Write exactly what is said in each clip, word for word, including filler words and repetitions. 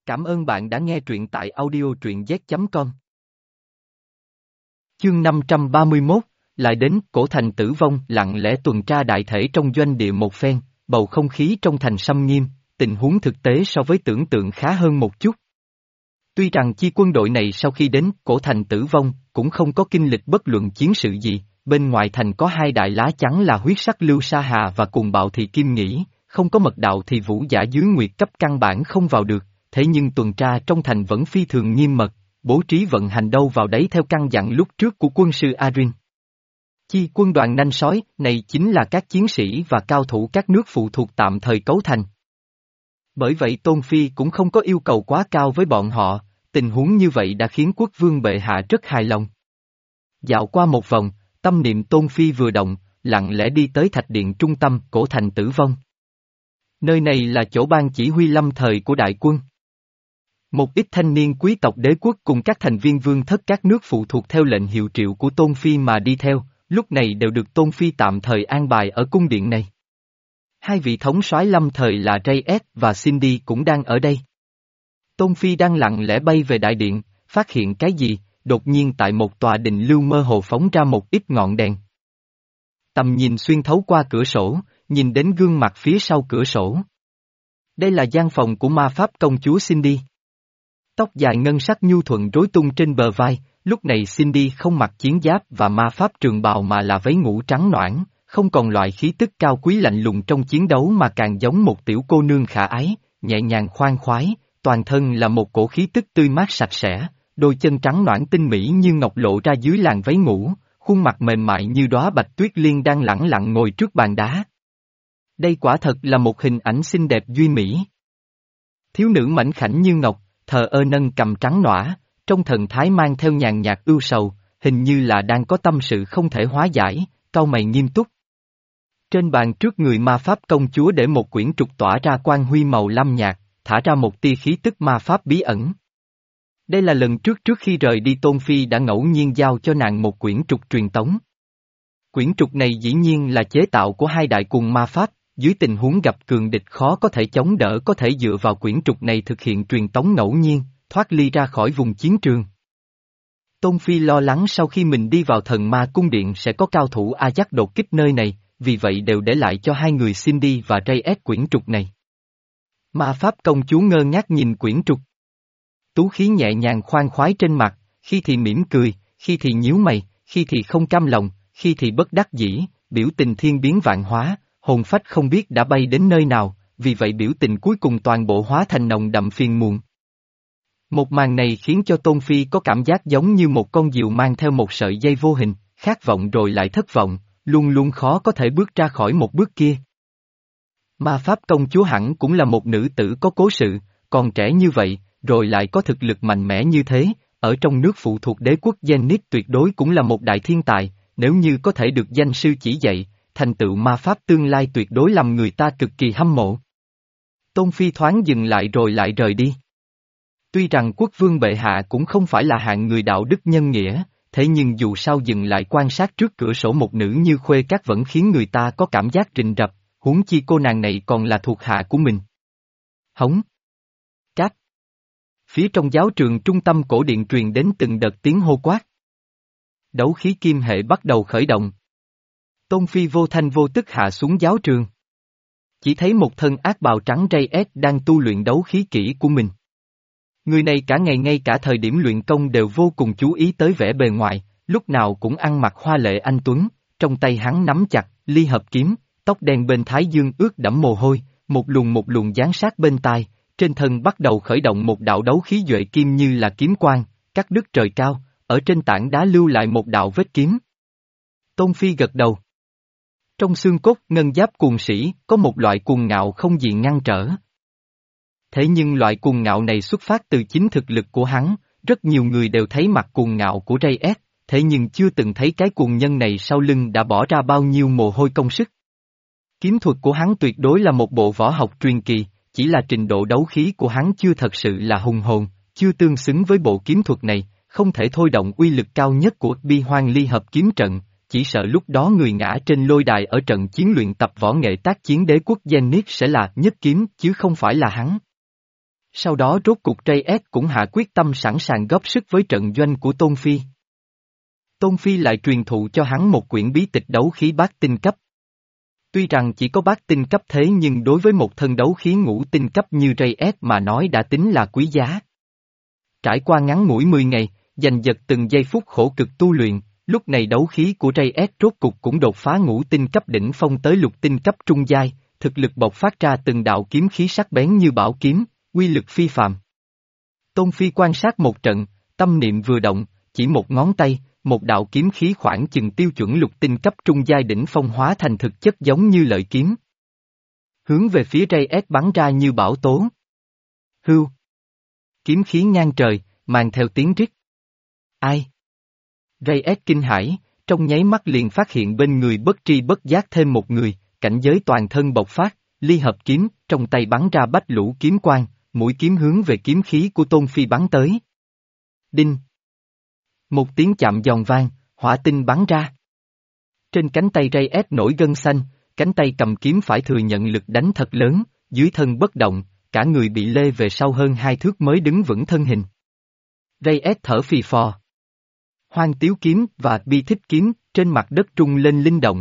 Cảm ơn bạn đã nghe truyện tại audio truyện z chấm com. Chương năm trăm ba mươi mốt, lại đến cổ thành Tử Vong lặng lẽ tuần tra đại thể trong doanh địa một phen, bầu không khí trong thành xâm nghiêm, tình huống thực tế so với tưởng tượng khá hơn một chút. Tuy rằng chi quân đội này sau khi đến cổ thành Tử Vong cũng không có kinh lịch bất luận chiến sự gì, bên ngoài thành có hai đại lá chắn là huyết sắc Lưu Sa Hà và Cuồng Bạo Thị Kim Nghĩ, không có mật đạo thì vũ giả dưới nguyệt cấp căn bản không vào được. Thế nhưng tuần tra trong thành vẫn phi thường nghiêm mật, bố trí vận hành đâu vào đấy theo căn dặn lúc trước của quân sư Arin. Chi quân đoàn nanh sói này chính là các chiến sĩ và cao thủ các nước phụ thuộc tạm thời cấu thành. Bởi vậy Tôn Phi cũng không có yêu cầu quá cao với bọn họ, tình huống như vậy đã khiến quốc vương bệ hạ rất hài lòng. Dạo qua một vòng, tâm niệm Tôn Phi vừa động, lặng lẽ đi tới thạch điện trung tâm cổ thành Tử Vong. Nơi này là chỗ ban chỉ huy lâm thời của đại quân. Một ít thanh niên quý tộc đế quốc cùng các thành viên vương thất các nước phụ thuộc theo lệnh hiệu triệu của Tôn Phi mà đi theo, lúc này đều được Tôn Phi tạm thời an bài ở cung điện này. Hai vị thống soái lâm thời là J S và Cindy cũng đang ở đây. Tôn Phi đang lặng lẽ bay về đại điện, phát hiện cái gì, đột nhiên tại một tòa đình lưu mơ hồ phóng ra một ít ngọn đèn. Tầm nhìn xuyên thấu qua cửa sổ, nhìn đến gương mặt phía sau cửa sổ. Đây là gian phòng của ma pháp công chúa Cindy. Tóc dài ngân sắc nhu thuận rối tung trên bờ vai, lúc này Cindy không mặc chiến giáp và ma pháp trường bào mà là váy ngủ trắng nõn, không còn loại khí tức cao quý lạnh lùng trong chiến đấu mà càng giống một tiểu cô nương khả ái, nhẹ nhàng khoan khoái, toàn thân là một cổ khí tức tươi mát sạch sẽ, đôi chân trắng nõn tinh mỹ như ngọc lộ ra dưới làn váy ngủ, khuôn mặt mềm mại như đóa bạch tuyết liên đang lẳng lặng ngồi trước bàn đá. Đây quả thật là một hình ảnh xinh đẹp duy mỹ. Thiếu nữ mảnh khảnh như ngọc, thờ ơ nâng cầm trắng nõa, trong thần thái mang theo nhàn nhạt ưu sầu, hình như là đang có tâm sự không thể hóa giải, cau mày nghiêm túc. Trên bàn trước người ma pháp công chúa để một quyển trục tỏa ra quang huy màu lam nhạt, thả ra một tia khí tức ma pháp bí ẩn. Đây là lần trước trước khi rời đi Tôn Phi đã ngẫu nhiên giao cho nàng một quyển trục truyền tống. Quyển trục này dĩ nhiên là chế tạo của hai đại cuồng ma pháp. Dưới tình huống gặp cường địch khó có thể chống đỡ có thể dựa vào quyển trục này thực hiện truyền tống ngẫu nhiên, thoát ly ra khỏi vùng chiến trường. Tôn Phi lo lắng sau khi mình đi vào thần ma cung điện sẽ có cao thủ Ajax đột kích nơi này, vì vậy đều để lại cho hai người Cindy và J S quyển trục này. Ma pháp công chúa ngơ ngác nhìn quyển trục. Tú khí nhẹ nhàng khoan khoái trên mặt, khi thì mỉm cười, khi thì nhíu mày, khi thì không cam lòng, khi thì bất đắc dĩ, biểu tình thiên biến vạn hóa. Hồn phách không biết đã bay đến nơi nào, vì vậy biểu tình cuối cùng toàn bộ hóa thành nồng đậm phiền muộn. Một màn này khiến cho Tôn Phi có cảm giác giống như một con diều mang theo một sợi dây vô hình, khát vọng rồi lại thất vọng, luôn luôn khó có thể bước ra khỏi một bước kia. Ma pháp công chúa hẳn cũng là một nữ tử có cố sự, còn trẻ như vậy, rồi lại có thực lực mạnh mẽ như thế, ở trong nước phụ thuộc đế quốc Zenith tuyệt đối cũng là một đại thiên tài, nếu như có thể được danh sư chỉ dạy. Thành tựu ma pháp tương lai tuyệt đối làm người ta cực kỳ hâm mộ. Tôn Phi thoáng dừng lại rồi lại rời đi. Tuy rằng quốc vương bệ hạ cũng không phải là hạng người đạo đức nhân nghĩa, thế nhưng dù sao dừng lại quan sát trước cửa sổ một nữ như Khuê Các vẫn khiến người ta có cảm giác rình rập, huống chi cô nàng này còn là thuộc hạ của mình. Hống. Cáp. Phía trong giáo trường trung tâm cổ điện truyền đến từng đợt tiếng hô quát. Đấu khí kim hệ bắt đầu khởi động. Tôn Phi vô thanh vô tức hạ xuống giáo trường. Chỉ thấy một thân ác bào trắng J S đang tu luyện đấu khí kỹ của mình. Người này cả ngày ngay cả thời điểm luyện công đều vô cùng chú ý tới vẻ bề ngoài, lúc nào cũng ăn mặc hoa lệ anh tuấn, trong tay hắn nắm chặt, ly hợp kiếm, tóc đen bên thái dương ướt đẫm mồ hôi, một luồng một luồng giáng sát bên tai, trên thân bắt đầu khởi động một đạo đấu khí duệ kim như là kiếm quang, cắt đứt trời cao, ở trên tảng đá lưu lại một đạo vết kiếm. Tôn Phi gật đầu. Trong xương cốt ngân giáp cuồng sĩ, có một loại cuồng ngạo không gì ngăn trở. Thế nhưng loại cuồng ngạo này xuất phát từ chính thực lực của hắn, rất nhiều người đều thấy mặt cuồng ngạo của J S, thế nhưng chưa từng thấy cái cuồng nhân này sau lưng đã bỏ ra bao nhiêu mồ hôi công sức. Kiếm thuật của hắn tuyệt đối là một bộ võ học truyền kỳ, chỉ là trình độ đấu khí của hắn chưa thật sự là hùng hồn, chưa tương xứng với bộ kiếm thuật này, không thể thôi động uy lực cao nhất của Bi Hoang Ly Hợp Kiếm Trận. Chỉ sợ lúc đó người ngã trên lôi đài ở trận chiến luyện tập võ nghệ tác chiến đế quốc Zenith sẽ là Nhất Kiếm chứ không phải là hắn. Sau đó rốt cục J S cũng hạ quyết tâm sẵn sàng góp sức với trận doanh của Tôn Phi. Tôn Phi lại truyền thụ cho hắn một quyển bí tịch đấu khí bát tinh cấp. Tuy rằng chỉ có bát tinh cấp thế nhưng đối với một thân đấu khí ngũ tinh cấp như J S mà nói đã tính là quý giá. Trải qua ngắn ngủi mười ngày, giành giật từng giây phút khổ cực tu luyện, lúc này đấu khí của J S rốt cục cũng đột phá ngũ tinh cấp đỉnh phong tới lục tinh cấp trung giai, thực lực bộc phát ra từng đạo kiếm khí sắc bén như bảo kiếm, uy lực phi phàm. Tôn Phi quan sát một trận, tâm niệm vừa động, chỉ một ngón tay, một đạo kiếm khí khoảng chừng tiêu chuẩn lục tinh cấp trung giai đỉnh phong hóa thành thực chất giống như lợi kiếm. Hướng về phía J S bắn ra như bão tố. Hưu. Kiếm khí ngang trời, mang theo tiếng rít. Ai? J S kinh hãi, trong nháy mắt liền phát hiện bên người bất tri bất giác thêm một người, cảnh giới toàn thân bộc phát, ly hợp kiếm, trong tay bắn ra bách lũ kiếm quang, mũi kiếm hướng về kiếm khí của Tôn Phi bắn tới. Đinh. Một tiếng chạm giòn vang, hỏa tinh bắn ra. Trên cánh tay J S nổi gân xanh, cánh tay cầm kiếm phải thừa nhận lực đánh thật lớn, dưới thân bất động, cả người bị lê về sau hơn hai thước mới đứng vững thân hình. J S thở phì phò. Hoang tiếu kiếm và bi thích kiếm trên mặt đất trung lên linh động.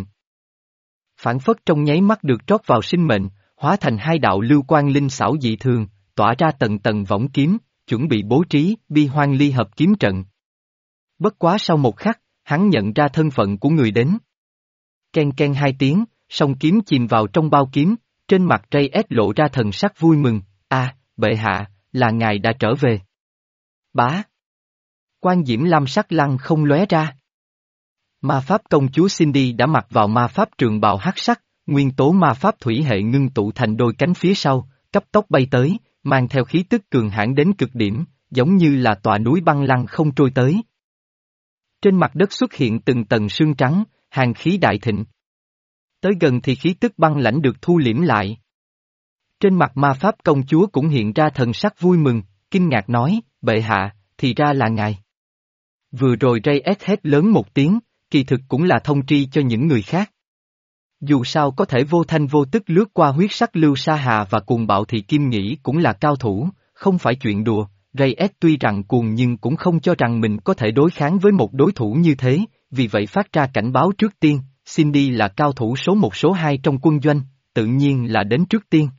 Phản phất trong nháy mắt được trót vào sinh mệnh, hóa thành hai đạo lưu quang linh xảo dị thường, tỏa ra tầng tầng võng kiếm, chuẩn bị bố trí bi hoang ly hợp kiếm trận. Bất quá sau một khắc, hắn nhận ra thân phận của người đến. Ken ken hai tiếng, song kiếm chìm vào trong bao kiếm, trên mặt J S lộ ra thần sắc vui mừng, a, bệ hạ, là ngài đã trở về. Bá. Quan diễm lam sắc lăng không lóe ra. Ma pháp công chúa Cindy đã mặc vào ma pháp trường bào hắc sắc, nguyên tố ma pháp thủy hệ ngưng tụ thành đôi cánh phía sau, cấp tốc bay tới, mang theo khí tức cường hãn đến cực điểm, giống như là tòa núi băng lăng không trôi tới. Trên mặt đất xuất hiện từng tầng sương trắng, hàn khí đại thịnh. Tới gần thì khí tức băng lãnh được thu liễm lại. Trên mặt ma pháp công chúa cũng hiện ra thần sắc vui mừng, kinh ngạc nói, bệ hạ, thì ra là ngài. Vừa rồi J S hét lớn một tiếng, kỳ thực cũng là thông tri cho những người khác. Dù sao có thể vô thanh vô tức lướt qua huyết sắc lưu sa hà và cuồng bạo thì Kim nghĩ cũng là cao thủ, không phải chuyện đùa. J S tuy rằng cuồng nhưng cũng không cho rằng mình có thể đối kháng với một đối thủ như thế, vì vậy phát ra cảnh báo trước tiên, Cindy là cao thủ số một số hai trong quân doanh, tự nhiên là đến trước tiên.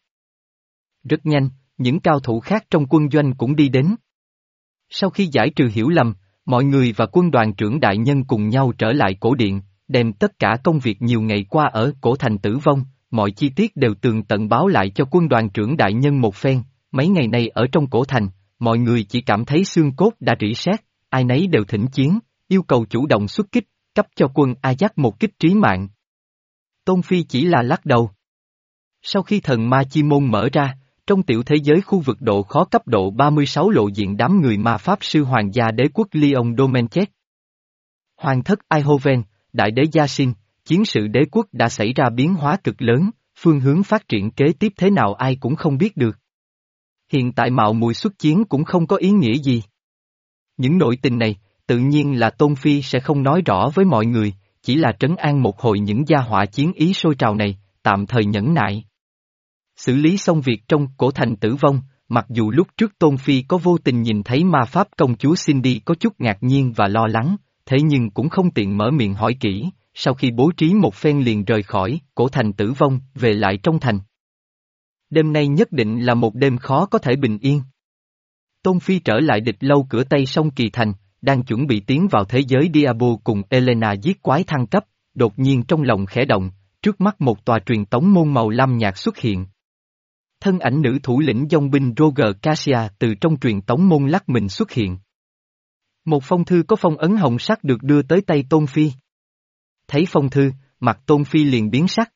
Rất nhanh, những cao thủ khác trong quân doanh cũng đi đến. Sau khi giải trừ hiểu lầm, mọi người và quân đoàn trưởng đại nhân cùng nhau trở lại cổ điện, đem tất cả công việc nhiều ngày qua ở cổ thành tử vong, mọi chi tiết đều tường tận báo lại cho quân đoàn trưởng đại nhân một phen. Mấy ngày nay ở trong cổ thành, mọi người chỉ cảm thấy xương cốt đã rỉ sét, ai nấy đều thỉnh chiến, yêu cầu chủ động xuất kích, cấp cho quân Ajax một kích trí mạng. Tôn Phi chỉ là lắc đầu. Sau khi thần ma chi môn mở ra, trong tiểu thế giới khu vực độ khó cấp độ ba mươi sáu lộ diện đám người ma pháp sư hoàng gia đế quốc Leon Domenchet. Hoàng thất Ihoven, đại đế Gia Sinh, chiến sự đế quốc đã xảy ra biến hóa cực lớn, phương hướng phát triển kế tiếp thế nào ai cũng không biết được. Hiện tại mạo muội xuất chiến cũng không có ý nghĩa gì. Những nội tình này, tự nhiên là Tôn Phi sẽ không nói rõ với mọi người, chỉ là trấn an một hồi những gia họa chiến ý sôi trào này, tạm thời nhẫn nại. Xử lý xong việc trong cổ thành tử vong, mặc dù lúc trước Tôn Phi có vô tình nhìn thấy ma pháp công chúa Cindy có chút ngạc nhiên và lo lắng, thế nhưng cũng không tiện mở miệng hỏi kỹ, sau khi bố trí một phen liền rời khỏi cổ thành tử vong, về lại trong thành. Đêm nay nhất định là một đêm khó có thể bình yên. Tôn Phi trở lại địch lâu cửa Tây sông Kỳ Thành, đang chuẩn bị tiến vào thế giới Diabo cùng Elena giết quái thăng cấp, đột nhiên trong lòng khẽ động, trước mắt một tòa truyền tống môn màu lam nhạt xuất hiện. Thân ảnh nữ thủ lĩnh dòng binh Roger Cassia từ trong truyền tống môn lắc mình xuất hiện. Một phong thư có phong ấn hồng sắc được đưa tới tay Tôn Phi. Thấy phong thư, mặt Tôn Phi liền biến sắc.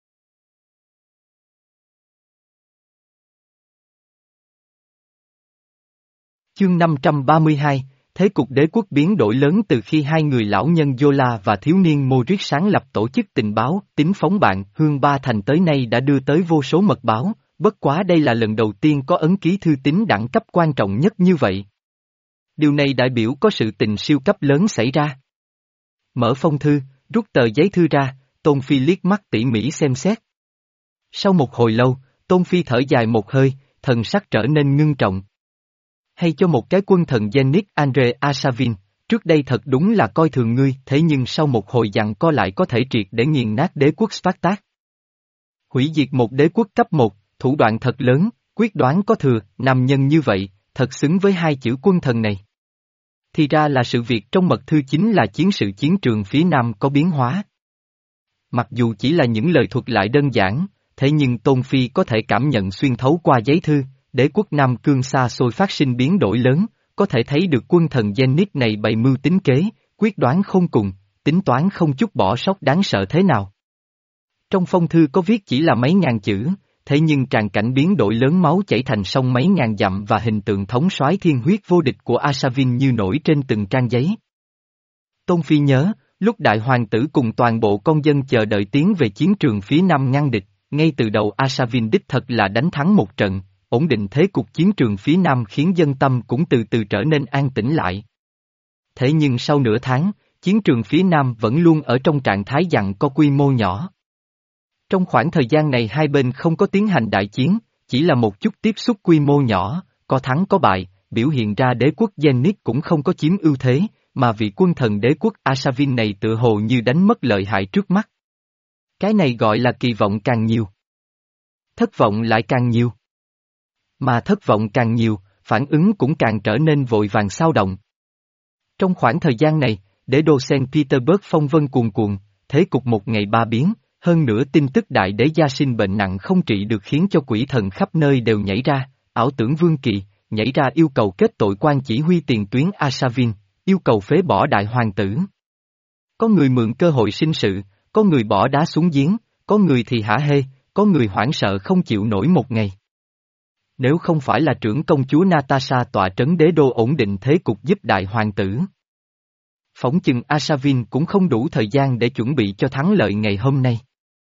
Chương năm trăm ba mươi hai, thế cục đế quốc biến đổi lớn từ khi hai người lão nhân Yola và thiếu niên Moritz sáng lập tổ chức tình báo, tính phóng bạn, Hương Ba Thành tới nay đã đưa tới vô số mật báo, bất quá đây là lần đầu tiên có ấn ký thư tín đẳng cấp quan trọng nhất như vậy. Điều này đại biểu có sự tình siêu cấp lớn xảy ra. Mở phong thư, rút tờ giấy thư ra, Tôn Phi liếc mắt tỉ mỉ xem xét. Sau một hồi lâu, Tôn Phi thở dài một hơi, thần sắc trở nên ngưng trọng. Hay cho một cái quân thần Zenith Andre Asavin, trước đây thật đúng là coi thường ngươi, thế nhưng sau một hồi dặn co lại có thể triệt để nghiền nát đế quốc Spartak. Hủy diệt một đế quốc cấp một, thủ đoạn thật lớn, quyết đoán có thừa, nam nhân như vậy, thật xứng với hai chữ quân thần này. Thì ra là sự việc trong mật thư chính là chiến sự chiến trường phía Nam có biến hóa. Mặc dù chỉ là những lời thuật lại đơn giản, thế nhưng Tôn Phi có thể cảm nhận xuyên thấu qua giấy thư, đế quốc Nam Cương xa xôi phát sinh biến đổi lớn, có thể thấy được quân thần Zenith này bày mưu tính kế, quyết đoán không cùng, tính toán không chút bỏ sót đáng sợ thế nào. Trong phong thư có viết chỉ là mấy ngàn chữ, thế nhưng tràn cảnh biến đổi lớn máu chảy thành sông mấy ngàn dặm và hình tượng thống soái thiên huyết vô địch của Asavin như nổi trên từng trang giấy. Tôn Phi nhớ, lúc đại hoàng tử cùng toàn bộ con dân chờ đợi tiến về chiến trường phía Nam ngăn địch, ngay từ đầu Asavin đích thật là đánh thắng một trận, ổn định thế cục chiến trường phía Nam khiến dân tâm cũng từ từ trở nên an tĩnh lại. Thế nhưng sau nửa tháng, chiến trường phía Nam vẫn luôn ở trong trạng thái giằng co quy mô nhỏ. Trong khoảng thời gian này hai bên không có tiến hành đại chiến, chỉ là một chút tiếp xúc quy mô nhỏ, có thắng có bại, biểu hiện ra đế quốc Zenith cũng không có chiếm ưu thế, mà vị quân thần đế quốc Asavin này tựa hồ như đánh mất lợi hại trước mắt. Cái này gọi là kỳ vọng càng nhiều. Thất vọng lại càng nhiều. Mà thất vọng càng nhiều, phản ứng cũng càng trở nên vội vàng xao động. Trong khoảng thời gian này, đế đô Saint Petersburg phong vân cuồn cuộn, thế cục một ngày ba biến, hơn nữa tin tức đại đế gia sinh bệnh nặng không trị được khiến cho quỷ thần khắp nơi đều nhảy ra, ảo tưởng vương kỳ, nhảy ra yêu cầu kết tội quan chỉ huy tiền tuyến Asavin, yêu cầu phế bỏ đại hoàng tử. Có người mượn cơ hội sinh sự, có người bỏ đá xuống giếng, có người thì hả hê, có người hoảng sợ không chịu nổi một ngày. Nếu không phải là trưởng công chúa Natasha tọa trấn đế đô ổn định thế cục giúp đại hoàng tử, phỏng chừng Asavin cũng không đủ thời gian để chuẩn bị cho thắng lợi ngày hôm nay.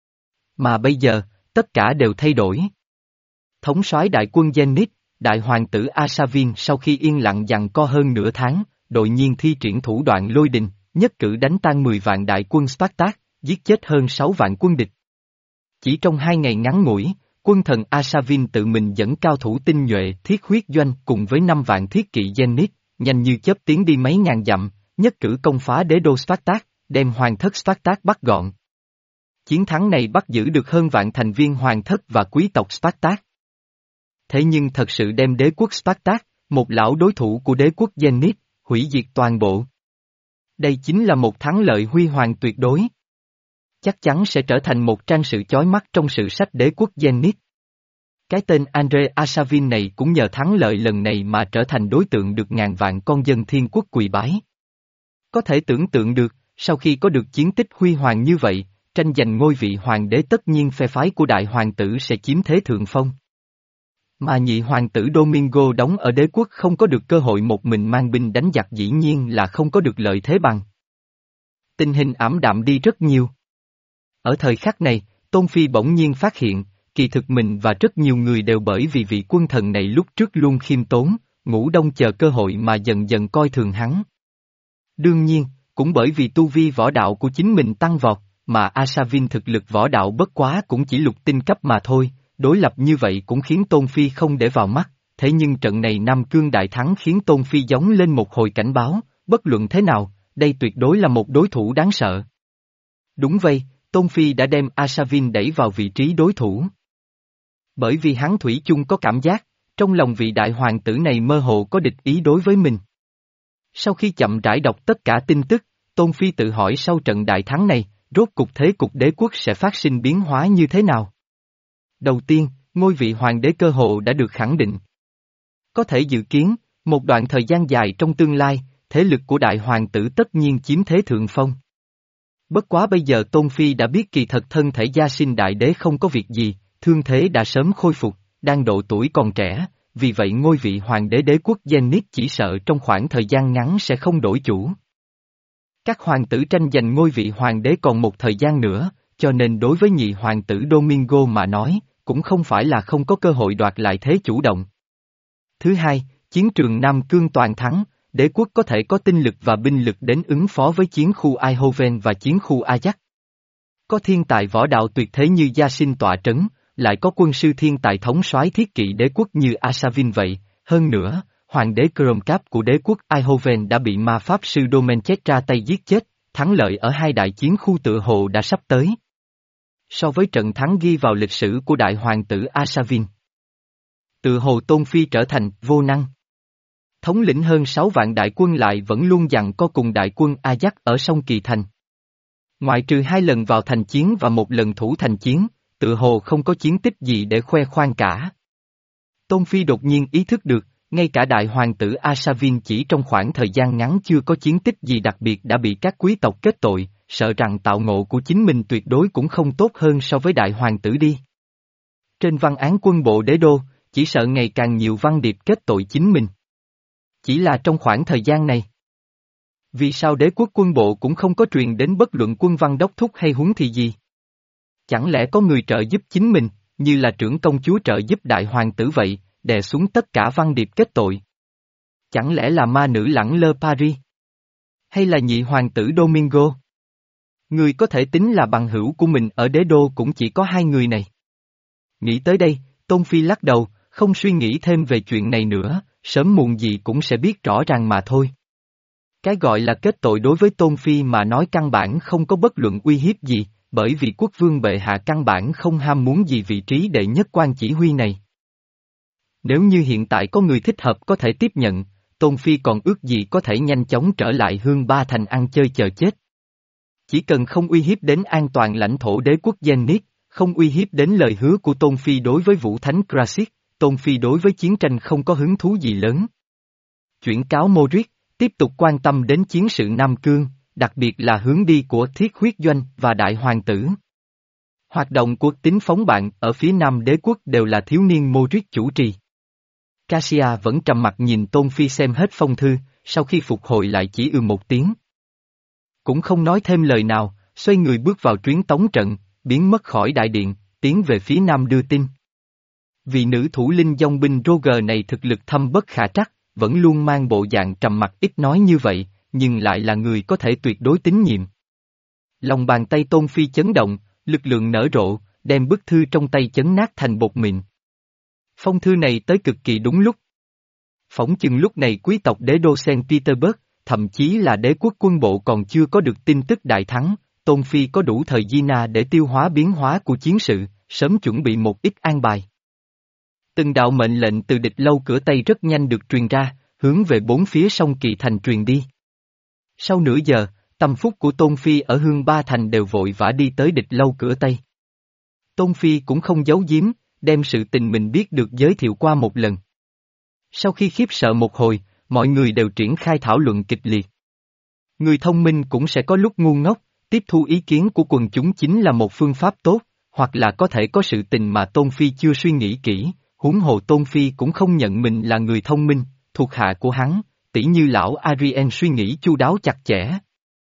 Mà bây giờ, tất cả đều thay đổi. Thống soái đại quân Zenith, đại hoàng tử Asavin sau khi yên lặng giằng co hơn nửa tháng, đột nhiên thi triển thủ đoạn lôi đình, nhất cử đánh tan mười vạn đại quân Spartak, giết chết hơn sáu vạn quân địch. Chỉ trong hai ngày ngắn ngủi, quân thần Asavin tự mình dẫn cao thủ tinh nhuệ thiết huyết doanh cùng với năm vạn thiết kỵ Zenith, nhanh như chớp tiến đi mấy ngàn dặm, nhất cử công phá đế đô Spartak, đem hoàng thất Spartak bắt gọn. Chiến thắng này bắt giữ được hơn vạn thành viên hoàng thất và quý tộc Spartak. Thế nhưng thật sự đem đế quốc Spartak, một lão đối thủ của đế quốc Zenith, hủy diệt toàn bộ. Đây chính là một thắng lợi huy hoàng tuyệt đối. Chắc chắn sẽ trở thành một trang sử chói mắt trong sử sách đế quốc Zenith. Cái tên Andre Asavin này cũng nhờ thắng lợi lần này mà trở thành đối tượng được ngàn vạn con dân thiên quốc quỳ bái. Có thể tưởng tượng được, sau khi có được chiến tích huy hoàng như vậy, tranh giành ngôi vị hoàng đế tất nhiên phe phái của đại hoàng tử sẽ chiếm thế thượng phong. Mà nhị hoàng tử Domingo đóng ở đế quốc không có được cơ hội một mình mang binh đánh giặc dĩ nhiên là không có được lợi thế bằng. Tình hình ảm đạm đi rất nhiều. Ở thời khắc này, Tôn Phi bỗng nhiên phát hiện, kỳ thực mình và rất nhiều người đều bởi vì vị quân thần này lúc trước luôn khiêm tốn, ngủ đông chờ cơ hội mà dần dần coi thường hắn. Đương nhiên, cũng bởi vì tu vi võ đạo của chính mình tăng vọt, mà Asavin thực lực võ đạo bất quá cũng chỉ lục tinh cấp mà thôi, đối lập như vậy cũng khiến Tôn Phi không để vào mắt, thế nhưng trận này Nam Cương đại thắng khiến Tôn Phi giống lên một hồi cảnh báo, bất luận thế nào, đây tuyệt đối là một đối thủ đáng sợ. Đúng vậy, Tôn Phi đã đem Asavin đẩy vào vị trí đối thủ. Bởi vì hắn thủy chung có cảm giác, trong lòng vị đại hoàng tử này mơ hồ có địch ý đối với mình. Sau khi chậm rãi đọc tất cả tin tức, Tôn Phi tự hỏi sau trận đại thắng này, rốt cục thế cục đế quốc sẽ phát sinh biến hóa như thế nào? Đầu tiên, ngôi vị hoàng đế cơ hồ đã được khẳng định. Có thể dự kiến, một đoạn thời gian dài trong tương lai, thế lực của đại hoàng tử tất nhiên chiếm thế thượng phong. Bất quá bây giờ Tôn Phi đã biết kỳ thật thân thể gia sinh đại đế không có việc gì, thương thế đã sớm khôi phục, đang độ tuổi còn trẻ, vì vậy ngôi vị hoàng đế đế quốc Zenith chỉ sợ trong khoảng thời gian ngắn sẽ không đổi chủ. Các hoàng tử tranh giành ngôi vị hoàng đế còn một thời gian nữa, cho nên đối với nhị hoàng tử Domingo mà nói, cũng không phải là không có cơ hội đoạt lại thế chủ động. Thứ hai, chiến trường Nam Cương toàn thắng, đế quốc có thể có tinh lực và binh lực đến ứng phó với chiến khu Eindhoven và chiến khu Ajax. Có thiên tài võ đạo tuyệt thế như Gia Sinh tọa trấn, lại có quân sư thiên tài thống soái thiết kỵ đế quốc như Asavin vậy, hơn nữa, hoàng đế Kromkap của đế quốc Aihoven đã bị ma pháp sư Domenchet ra tay giết chết, thắng lợi ở hai đại chiến khu tựa hồ đã sắp tới. So với trận thắng ghi vào lịch sử của đại hoàng tử Asavin, tự hồ Tôn Phi trở thành vô năng. Thống lĩnh hơn sáu vạn đại quân lại vẫn luôn giằng co cùng đại quân Ajax ở sông Kỳ Thành. Ngoại trừ hai lần vào thành chiến và một lần thủ thành chiến, tự hồ không có chiến tích gì để khoe khoang cả. Tôn Phi đột nhiên ý thức được, ngay cả đại hoàng tử Asavin chỉ trong khoảng thời gian ngắn chưa có chiến tích gì đặc biệt đã bị các quý tộc kết tội, sợ rằng tạo ngộ của chính mình tuyệt đối cũng không tốt hơn so với đại hoàng tử đi. Trên văn án quân bộ đế đô, chỉ sợ ngày càng nhiều văn điệp kết tội chính mình. Chỉ là trong khoảng thời gian này. Vì sao đế quốc quân bộ cũng không có truyền đến bất luận quân văn đốc thúc hay huống thì gì? Chẳng lẽ có người trợ giúp chính mình, như là trưởng công chúa trợ giúp đại hoàng tử vậy, đè xuống tất cả văn điệp kết tội? Chẳng lẽ là ma nữ lẳng lơ Paris? Hay là nhị hoàng tử Domingo? Người có thể tính là bằng hữu của mình ở đế đô cũng chỉ có hai người này. Nghĩ tới đây, Tôn Phi lắc đầu, không suy nghĩ thêm về chuyện này nữa, sớm muộn gì cũng sẽ biết rõ ràng mà thôi. Cái gọi là kết tội đối với Tôn Phi mà nói căn bản không có bất luận uy hiếp gì, bởi vì quốc vương bệ hạ căn bản không ham muốn gì vị trí đệ nhất quan chỉ huy này. Nếu như hiện tại có người thích hợp có thể tiếp nhận, Tôn Phi còn ước gì có thể nhanh chóng trở lại Hương Ba Thành ăn chơi chờ chết. Chỉ cần không uy hiếp đến an toàn lãnh thổ đế quốc Zenith, không uy hiếp đến lời hứa của Tôn Phi đối với Vũ Thánh Krasit, Tôn Phi đối với chiến tranh không có hứng thú gì lớn. Chuyển cáo Modric, tiếp tục quan tâm đến chiến sự Nam Cương, đặc biệt là hướng đi của Thiết Huyết Doanh và Đại Hoàng tử. Hoạt động của tính phóng bạn ở phía Nam đế quốc đều là thiếu niên Modric chủ trì. Cassia vẫn trầm mặt nhìn Tôn Phi xem hết phong thư, sau khi phục hồi lại chỉ ư một tiếng. Cũng không nói thêm lời nào, xoay người bước vào truyền tống trận, biến mất khỏi đại điện, tiến về phía Nam đưa tin. Vị nữ thủ linh dòng binh Roger này thực lực thâm bất khả trắc, vẫn luôn mang bộ dạng trầm mặc ít nói như vậy, nhưng lại là người có thể tuyệt đối tín nhiệm. Lòng bàn tay Tôn Phi chấn động, lực lượng nở rộ, đem bức thư trong tay chấn nát thành bột mịn. Phong thư này tới cực kỳ đúng lúc. Phỏng chừng lúc này quý tộc đế đô Saint Petersburg, thậm chí là đế quốc quân bộ còn chưa có được tin tức đại thắng, Tôn Phi có đủ thời gian để tiêu hóa biến hóa của chiến sự, sớm chuẩn bị một ít an bài. Từng đạo mệnh lệnh từ địch lâu cửa Tây rất nhanh được truyền ra, hướng về bốn phía sông Kỳ Thành truyền đi. Sau nửa giờ, tâm phúc của Tôn Phi ở Hương Ba Thành đều vội vã đi tới địch lâu cửa Tây. Tôn Phi cũng không giấu giếm, đem sự tình mình biết được giới thiệu qua một lần. Sau khi khiếp sợ một hồi, mọi người đều triển khai thảo luận kịch liệt. Người thông minh cũng sẽ có lúc ngu ngốc, tiếp thu ý kiến của quần chúng chính là một phương pháp tốt, hoặc là có thể có sự tình mà Tôn Phi chưa suy nghĩ kỹ, huống hồ Tôn Phi cũng không nhận mình là người thông minh, thuộc hạ của hắn, tỉ như lão Arien suy nghĩ chu đáo chặt chẽ.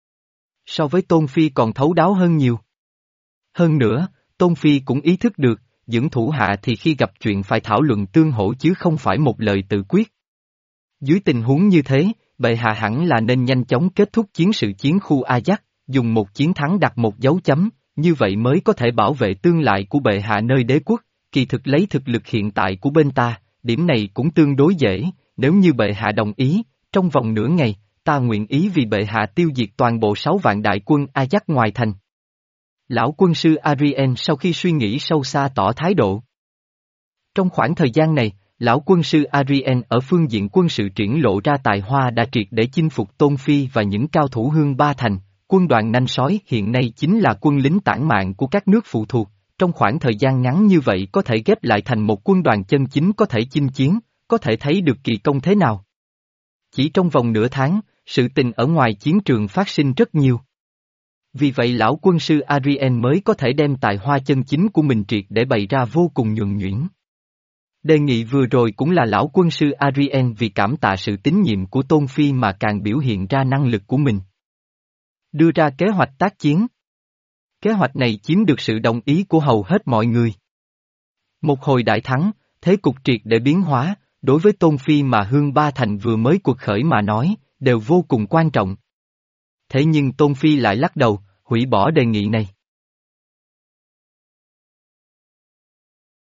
So với Tôn Phi còn thấu đáo hơn nhiều. Hơn nữa, Tôn Phi cũng ý thức được, những thủ hạ thì khi gặp chuyện phải thảo luận tương hỗ chứ không phải một lời tự quyết. Dưới tình huống như thế, bệ hạ hẳn là nên nhanh chóng kết thúc chiến sự chiến khu Ajax, dùng một chiến thắng đặt một dấu chấm, như vậy mới có thể bảo vệ tương lai của bệ hạ nơi đế quốc, kỳ thực lấy thực lực hiện tại của bên ta, điểm này cũng tương đối dễ, nếu như bệ hạ đồng ý, trong vòng nửa ngày, ta nguyện ý vì bệ hạ tiêu diệt toàn bộ sáu vạn đại quân Ajax ngoài thành. Lão quân sư Arien sau khi suy nghĩ sâu xa tỏ thái độ. Trong khoảng thời gian này, lão quân sư Arien ở phương diện quân sự triển lộ ra tài hoa đã triệt để chinh phục Tôn Phi và những cao thủ Hương Ba Thành, quân đoàn nanh sói hiện nay chính là quân lính tản mạn của các nước phụ thuộc, trong khoảng thời gian ngắn như vậy có thể ghép lại thành một quân đoàn chân chính có thể chinh chiến, có thể thấy được kỳ công thế nào. Chỉ trong vòng nửa tháng, sự tình ở ngoài chiến trường phát sinh rất nhiều. Vì vậy lão quân sư Arien mới có thể đem tài hoa chân chính của mình triệt để bày ra vô cùng nhuần nhuyễn. Đề nghị vừa rồi cũng là lão quân sư Arien vì cảm tạ sự tín nhiệm của Tôn Phi mà càng biểu hiện ra năng lực của mình. Đưa ra kế hoạch tác chiến. Kế hoạch này chiếm được sự đồng ý của hầu hết mọi người. Một hồi đại thắng, thế cục triệt để biến hóa, đối với Tôn Phi mà Hương Ba Thành vừa mới cuộc khởi mà nói, đều vô cùng quan trọng. Thế nhưng Tôn Phi lại lắc đầu, hủy bỏ đề nghị này.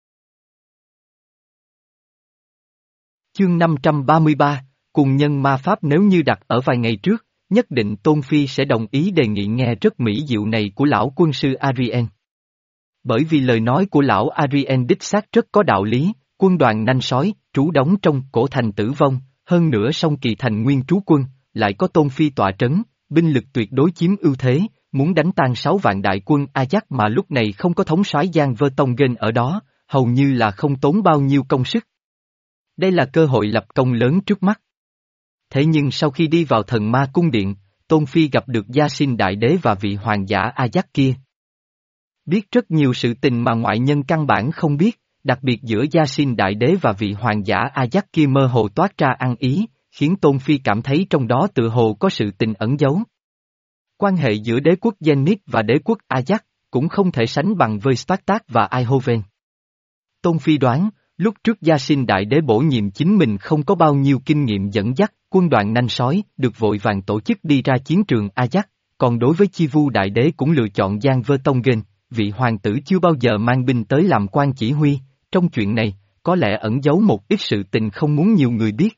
Chương năm trăm ba mươi ba, cùng nhân ma pháp nếu như đặt ở vài ngày trước, nhất định Tôn Phi sẽ đồng ý đề nghị nghe rất mỹ diệu này của lão quân sư Arien. Bởi vì lời nói của lão Arien đích xác rất có đạo lý, quân đoàn nanh sói, trú đóng trong cổ thành tử vong, hơn nữa song kỳ thành nguyên trú quân, lại có Tôn Phi tọa trấn, binh lực tuyệt đối chiếm ưu thế, muốn đánh tan sáu vạn đại quân Ajax mà lúc này không có thống soái Giang Vơ Tông Gên ở đó, hầu như là không tốn bao nhiêu công sức. Đây là cơ hội lập công lớn trước mắt. Thế nhưng sau khi đi vào thần ma cung điện, Tôn Phi gặp được Gia Xin Đại Đế và vị hoàng giả Ajax kia. Biết rất nhiều sự tình mà ngoại nhân căn bản không biết, đặc biệt giữa Gia Xin Đại Đế và vị hoàng giả Ajax kia mơ hồ toát ra ăn ý, khiến Tôn Phi cảm thấy trong đó tự hồ có sự tình ẩn giấu. Quan hệ giữa đế quốc Zenith và đế quốc Ajax cũng không thể sánh bằng với Spartak và Eindhoven. Tôn Phi đoán, lúc trước Gia Xin Đại Đế bổ nhiệm chính mình không có bao nhiêu kinh nghiệm dẫn dắt, quân đoàn nanh sói được vội vàng tổ chức đi ra chiến trường Ajax, còn đối với Chi Vu Đại Đế cũng lựa chọn Giang Vơ Tông Gên, vị hoàng tử chưa bao giờ mang binh tới làm quan chỉ huy, trong chuyện này, có lẽ ẩn giấu một ít sự tình không muốn nhiều người biết.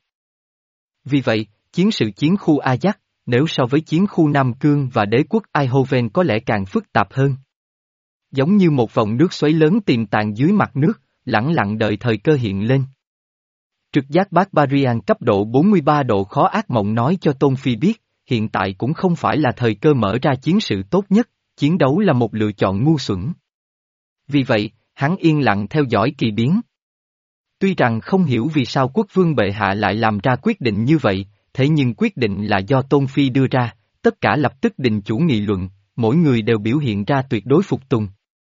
Vì vậy, chiến sự chiến khu Ajax, nếu so với chiến khu Nam Cương và đế quốc Eindhoven có lẽ càng phức tạp hơn. Giống như một vòng nước xoáy lớn tiềm tàng dưới mặt nước, lẳng lặng đợi thời cơ hiện lên. Trực giác Barbarian cấp độ bốn mươi ba độ khó ác mộng nói cho Tôn Phi biết, hiện tại cũng không phải là thời cơ mở ra chiến sự tốt nhất, chiến đấu là một lựa chọn ngu xuẩn. Vì vậy, hắn yên lặng theo dõi kỳ biến. Tuy rằng không hiểu vì sao quốc vương bệ hạ lại làm ra quyết định như vậy, thế nhưng quyết định là do Tôn Phi đưa ra, tất cả lập tức đình chủ nghị luận, mỗi người đều biểu hiện ra tuyệt đối phục tùng.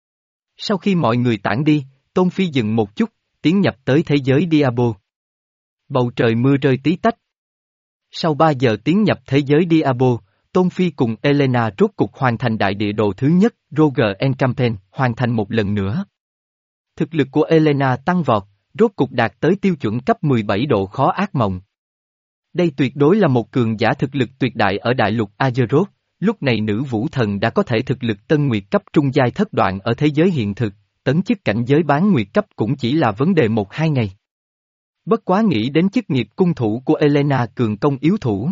Sau khi mọi người tản đi, Tôn Phi dừng một chút, tiến nhập tới thế giới Diabo. Bầu trời mưa rơi tí tách. Sau ba giờ tiến nhập thế giới Diabo, Tôn Phi cùng Elena rốt cục hoàn thành đại địa đồ thứ nhất, Roger Encampen, hoàn thành một lần nữa. Thực lực của Elena tăng vọt, rốt cục đạt tới tiêu chuẩn cấp mười bảy độ khó ác mộng. Đây tuyệt đối là một cường giả thực lực tuyệt đại ở đại lục Azeroth, lúc này nữ vũ thần đã có thể thực lực tân nguyệt cấp trung giai thất đoạn ở thế giới hiện thực, tấn chức cảnh giới bán nguyệt cấp cũng chỉ là vấn đề một hai ngày. Bất quá nghĩ đến chức nghiệp cung thủ của Elena cường công yếu thủ.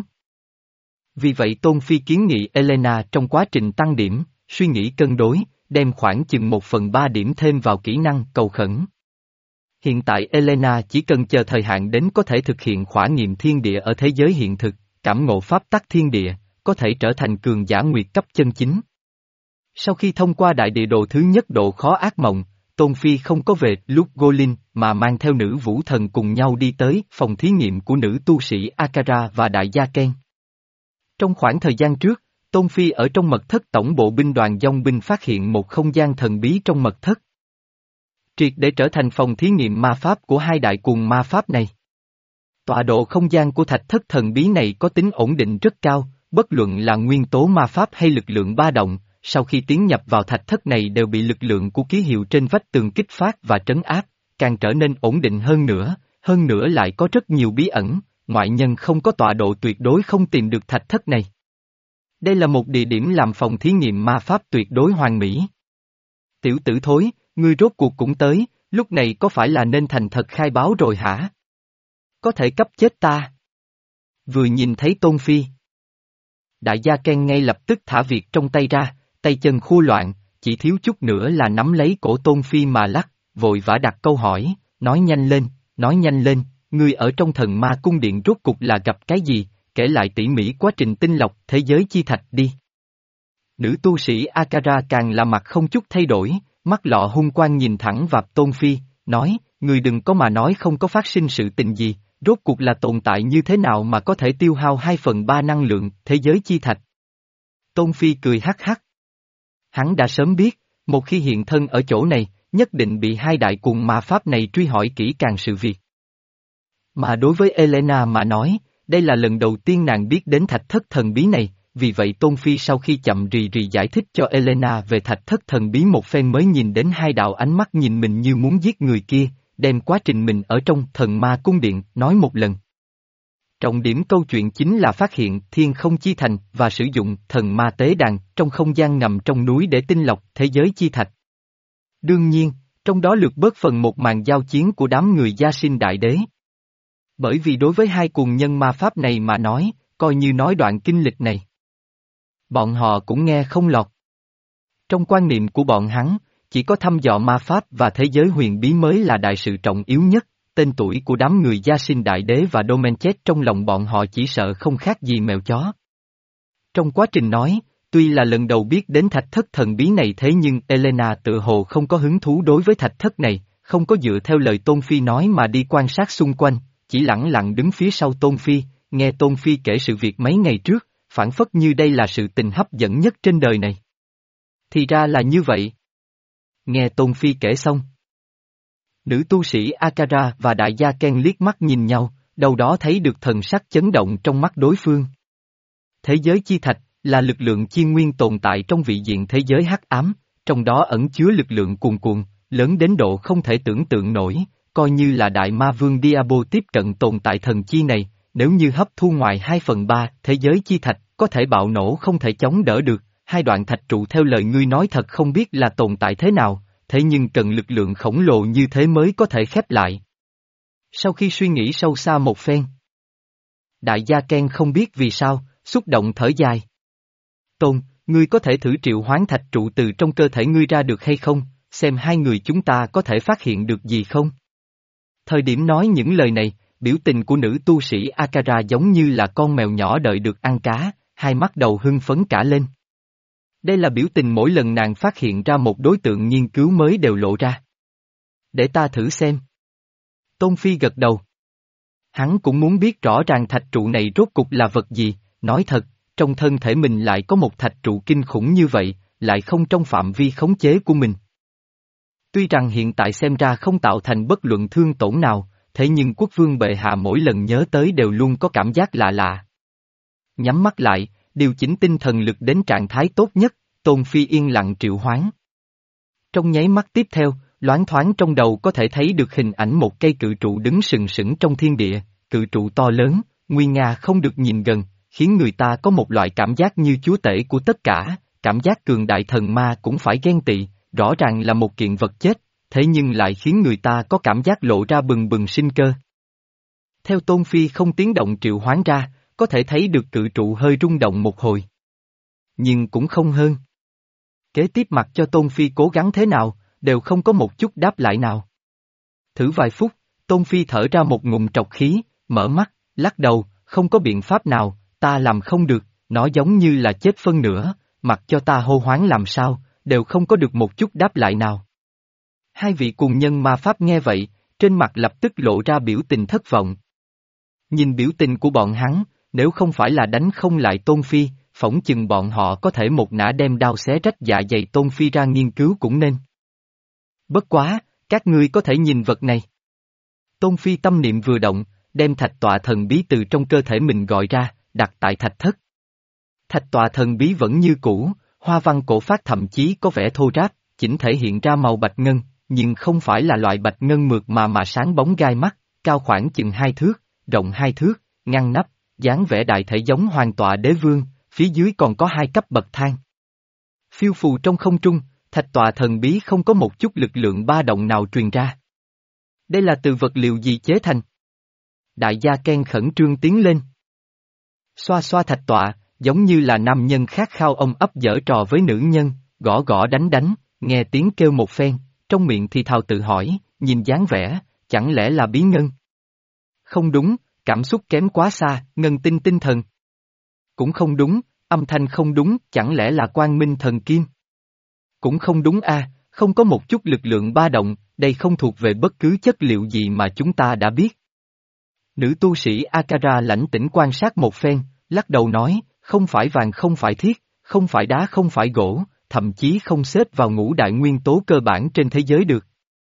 Vì vậy Tôn Phi kiến nghị Elena trong quá trình tăng điểm, suy nghĩ cân đối, đem khoảng chừng một phần ba điểm thêm vào kỹ năng cầu khẩn. Hiện tại Elena chỉ cần chờ thời hạn đến có thể thực hiện khỏa nghiệm thiên địa ở thế giới hiện thực, cảm ngộ pháp tắc thiên địa, có thể trở thành cường giả nguyệt cấp chân chính. Sau khi thông qua đại địa đồ thứ nhất độ khó ác mộng, Tôn Phi không có về lúc Golin mà mang theo nữ vũ thần cùng nhau đi tới phòng thí nghiệm của nữ tu sĩ Akara và đại gia Ken. Trong khoảng thời gian trước, Tôn Phi ở trong mật thất tổng bộ binh đoàn dòng binh phát hiện một không gian thần bí trong mật thất. Triệt để trở thành phòng thí nghiệm ma pháp của hai đại cuồng ma pháp này. Tọa độ không gian của thạch thất thần bí này có tính ổn định rất cao, bất luận là nguyên tố ma pháp hay lực lượng ba động, sau khi tiến nhập vào thạch thất này đều bị lực lượng của ký hiệu trên vách tường kích phát và trấn áp, càng trở nên ổn định hơn nữa, hơn nữa lại có rất nhiều bí ẩn, ngoại nhân không có tọa độ tuyệt đối không tìm được thạch thất này. Đây là một địa điểm làm phòng thí nghiệm ma pháp tuyệt đối hoàn mỹ. Tiểu tử thối, ngươi rốt cuộc cũng tới, lúc này có phải là nên thành thật khai báo rồi hả? Có thể cấp chết ta. Vừa nhìn thấy Tôn Phi. Đại gia Ken ngay lập tức thả việc trong tay ra, tay chân khu loạn, chỉ thiếu chút nữa là nắm lấy cổ Tôn Phi mà lắc, vội vã đặt câu hỏi, nói nhanh lên, nói nhanh lên, ngươi ở trong thần ma cung điện rốt cục là gặp cái gì, kể lại tỉ mỉ quá trình tinh lọc thế giới chi thạch đi. Nữ tu sĩ Akara càng là mặt không chút thay đổi, mắt lọ hung quang nhìn thẳng vào Tôn Phi, nói, ngươi đừng có mà nói không có phát sinh sự tình gì, rốt cuộc là tồn tại như thế nào mà có thể tiêu hao hai phần ba năng lượng thế giới chi thạch. Tôn Phi cười hắc hắc. Hắn đã sớm biết, một khi hiện thân ở chỗ này, nhất định bị hai đại cuồng ma pháp này truy hỏi kỹ càng sự việc. Mà đối với Elena mà nói, đây là lần đầu tiên nàng biết đến thạch thất thần bí này, vì vậy Tôn Phi sau khi chậm rì rì giải thích cho Elena về thạch thất thần bí một phen mới nhìn đến hai đạo ánh mắt nhìn mình như muốn giết người kia, đem quá trình mình ở trong thần ma cung điện nói một lần. Trọng điểm câu chuyện chính là phát hiện thiên không chi thành và sử dụng thần ma tế đàn trong không gian ngầm trong núi để tinh lọc thế giới chi thạch. Đương nhiên, trong đó lược bớt phần một màn giao chiến của đám người Gia Xin Đại Đế. Bởi vì đối với hai cuồng nhân ma pháp này mà nói, coi như nói đoạn kinh lịch này. Bọn họ cũng nghe không lọt. Trong quan niệm của bọn hắn, chỉ có thăm dò ma pháp và thế giới huyền bí mới là đại sự trọng yếu nhất, tên tuổi của đám người gia sinh đại đế và Domenchet trong lòng bọn họ chỉ sợ không khác gì mèo chó. Trong quá trình nói, tuy là lần đầu biết đến thạch thất thần bí này thế nhưng Elena tự hồ không có hứng thú đối với thạch thất này, không có dựa theo lời Tôn Phi nói mà đi quan sát xung quanh, chỉ lẳng lặng đứng phía sau Tôn Phi, nghe Tôn Phi kể sự việc mấy ngày trước, phản phất như đây là sự tình hấp dẫn nhất trên đời này. Thì ra là như vậy. Nghe Tôn Phi kể xong. Nữ tu sĩ Akara và đại gia Ken liếc mắt nhìn nhau, đâu đó thấy được thần sắc chấn động trong mắt đối phương. Thế giới chi thạch là lực lượng chi nguyên tồn tại trong vị diện thế giới hắc ám, trong đó ẩn chứa lực lượng cuồn cuộn, lớn đến độ không thể tưởng tượng nổi, coi như là đại ma vương Diabo tiếp cận tồn tại thần chi này, nếu như hấp thu ngoài hai phần ba thế giới chi thạch, có thể bạo nổ không thể chống đỡ được, hai đoạn thạch trụ theo lời ngươi nói thật không biết là tồn tại thế nào, thế nhưng cần lực lượng khổng lồ như thế mới có thể khép lại. Sau khi suy nghĩ sâu xa một phen, đại gia Ken không biết vì sao, xúc động thở dài. Tôn, ngươi có thể thử triệu hoán thạch trụ từ trong cơ thể ngươi ra được hay không, xem hai người chúng ta có thể phát hiện được gì không? Thời điểm nói những lời này, biểu tình của nữ tu sĩ Akara giống như là con mèo nhỏ đợi được ăn cá, hai mắt đầu hưng phấn cả lên. Đây là biểu tình mỗi lần nàng phát hiện ra một đối tượng nghiên cứu mới đều lộ ra. Để ta thử xem. Tôn Phi gật đầu. Hắn cũng muốn biết rõ ràng thạch trụ này rốt cục là vật gì, nói thật, trong thân thể mình lại có một thạch trụ kinh khủng như vậy, lại không trong phạm vi khống chế của mình. Tuy rằng hiện tại xem ra không tạo thành bất luận thương tổn nào, thế nhưng quốc vương bệ hạ mỗi lần nhớ tới đều luôn có cảm giác lạ lạ. Nhắm mắt lại, điều chỉnh tinh thần lực đến trạng thái tốt nhất, Tôn Phi yên lặng triệu hoán. Trong nháy mắt tiếp theo, loáng thoáng trong đầu có thể thấy được hình ảnh một cây cự trụ đứng sừng sững trong thiên địa, cự trụ to lớn, nguy nga không được nhìn gần, khiến người ta có một loại cảm giác như chúa tể của tất cả, cảm giác cường đại thần ma cũng phải ghen tị, rõ ràng là một kiện vật chết, thế nhưng lại khiến người ta có cảm giác lộ ra bừng bừng sinh cơ. Theo Tôn Phi không tiếng động triệu hoán ra, có thể thấy được cự trụ hơi rung động một hồi. Nhưng cũng không hơn. Kế tiếp mặc cho Tôn Phi cố gắng thế nào, đều không có một chút đáp lại nào. Thử vài phút, Tôn Phi thở ra một ngụm trọc khí, mở mắt, lắc đầu, không có biện pháp nào, ta làm không được, nó giống như là chết phân nửa, mặc cho ta hô hoán làm sao, đều không có được một chút đáp lại nào. Hai vị cùng nhân ma pháp nghe vậy, trên mặt lập tức lộ ra biểu tình thất vọng. Nhìn biểu tình của bọn hắn, nếu không phải là đánh không lại Tôn Phi, phỏng chừng bọn họ có thể một nã đem đao xé rách dạ dày Tôn Phi ra nghiên cứu cũng nên. Bất quá, các ngươi có thể nhìn vật này. Tôn Phi tâm niệm vừa động, đem thạch tọa thần bí từ trong cơ thể mình gọi ra, đặt tại thạch thất. Thạch tọa thần bí vẫn như cũ, hoa văn cổ phát thậm chí có vẻ thô ráp, chỉnh thể hiện ra màu bạch ngân, nhưng không phải là loại bạch ngân mượt mà mà sáng bóng gai mắt, cao khoảng chừng hai thước, rộng hai thước, ngăn nắp, dáng vẻ đại thể giống hoàng tọa đế vương, phía dưới còn có hai cấp bậc thang. Phiêu phù trong không trung, thạch tọa thần bí không có một chút lực lượng ba động nào truyền ra. Đây là từ vật liệu gì chế thành? Đại gia Ken khẩn trương tiến lên. Xoa xoa thạch tọa, giống như là nam nhân khát khao ôm ấp giở trò với nữ nhân, gõ gõ đánh đánh, nghe tiếng kêu một phen, trong miệng thì thào tự hỏi, nhìn dáng vẻ, chẳng lẽ là bí ngân? Không đúng, cảm xúc kém quá xa, ngân tinh tinh thần. Cũng không đúng, âm thanh không đúng, chẳng lẽ là quang minh thần kim? Cũng không đúng a, không có một chút lực lượng ba động, đây không thuộc về bất cứ chất liệu gì mà chúng ta đã biết. Nữ tu sĩ Akara lãnh tĩnh quan sát một phen, lắc đầu nói, không phải vàng không phải thiết, không phải đá không phải gỗ, thậm chí không xếp vào ngũ đại nguyên tố cơ bản trên thế giới được.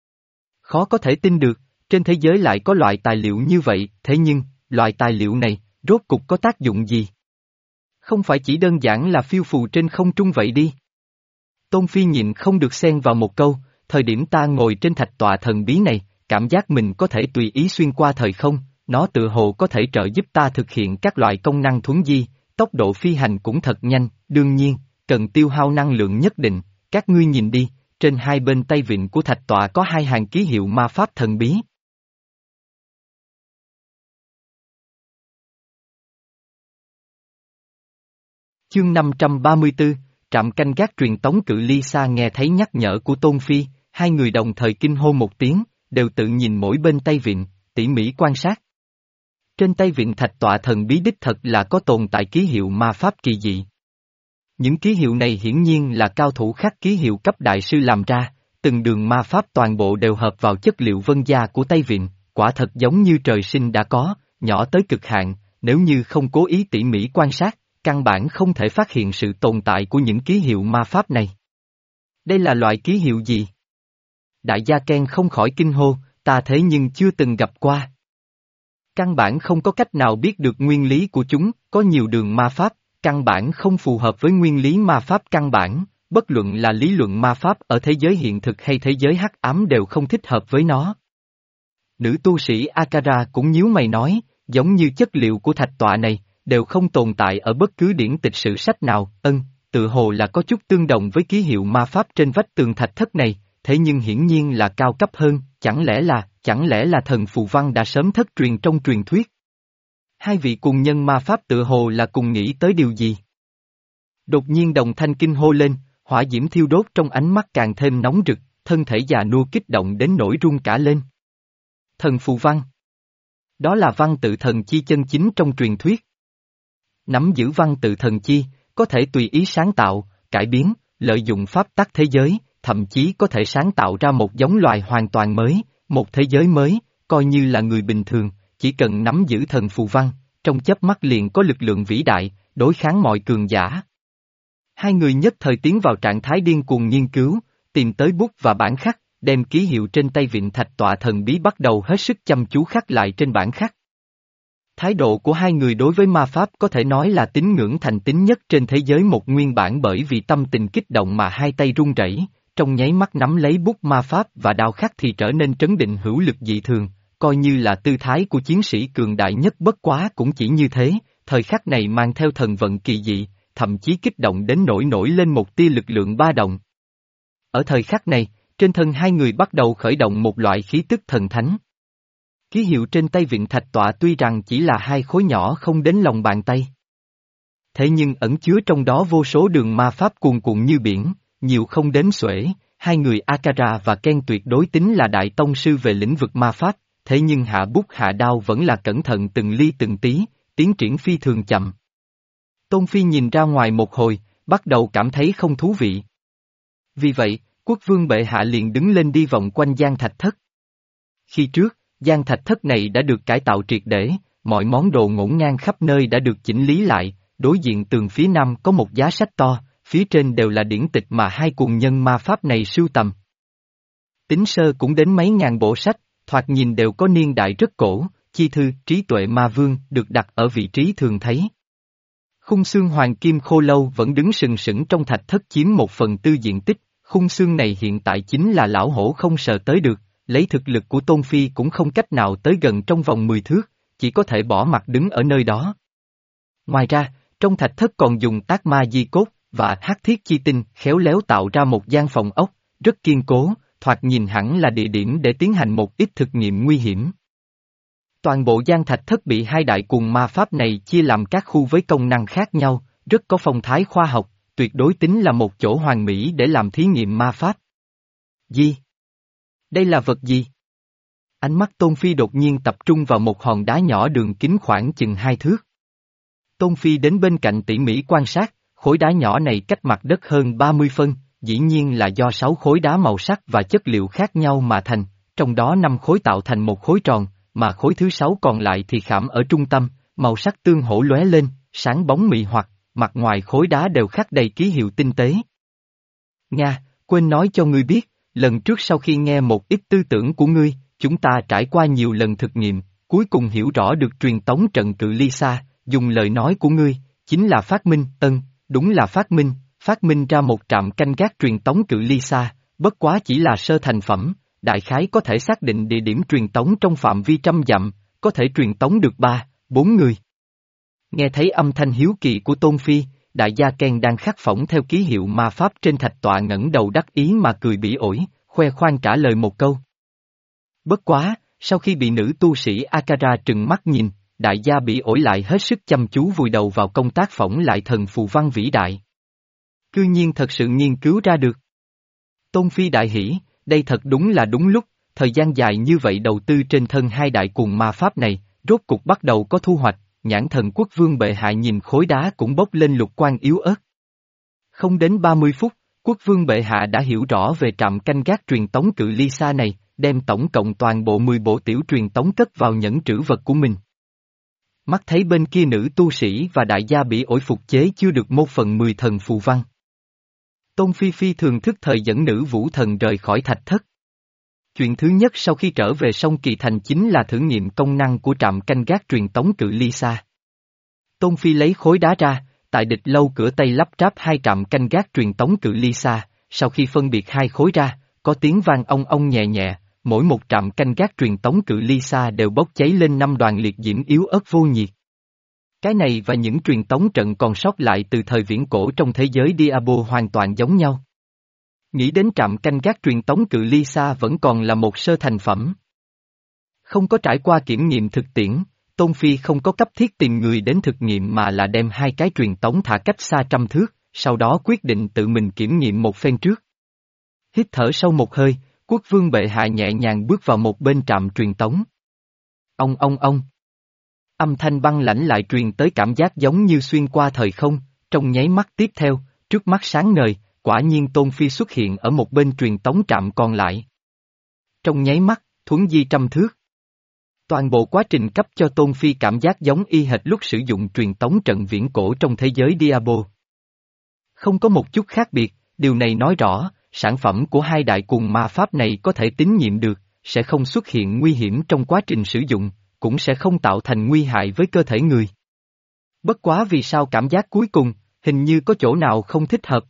Khó có thể tin được, trên thế giới lại có loại tài liệu như vậy, thế nhưng, loại tài liệu này, rốt cục có tác dụng gì? Không phải chỉ đơn giản là phiêu phù trên không trung vậy đi. Tôn Phi nhịn không được xen vào một câu, thời điểm ta ngồi trên thạch tọa thần bí này, cảm giác mình có thể tùy ý xuyên qua thời không, nó tự hồ có thể trợ giúp ta thực hiện các loại công năng thuấn di, tốc độ phi hành cũng thật nhanh, đương nhiên, cần tiêu hao năng lượng nhất định, các ngươi nhìn đi, trên hai bên tay vịn của thạch tọa có hai hàng ký hiệu ma pháp thần bí. Chương năm trăm ba mươi tư, trạm canh gác truyền tống cự ly xa. Nghe thấy nhắc nhở của Tôn Phi, hai người đồng thời kinh hô một tiếng, đều tự nhìn mỗi bên tay vịn, tỉ mỉ quan sát. Trên tay vịn thạch tọa thần bí đích thật là có tồn tại ký hiệu ma pháp kỳ dị. Những ký hiệu này hiển nhiên là cao thủ khắc ký hiệu cấp đại sư làm ra, từng đường ma pháp toàn bộ đều hợp vào chất liệu vân gia của tay vịn, quả thật giống như trời sinh đã có, nhỏ tới cực hạn, nếu như không cố ý tỉ mỉ quan sát, căn bản không thể phát hiện sự tồn tại của những ký hiệu ma pháp này. Đây là loại ký hiệu gì? Đại gia Ken không khỏi kinh hô, ta thế nhưng chưa từng gặp qua. Căn bản không có cách nào biết được nguyên lý của chúng, có nhiều đường ma pháp, căn bản không phù hợp với nguyên lý ma pháp căn bản, bất luận là lý luận ma pháp ở thế giới hiện thực hay thế giới hắc ám đều không thích hợp với nó. Nữ tu sĩ Akara cũng nhíu mày nói, giống như chất liệu của thạch tọa này, đều không tồn tại ở bất cứ điển tịch sử sách nào, ân, tự hồ là có chút tương đồng với ký hiệu ma pháp trên vách tường thạch thất này, thế nhưng hiển nhiên là cao cấp hơn, chẳng lẽ là, chẳng lẽ là thần phù văn đã sớm thất truyền trong truyền thuyết? Hai vị cùng nhân ma pháp tự hồ là cùng nghĩ tới điều gì? Đột nhiên đồng thanh kinh hô lên, hỏa diễm thiêu đốt trong ánh mắt càng thêm nóng rực, thân thể già nua kích động đến nỗi run cả lên. Thần phù văn. Đó là văn tự thần chi chân chính trong truyền thuyết. Nắm giữ văn tự thần chi, có thể tùy ý sáng tạo, cải biến, lợi dụng pháp tắc thế giới, thậm chí có thể sáng tạo ra một giống loài hoàn toàn mới, một thế giới mới, coi như là người bình thường, chỉ cần nắm giữ thần phù văn, trong chớp mắt liền có lực lượng vĩ đại, đối kháng mọi cường giả. Hai người nhất thời tiến vào trạng thái điên cuồng nghiên cứu, tìm tới bút và bản khắc, đem ký hiệu trên tay vịn thạch tọa thần bí bắt đầu hết sức chăm chú khắc lại trên bản khắc. Thái độ của hai người đối với ma pháp có thể nói là tín ngưỡng thành tín nhất trên thế giới, một nguyên bản bởi vì tâm tình kích động mà hai tay run rẩy, trong nháy mắt nắm lấy bút ma pháp và đao khắc thì trở nên trấn định hữu lực dị thường, coi như là tư thái của chiến sĩ cường đại nhất bất quá cũng chỉ như thế, thời khắc này mang theo thần vận kỳ dị, thậm chí kích động đến nổi nổi lên một tia lực lượng ba động. Ở thời khắc này, trên thân hai người bắt đầu khởi động một loại khí tức thần thánh. Ký hiệu trên tay vịn thạch tọa tuy rằng chỉ là hai khối nhỏ không đến lòng bàn tay. Thế nhưng ẩn chứa trong đó vô số đường ma pháp cuồn cuộn như biển, nhiều không đếm xuể, hai người Akara và Ken tuyệt đối tính là đại tông sư về lĩnh vực ma pháp, thế nhưng hạ bút hạ đao vẫn là cẩn thận từng ly từng tí, tiến triển phi thường chậm. Tôn Phi nhìn ra ngoài một hồi, bắt đầu cảm thấy không thú vị. Vì vậy, quốc vương bệ hạ liền đứng lên đi vòng quanh gian thạch thất. Khi trước, gian thạch thất này đã được cải tạo triệt để, mọi món đồ ngổn ngang khắp nơi đã được chỉnh lý lại, đối diện tường phía nam có một giá sách to, phía trên đều là điển tịch mà hai cuồng nhân ma pháp này sưu tầm. Tính sơ cũng đến mấy ngàn bộ sách, thoạt nhìn đều có niên đại rất cổ, chi thư trí tuệ ma vương được đặt ở vị trí thường thấy. Khung xương hoàng kim khô lâu vẫn đứng sừng sững trong thạch thất chiếm một phần tư diện tích, khung xương này hiện tại chính là lão hổ không sờ tới được, lấy thực lực của Tôn Phi cũng không cách nào tới gần trong vòng mười thước, chỉ có thể bỏ mặt đứng ở nơi đó. Ngoài ra, trong thạch thất còn dùng ác ma di cốt và hắc thiết chi tinh khéo léo tạo ra một gian phòng ốc, rất kiên cố, thoạt nhìn hẳn là địa điểm để tiến hành một ít thực nghiệm nguy hiểm. Toàn bộ gian thạch thất bị hai đại cuồng ma pháp này chia làm các khu với công năng khác nhau, rất có phong thái khoa học, tuyệt đối tính là một chỗ hoàn mỹ để làm thí nghiệm ma pháp. Gì? Đây là vật gì? Ánh mắt Tôn Phi đột nhiên tập trung vào một hòn đá nhỏ đường kính khoảng chừng hai thước. Tôn Phi đến bên cạnh tỉ mỉ quan sát, khối đá nhỏ này cách mặt đất hơn ba mươi phân, dĩ nhiên là do sáu khối đá màu sắc và chất liệu khác nhau mà thành, trong đó năm khối tạo thành một khối tròn, mà khối thứ sáu còn lại thì khảm ở trung tâm, màu sắc tương hỗ lóe lên, sáng bóng mị hoặc, mặt ngoài khối đá đều khắc đầy ký hiệu tinh tế. Nga, quên nói cho ngươi biết, lần trước sau khi nghe một ít tư tưởng của ngươi, chúng ta trải qua nhiều lần thực nghiệm, cuối cùng hiểu rõ được truyền tống trận cự ly xa, dùng lời nói của ngươi, chính là phát minh, ân, đúng là phát minh, phát minh ra một trạm canh gác truyền tống cự ly xa, bất quá chỉ là sơ thành phẩm, đại khái có thể xác định địa điểm truyền tống trong phạm vi trăm dặm, có thể truyền tống được ba, bốn người. Nghe thấy âm thanh hiếu kỳ của Tôn Phi, đại gia Ken đang khắc phỏng theo ký hiệu ma pháp trên thạch tọa ngẩng đầu đắc ý mà cười bỉ ổi, khoe khoang trả lời một câu. Bất quá, sau khi bị nữ tu sĩ Akara trừng mắt nhìn, đại gia bỉ ổi lại hết sức chăm chú vùi đầu vào công tác phỏng lại thần phù văn vĩ đại. Cư nhiên thật sự nghiên cứu ra được. Tôn Phi đại hỉ, đây thật đúng là đúng lúc, thời gian dài như vậy đầu tư trên thân hai đại cuồng ma pháp này, rốt cục bắt đầu có thu hoạch, nhãn thần quốc vương bệ hạ nhìn khối đá cũng bốc lên lục quang yếu ớt. Không đến ba mươi phút, quốc vương bệ hạ đã hiểu rõ về trạm canh gác truyền tống cự ly xa này, đem tổng cộng toàn bộ mười bộ tiểu truyền tống cất vào nhẫn trữ vật của mình. Mắt thấy bên kia nữ tu sĩ và đại gia bỉ ổi phục chế chưa được một phần mười thần phù văn. Tôn Phi Phi thường thức thời dẫn nữ vũ thần rời khỏi thạch thất. Chuyện thứ nhất sau khi trở về sông Kỳ Thành chính là thử nghiệm công năng của trạm canh gác truyền tống cự ly xa. Tôn Phi lấy khối đá ra, tại địch lâu cửa Tây lắp ráp hai trạm canh gác truyền tống cự ly xa, sau khi phân biệt hai khối ra, có tiếng vang ong ong nhẹ nhẹ, mỗi một trạm canh gác truyền tống cự ly xa đều bốc cháy lên năm đoàn liệt diễm yếu ớt vô nhiệt. Cái này và những truyền tống trận còn sót lại từ thời viễn cổ trong thế giới Diablo hoàn toàn giống nhau. Nghĩ đến trạm canh gác truyền tống cự ly xa vẫn còn là một sơ thành phẩm. Không có trải qua kiểm nghiệm thực tiễn, Tôn Phi không có cấp thiết tìm người đến thực nghiệm mà là đem hai cái truyền tống thả cách xa trăm thước, sau đó quyết định tự mình kiểm nghiệm một phen trước. Hít thở sâu một hơi, quốc vương bệ hạ nhẹ nhàng bước vào một bên trạm truyền tống. Ông ông ông. Âm thanh băng lãnh lại truyền tới cảm giác giống như xuyên qua thời không, trong nháy mắt tiếp theo, trước mắt sáng ngời, quả nhiên Tôn Phi xuất hiện ở một bên truyền tống trạm còn lại. Trong nháy mắt, thuấn di trăm thước. Toàn bộ quá trình cấp cho Tôn Phi cảm giác giống y hệt lúc sử dụng truyền tống trận viễn cổ trong thế giới Diablo. Không có một chút khác biệt, điều này nói rõ, sản phẩm của hai đại cuồng ma pháp này có thể tín nhiệm được, sẽ không xuất hiện nguy hiểm trong quá trình sử dụng, cũng sẽ không tạo thành nguy hại với cơ thể người. Bất quá vì sao cảm giác cuối cùng, hình như có chỗ nào không thích hợp.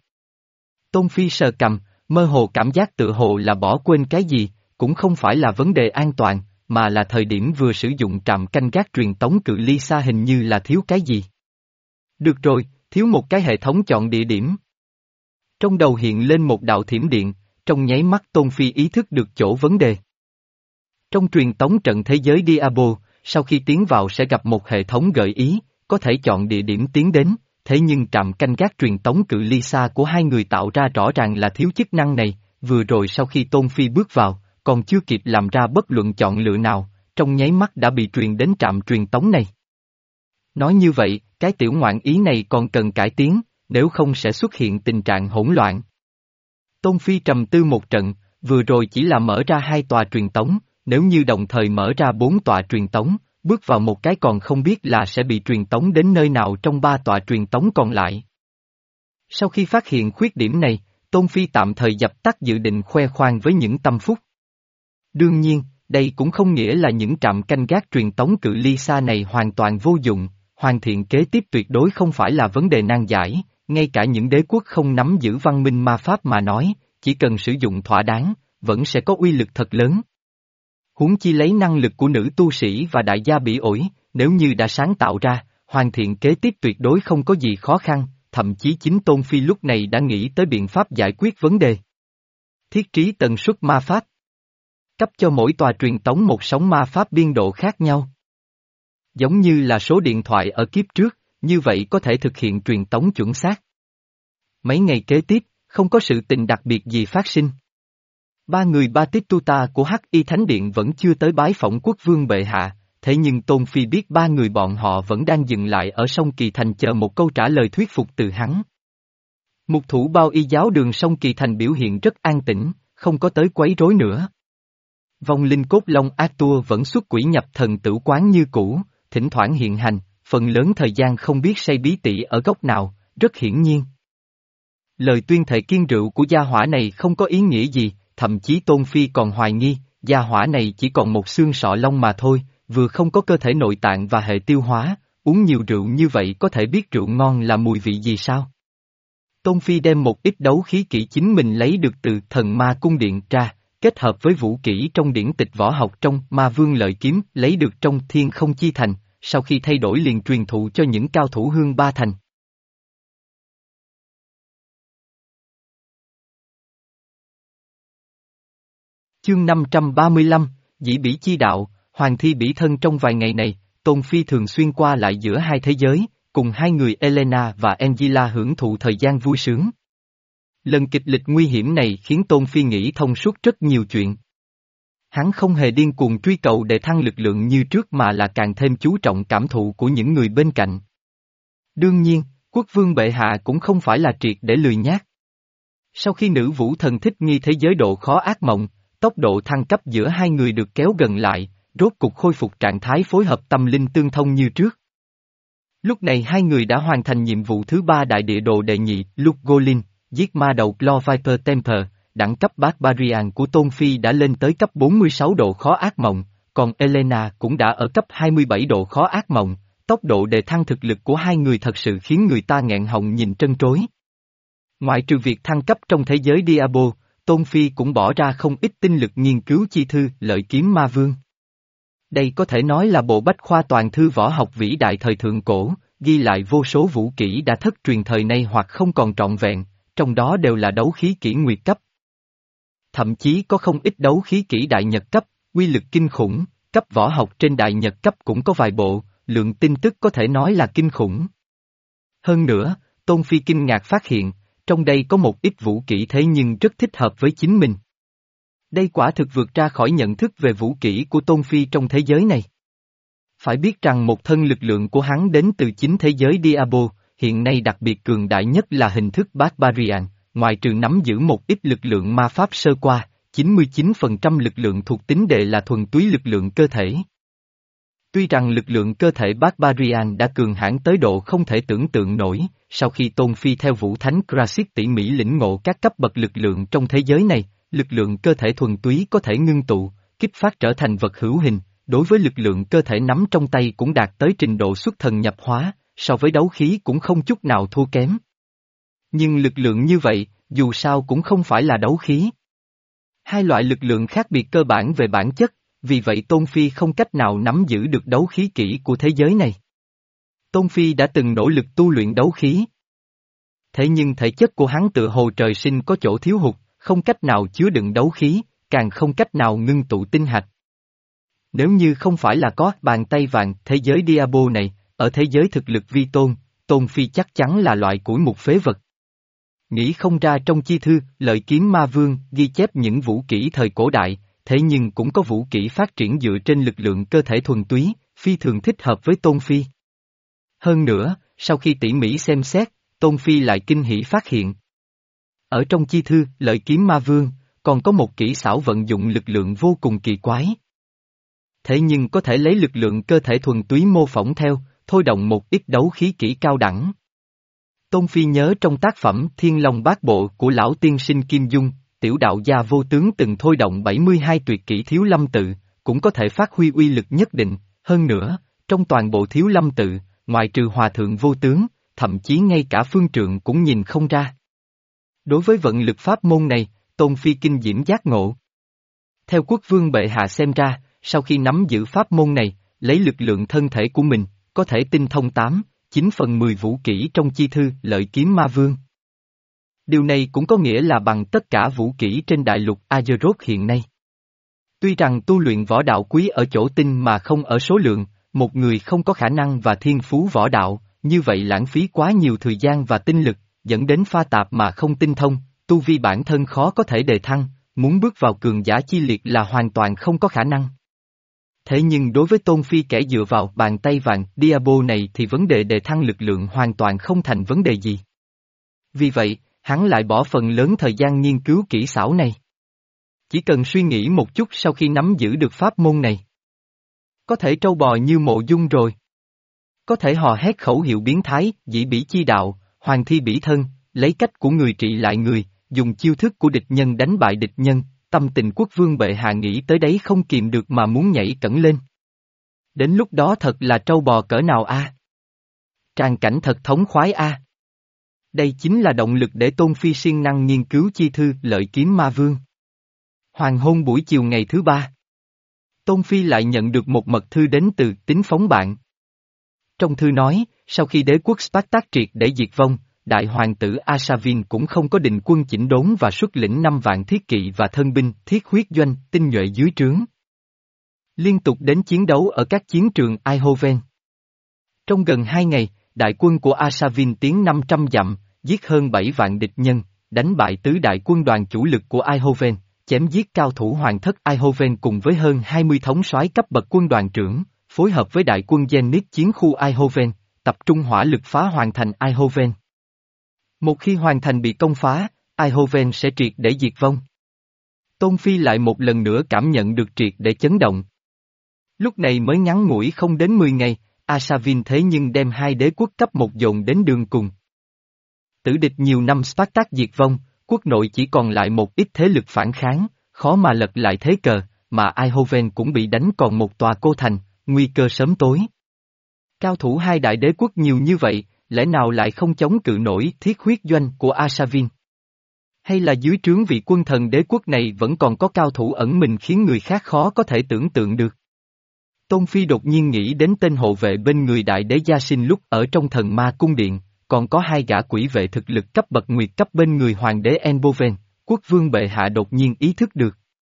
Tôn Phi sờ cằm, mơ hồ cảm giác tự hồ là bỏ quên cái gì, cũng không phải là vấn đề an toàn, mà là thời điểm vừa sử dụng trạm canh gác truyền tống cự ly xa hình như là thiếu cái gì. Được rồi, thiếu một cái hệ thống chọn địa điểm. Trong đầu hiện lên một đạo thiểm điện, trong nháy mắt Tôn Phi ý thức được chỗ vấn đề. Trong truyền tống trận thế giới Diablo, sau khi tiến vào sẽ gặp một hệ thống gợi ý, có thể chọn địa điểm tiến đến, thế nhưng trạm canh gác truyền tống cự ly xa của hai người tạo ra rõ ràng là thiếu chức năng này, vừa rồi sau khi Tôn Phi bước vào, còn chưa kịp làm ra bất luận chọn lựa nào, trong nháy mắt đã bị truyền đến trạm truyền tống này. Nói như vậy, cái tiểu ngoạn ý này còn cần cải tiến, nếu không sẽ xuất hiện tình trạng hỗn loạn. Tôn Phi trầm tư một trận, vừa rồi chỉ là mở ra hai tòa truyền tống, nếu như đồng thời mở ra bốn tòa truyền tống, bước vào một cái còn không biết là sẽ bị truyền tống đến nơi nào trong ba tòa truyền tống còn lại. Sau khi phát hiện khuyết điểm này, Tôn Phi tạm thời dập tắt dự định khoe khoang với những tâm phúc. Đương nhiên, đây cũng không nghĩa là những trạm canh gác truyền tống cự ly xa này hoàn toàn vô dụng, hoàn thiện kế tiếp tuyệt đối không phải là vấn đề nan giải, ngay cả những đế quốc không nắm giữ văn minh ma pháp mà nói, chỉ cần sử dụng thỏa đáng, vẫn sẽ có uy lực thật lớn. Huống chi lấy năng lực của nữ tu sĩ và đại gia bỉ ổi, nếu như đã sáng tạo ra, hoàn thiện kế tiếp tuyệt đối không có gì khó khăn, thậm chí chính Tôn Phi lúc này đã nghĩ tới biện pháp giải quyết vấn đề. Thiết trí tần suất ma pháp. Cấp cho mỗi tòa truyền tống một sóng ma pháp biên độ khác nhau. Giống như là số điện thoại ở kiếp trước, như vậy có thể thực hiện truyền tống chuẩn xác. Mấy ngày kế tiếp, không có sự tình đặc biệt gì phát sinh. Ba người Batistuta của Hắc Y Thánh Điện vẫn chưa tới bái phỏng quốc vương bệ hạ, thế nhưng Tôn Phi biết ba người bọn họ vẫn đang dừng lại ở sông Kỳ Thành chờ một câu trả lời thuyết phục từ hắn. Mục thủ bao y giáo đường sông Kỳ Thành biểu hiện rất an tĩnh, không có tới quấy rối nữa. Vong linh cốt long Arthur vẫn xuất quỷ nhập thần tử quán như cũ, thỉnh thoảng hiện hành, phần lớn thời gian không biết say bí tỉ ở góc nào, rất hiển nhiên. Lời tuyên thệ kiêng rượu của gia hỏa này không có ý nghĩa gì, thậm chí Tôn Phi còn hoài nghi, gia hỏa này chỉ còn một xương sọ lông mà thôi, vừa không có cơ thể nội tạng và hệ tiêu hóa, uống nhiều rượu như vậy có thể biết rượu ngon là mùi vị gì sao? Tôn Phi đem một ít đấu khí kỹ chính mình lấy được từ thần ma cung điện ra, kết hợp với vũ kỹ trong điển tịch võ học trong ma vương lợi kiếm lấy được trong thiên không chi thành, sau khi thay đổi liền truyền thụ cho những cao thủ hương ba thành. Chương năm trăm ba mươi lăm, Dĩ Bỉ Chi Đạo, Hoàng Thi Bỉ Thân. Trong vài ngày này, Tôn Phi thường xuyên qua lại giữa hai thế giới, cùng hai người Elena và Angela hưởng thụ thời gian vui sướng. Lần kịch lịch nguy hiểm này khiến Tôn Phi nghĩ thông suốt rất nhiều chuyện. Hắn không hề điên cuồng truy cầu để thăng lực lượng như trước mà là càng thêm chú trọng cảm thụ của những người bên cạnh. Đương nhiên, quốc vương bệ hạ cũng không phải là triệt để lười nhác. Sau khi nữ vũ thần thích nghi thế giới độ khó ác mộng, tốc độ thăng cấp giữa hai người được kéo gần lại, rốt cục khôi phục trạng thái phối hợp tâm linh tương thông như trước. Lúc này hai người đã hoàn thành nhiệm vụ thứ ba đại địa đồ đệ nhị, Lục Golin, giết ma đầu Claw Viper Temper, đẳng cấp Barbarian của Tôn Phi đã lên tới cấp bốn mươi sáu độ khó ác mộng, còn Elena cũng đã ở cấp hai mươi bảy độ khó ác mộng, tốc độ đề thăng thực lực của hai người thật sự khiến người ta nghẹn họng nhìn trân trối. Ngoại trừ việc thăng cấp trong thế giới Diablo, Tôn Phi cũng bỏ ra không ít tinh lực nghiên cứu chi thư Lợi Kiếm Ma Vương. Đây có thể nói là bộ bách khoa toàn thư võ học vĩ đại thời thượng cổ, ghi lại vô số vũ kỹ đã thất truyền thời nay hoặc không còn trọn vẹn, trong đó đều là đấu khí kỷ nguyệt cấp. Thậm chí có không ít đấu khí kỷ đại nhật cấp, uy lực kinh khủng, cấp võ học trên đại nhật cấp cũng có vài bộ, lượng tin tức có thể nói là kinh khủng. Hơn nữa, Tôn Phi kinh ngạc phát hiện, trong đây có một ít vũ kỹ thế nhưng rất thích hợp với chính mình. Đây quả thực vượt ra khỏi nhận thức về vũ kỹ của Tôn Phi trong thế giới này. Phải biết rằng một thân lực lượng của hắn đến từ chính thế giới Diablo, hiện nay đặc biệt cường đại nhất là hình thức Barbarian, ngoài trừ nắm giữ một ít lực lượng ma pháp sơ qua, chín mươi chín phần trăm lực lượng thuộc tính đệ là thuần túy lực lượng cơ thể. Tuy rằng lực lượng cơ thể Barbarian đã cường hãn tới độ không thể tưởng tượng nổi, sau khi Tôn Phi theo Vũ Thánh Krasit tỉ mỉ lĩnh ngộ các cấp bậc lực lượng trong thế giới này, lực lượng cơ thể thuần túy có thể ngưng tụ, kích phát trở thành vật hữu hình, đối với lực lượng cơ thể nắm trong tay cũng đạt tới trình độ xuất thần nhập hóa, so với đấu khí cũng không chút nào thua kém. Nhưng lực lượng như vậy, dù sao cũng không phải là đấu khí. Hai loại lực lượng khác biệt cơ bản về bản chất, vì vậy Tôn Phi không cách nào nắm giữ được đấu khí kỹ của thế giới này. Tôn Phi đã từng nỗ lực tu luyện đấu khí. Thế nhưng thể chất của hắn tựa hồ trời sinh có chỗ thiếu hụt, không cách nào chứa đựng đấu khí, càng không cách nào ngưng tụ tinh hạch. Nếu như không phải là có bàn tay vàng thế giới Diablo này, ở thế giới thực lực vi tôn, Tôn Phi chắc chắn là loại củi mục phế vật. Nghĩ không ra trong chi thư, Lợi Kiếm Ma Vương ghi chép những vũ kỹ thời cổ đại, thế nhưng cũng có vũ kỹ phát triển dựa trên lực lượng cơ thể thuần túy, phi thường thích hợp với Tôn Phi. Hơn nữa, sau khi tỉ mỉ xem xét, Tôn Phi lại kinh hỉ phát hiện. Ở trong chi thư, Lợi Kiếm Ma Vương, còn có một kỹ xảo vận dụng lực lượng vô cùng kỳ quái. Thế nhưng có thể lấy lực lượng cơ thể thuần túy mô phỏng theo, thôi động một ít đấu khí kỹ cao đẳng. Tôn Phi nhớ trong tác phẩm Thiên Long Bát Bộ của lão tiên sinh Kim Dung, tiểu đạo gia vô tướng từng thôi động bảy mươi hai tuyệt kỹ Thiếu Lâm Tự, cũng có thể phát huy uy lực nhất định, hơn nữa, trong toàn bộ Thiếu Lâm Tự, ngoại trừ hòa thượng vô tướng, thậm chí ngay cả phương trượng cũng nhìn không ra. Đối với vận lực pháp môn này, Tôn Phi kinh diễm giác ngộ. Theo quốc vương bệ hạ xem ra, sau khi nắm giữ pháp môn này, lấy lực lượng thân thể của mình, có thể tinh thông tám, chín phần mười vũ kỹ trong chi thư Lợi Kiếm Ma Vương. Điều này cũng có nghĩa là bằng tất cả vũ kỹ trên đại lục Azeroth hiện nay. Tuy rằng tu luyện võ đạo quý ở chỗ tinh mà không ở số lượng, một người không có khả năng và thiên phú võ đạo, như vậy lãng phí quá nhiều thời gian và tinh lực, dẫn đến pha tạp mà không tinh thông, tu vi bản thân khó có thể đề thăng, muốn bước vào cường giả chi liệt là hoàn toàn không có khả năng. Thế nhưng đối với Tôn Phi kẻ dựa vào bàn tay vàng Diablo này thì vấn đề đề thăng lực lượng hoàn toàn không thành vấn đề gì. Vì vậy, hắn lại bỏ phần lớn thời gian nghiên cứu kỹ xảo này. Chỉ cần suy nghĩ một chút sau khi nắm giữ được pháp môn này. Có thể trâu bò như Mộ Dung rồi. Có thể hò hét khẩu hiệu biến thái, dĩ bỉ chi đạo, hoàng thi bỉ thân, lấy cách của người trị lại người, dùng chiêu thức của địch nhân đánh bại địch nhân, tâm tình quốc vương bệ hạ nghĩ tới đấy không kìm được mà muốn nhảy cẫng lên. Đến lúc đó thật là trâu bò cỡ nào a? À? Tràng cảnh thật thống khoái a. À? Đây chính là động lực để Tôn Phi siêng năng nghiên cứu chi thư Lợi Kiếm Ma Vương. Hoàng hôn buổi chiều ngày thứ ba. Tôn Phi lại nhận được một mật thư đến từ Tính Phóng Bạn. Trong thư nói, sau khi đế quốc Spartak triệt để diệt vong, đại hoàng tử Asavin cũng không có định quân chỉnh đốn và xuất lĩnh năm vạn thiết kỵ và thân binh thiết huyết doanh tinh nhuệ dưới trướng. Liên tục đến chiến đấu ở các chiến trường Eindhoven. Trong gần hai ngày, đại quân của Arshavin tiến năm trăm dặm, giết hơn bảy vạn địch nhân, đánh bại tứ đại quân đoàn chủ lực của Eindhoven, chém giết cao thủ hoàng thất Eindhoven cùng với hơn hai mươi thống soái cấp bậc quân đoàn trưởng, phối hợp với đại quân Zenit chiến khu Eindhoven, tập trung hỏa lực phá hoàn thành Eindhoven. Một khi hoàn thành bị công phá, Eindhoven sẽ triệt để diệt vong. Tôn Phi lại một lần nữa cảm nhận được triệt để chấn động. Lúc này mới ngắn ngủi không đến mười ngày, Arshavin thế nhưng đem hai đế quốc cấp một dồn đến đường cùng. Tử địch nhiều năm Spartak diệt vong, quốc nội chỉ còn lại một ít thế lực phản kháng, khó mà lật lại thế cờ, mà Eindhoven cũng bị đánh còn một tòa cô thành, nguy cơ sớm tối. Cao thủ hai đại đế quốc nhiều như vậy, lẽ nào lại không chống cự nổi thiết huyết doanh của Arshavin? Hay là dưới trướng vị quân thần đế quốc này vẫn còn có cao thủ ẩn mình khiến người khác khó có thể tưởng tượng được? Tôn Phi đột nhiên nghĩ đến tên hộ vệ bên người đại đế Gia Sinh lúc ở trong thần ma cung điện, còn có hai gã quỷ vệ thực lực cấp bậc nguyệt cấp bên người hoàng đế Enboven, quốc vương bệ hạ đột nhiên ý thức được.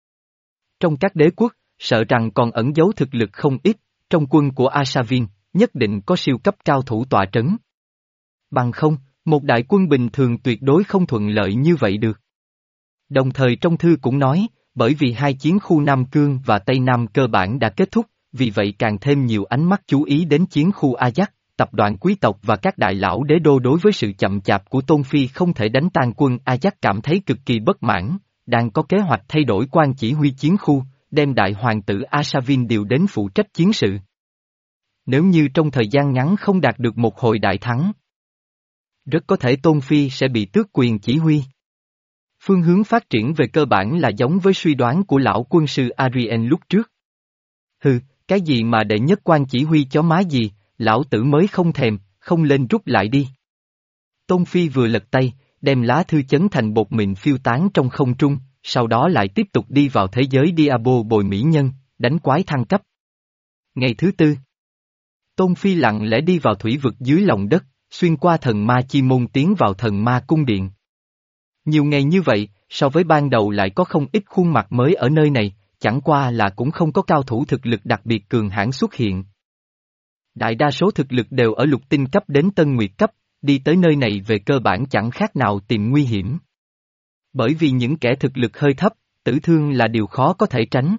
Trong các đế quốc, sợ rằng còn ẩn giấu thực lực không ít, trong quân của Arshavin, nhất định có siêu cấp cao thủ tọa trấn. Bằng không, một đại quân bình thường tuyệt đối không thuận lợi như vậy được. Đồng thời trong thư cũng nói, bởi vì hai chiến khu Nam Cương và Tây Nam cơ bản đã kết thúc, vì vậy càng thêm nhiều ánh mắt chú ý đến chiến khu Ajax, tập đoàn quý tộc và các đại lão đế đô đối với sự chậm chạp của Tôn Phi không thể đánh tan quân Ajax cảm thấy cực kỳ bất mãn, đang có kế hoạch thay đổi quan chỉ huy chiến khu, đem đại hoàng tử Arshavin điều đến phụ trách chiến sự. Nếu như trong thời gian ngắn không đạt được một hồi đại thắng, rất có thể Tôn Phi sẽ bị tước quyền chỉ huy. Phương hướng phát triển về cơ bản là giống với suy đoán của lão quân sư Arien lúc trước. Hừ, cái gì mà đệ nhất quan chỉ huy chó má gì, lão tử mới không thèm, không lên rút lại đi. Tôn Phi vừa lật tay, đem lá thư chấn thành bột mịn phiêu tán trong không trung, sau đó lại tiếp tục đi vào thế giới Diabo bồi mỹ nhân, đánh quái thăng cấp. Ngày thứ tư, Tôn Phi lặng lẽ đi vào thủy vực dưới lòng đất, xuyên qua thần ma chi môn tiến vào thần ma cung điện. Nhiều ngày như vậy, so với ban đầu lại có không ít khuôn mặt mới ở nơi này, chẳng qua là cũng không có cao thủ thực lực đặc biệt cường hãn xuất hiện. Đại đa số thực lực đều ở lục tinh cấp đến tân nguyệt cấp, đi tới nơi này về cơ bản chẳng khác nào tìm nguy hiểm. Bởi vì những kẻ thực lực hơi thấp, tử thương là điều khó có thể tránh.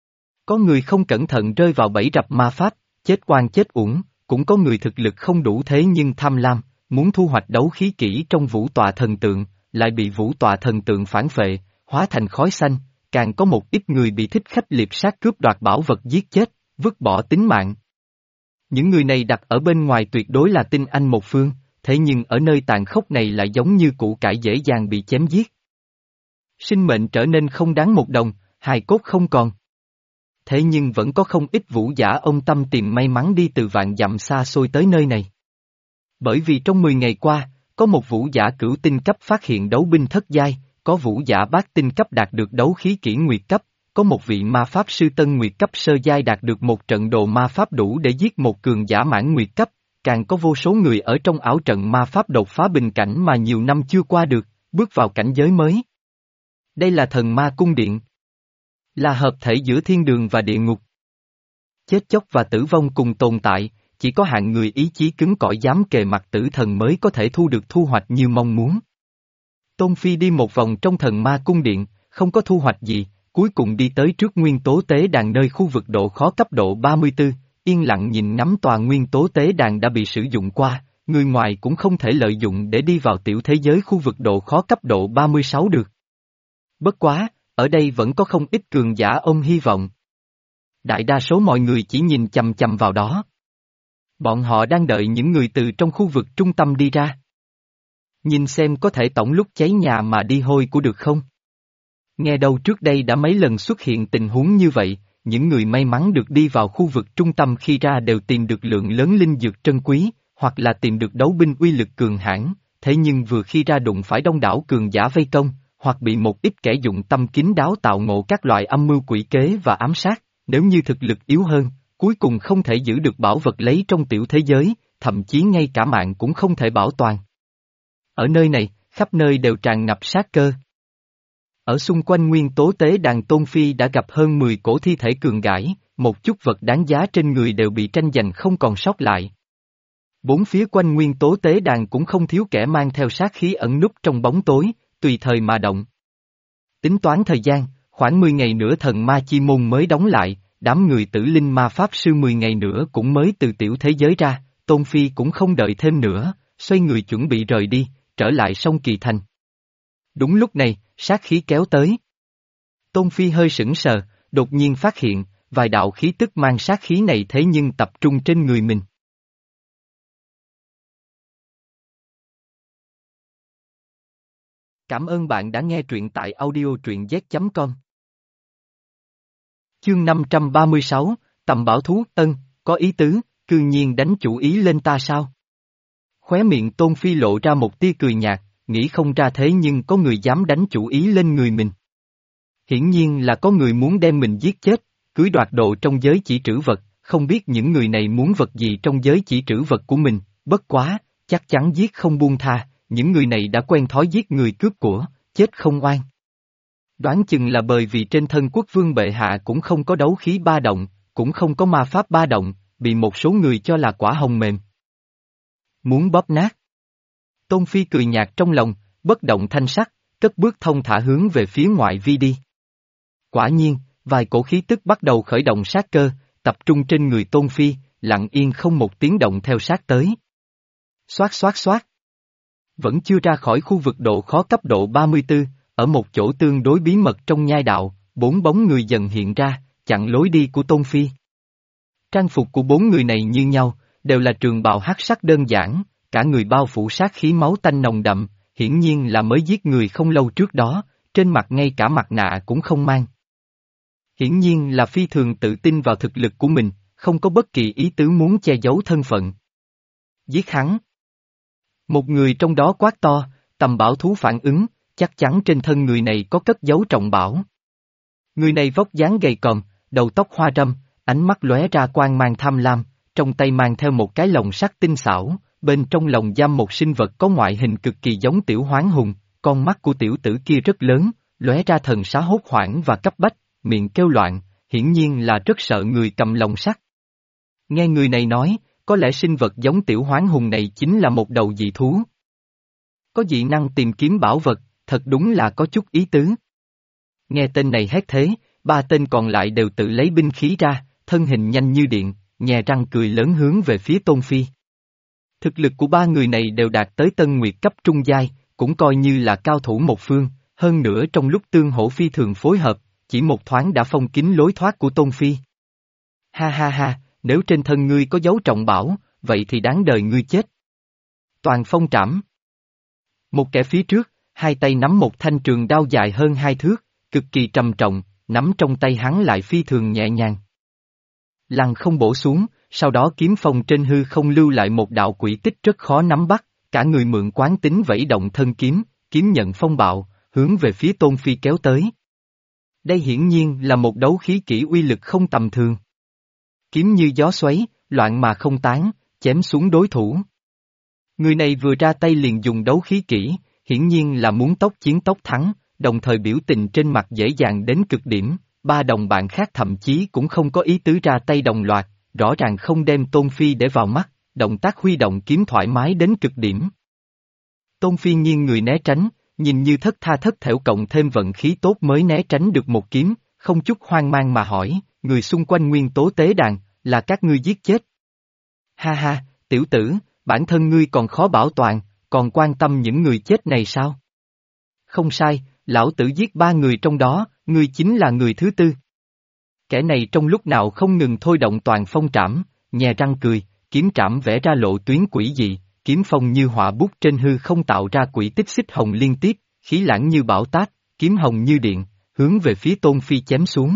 Có người không cẩn thận rơi vào bẫy rập ma pháp, chết oan chết uổng, cũng có người thực lực không đủ thế nhưng tham lam, muốn thu hoạch đấu khí kỹ trong vũ tọa thần tượng, lại bị vũ tọa thần tượng phản phệ, hóa thành khói xanh, càng có một ít người bị thích khách liệp sát cướp đoạt bảo vật giết chết, vứt bỏ tính mạng. Những người này đặt ở bên ngoài tuyệt đối là tinh anh một phương, thế nhưng ở nơi tàn khốc này lại giống như củ cải dễ dàng bị chém giết. Sinh mệnh trở nên không đáng một đồng, hài cốt không còn. Thế nhưng vẫn có không ít vũ giả ông tâm tìm may mắn đi từ vạn dặm xa xôi tới nơi này. Bởi vì trong mười ngày qua, có một vũ giả cửu tinh cấp phát hiện đấu binh thất giai, có vũ giả bát tinh cấp đạt được đấu khí kỹ nguyệt cấp, có một vị ma pháp sư tân nguyệt cấp sơ giai đạt được một trận đồ ma pháp đủ để giết một cường giả mãn nguyệt cấp, càng có vô số người ở trong ảo trận ma pháp đột phá bình cảnh mà nhiều năm chưa qua được, bước vào cảnh giới mới. Đây là thần ma cung điện. Là hợp thể giữa thiên đường và địa ngục. Chết chóc và tử vong cùng tồn tại, chỉ có hạng người ý chí cứng cỏi dám kề mặt tử thần mới có thể thu được thu hoạch như mong muốn. Tôn Phi đi một vòng trong thần ma cung điện, không có thu hoạch gì, cuối cùng đi tới trước nguyên tố tế đàn nơi khu vực độ khó cấp độ ba mươi tư, yên lặng nhìn ngắm tòa nguyên tố tế đàn đã bị sử dụng qua, người ngoài cũng không thể lợi dụng để đi vào tiểu thế giới khu vực độ khó cấp độ ba mươi sáu được. Bất quá, ở đây vẫn có không ít cường giả ôm hy vọng. Đại đa số mọi người chỉ nhìn chằm chằm vào đó. Bọn họ đang đợi những người từ trong khu vực trung tâm đi ra. Nhìn xem có thể tổng lúc cháy nhà mà đi hôi của được không? Nghe đâu trước đây đã mấy lần xuất hiện tình huống như vậy, những người may mắn được đi vào khu vực trung tâm khi ra đều tìm được lượng lớn linh dược trân quý, hoặc là tìm được đấu binh uy lực cường hãn, thế nhưng vừa khi ra đụng phải đông đảo cường giả vây công, hoặc bị một ít kẻ dụng tâm kín đáo tạo ngộ các loại âm mưu quỷ kế và ám sát, nếu như thực lực yếu hơn, cuối cùng không thể giữ được bảo vật lấy trong tiểu thế giới, thậm chí ngay cả mạng cũng không thể bảo toàn. Ở nơi này, khắp nơi đều tràn ngập sát cơ. Ở xung quanh nguyên tố tế đàn Tôn Phi đã gặp hơn mười cổ thi thể cường gãi, một chút vật đáng giá trên người đều bị tranh giành không còn sót lại. Bốn phía quanh nguyên tố tế đàn cũng không thiếu kẻ mang theo sát khí ẩn núp trong bóng tối, tùy thời mà động. Tính toán thời gian, khoảng mười ngày nữa thần ma chi môn mới đóng lại, đám người tử linh ma pháp sư mười ngày nữa cũng mới từ tiểu thế giới ra, Tôn Phi cũng không đợi thêm nữa, xoay người chuẩn bị rời đi, trở lại sông Kỳ Thành. Đúng lúc này, sát khí kéo tới. Tôn Phi hơi sững sờ, đột nhiên phát hiện, vài đạo khí tức mang sát khí này thế nhưng tập trung trên người mình. Cảm ơn bạn đã nghe truyện tại audio truyện z chấm com. Chương năm trăm ba mươi sáu, Tầm bảo thú, ân, có ý tứ, cư nhiên đánh chủ ý lên ta sao? Khóe miệng Tôn Phi lộ ra một tia cười nhạt, nghĩ không ra thế nhưng có người dám đánh chủ ý lên người mình. Hiển nhiên là có người muốn đem mình giết chết, cưới đoạt đồ trong giới chỉ trữ vật, không biết những người này muốn vật gì trong giới chỉ trữ vật của mình, bất quá, chắc chắn giết không buông tha, những người này đã quen thói giết người cướp của, chết không oan. Đoán chừng là bởi vì trên thân quốc vương bệ hạ cũng không có đấu khí ba động, cũng không có ma pháp ba động, bị một số người cho là quả hồng mềm. Muốn bóp nát. Tôn Phi cười nhạt trong lòng, bất động thanh sắc, cất bước thông thả hướng về phía ngoại vi đi. Quả nhiên, vài cổ khí tức bắt đầu khởi động sát cơ, tập trung trên người Tôn Phi, lặng yên không một tiếng động theo sát tới. Xoát xoát xoát. Vẫn chưa ra khỏi khu vực độ khó cấp độ ba mươi tư, ở một chỗ tương đối bí mật trong nhai đạo, bốn bóng người dần hiện ra, chặn lối đi của Tôn Phi. Trang phục của bốn người này như nhau, đều là trường bào hắc sắc đơn giản, cả người bao phủ sát khí máu tanh nồng đậm, hiển nhiên là mới giết người không lâu trước đó, trên mặt ngay cả mặt nạ cũng không mang. Hiển nhiên là phi thường tự tin vào thực lực của mình, không có bất kỳ ý tứ muốn che giấu thân phận. Giết hắn. Một người trong đó quát to, Tầm bảo thú phản ứng, chắc chắn trên thân người này có cất giấu trọng bảo. Người này vóc dáng gầy còm, đầu tóc hoa râm, ánh mắt lóe ra quang mang tham lam, trong tay mang theo một cái lồng sắt tinh xảo, bên trong lồng giam một sinh vật có ngoại hình cực kỳ giống tiểu hoán hùng, con mắt của tiểu tử kia rất lớn, lóe ra thần sá hốt hoảng và cấp bách, miệng kêu loạn, hiển nhiên là rất sợ người cầm lồng sắt. Nghe người này nói, có lẽ sinh vật giống tiểu hoán hùng này chính là một đầu dị thú. Có dị năng tìm kiếm bảo vật, thật đúng là có chút ý tứ. Nghe tên này hét thế, ba tên còn lại đều tự lấy binh khí ra, thân hình nhanh như điện, nhè răng cười lớn hướng về phía Tôn Phi. Thực lực của ba người này đều đạt tới tân nguyệt cấp trung giai, cũng coi như là cao thủ một phương, hơn nữa trong lúc tương hỗ phi thường phối hợp, chỉ một thoáng đã phong kín lối thoát của Tôn Phi. Ha ha ha, nếu trên thân ngươi có dấu trọng bảo, vậy thì đáng đời ngươi chết. Toàn phong trảm. Một kẻ phía trước, hai tay nắm một thanh trường đao dài hơn hai thước, cực kỳ trầm trọng, nắm trong tay hắn lại phi thường nhẹ nhàng. Lăng không bổ xuống, sau đó kiếm phong trên hư không lưu lại một đạo quỷ tích rất khó nắm bắt, cả người mượn quán tính vẫy động thân kiếm, kiếm nhận phong bạo, hướng về phía Tôn Phi kéo tới. Đây hiển nhiên là một đấu khí kỹ uy lực không tầm thường. Kiếm như gió xoáy, loạn mà không tán, chém xuống đối thủ. Người này vừa ra tay liền dùng đấu khí kỹ, hiển nhiên là muốn tốc chiến tốc thắng, đồng thời biểu tình trên mặt dễ dàng đến cực điểm, ba đồng bạn khác thậm chí cũng không có ý tứ ra tay đồng loạt, rõ ràng không đem Tôn Phi để vào mắt, động tác huy động kiếm thoải mái đến cực điểm. Tôn Phi nghiêng người né tránh, nhìn như thất tha thất thểu cộng thêm vận khí tốt mới né tránh được một kiếm, không chút hoang mang mà hỏi, người xung quanh nguyên tố tế đàn, là các ngươi giết chết. Ha ha, tiểu tử, bản thân ngươi còn khó bảo toàn, còn quan tâm những người chết này sao? Không sai, lão tử giết ba người trong đó, ngươi chính là người thứ tư. Kẻ này trong lúc nào không ngừng thôi động toàn phong trảm, nhè răng cười, kiếm trảm vẽ ra lộ tuyến quỷ dị, kiếm phong như họa bút trên hư không tạo ra quỷ tích xích hồng liên tiếp, khí lãng như bão táp, kiếm hồng như điện, hướng về phía Tôn Phi chém xuống.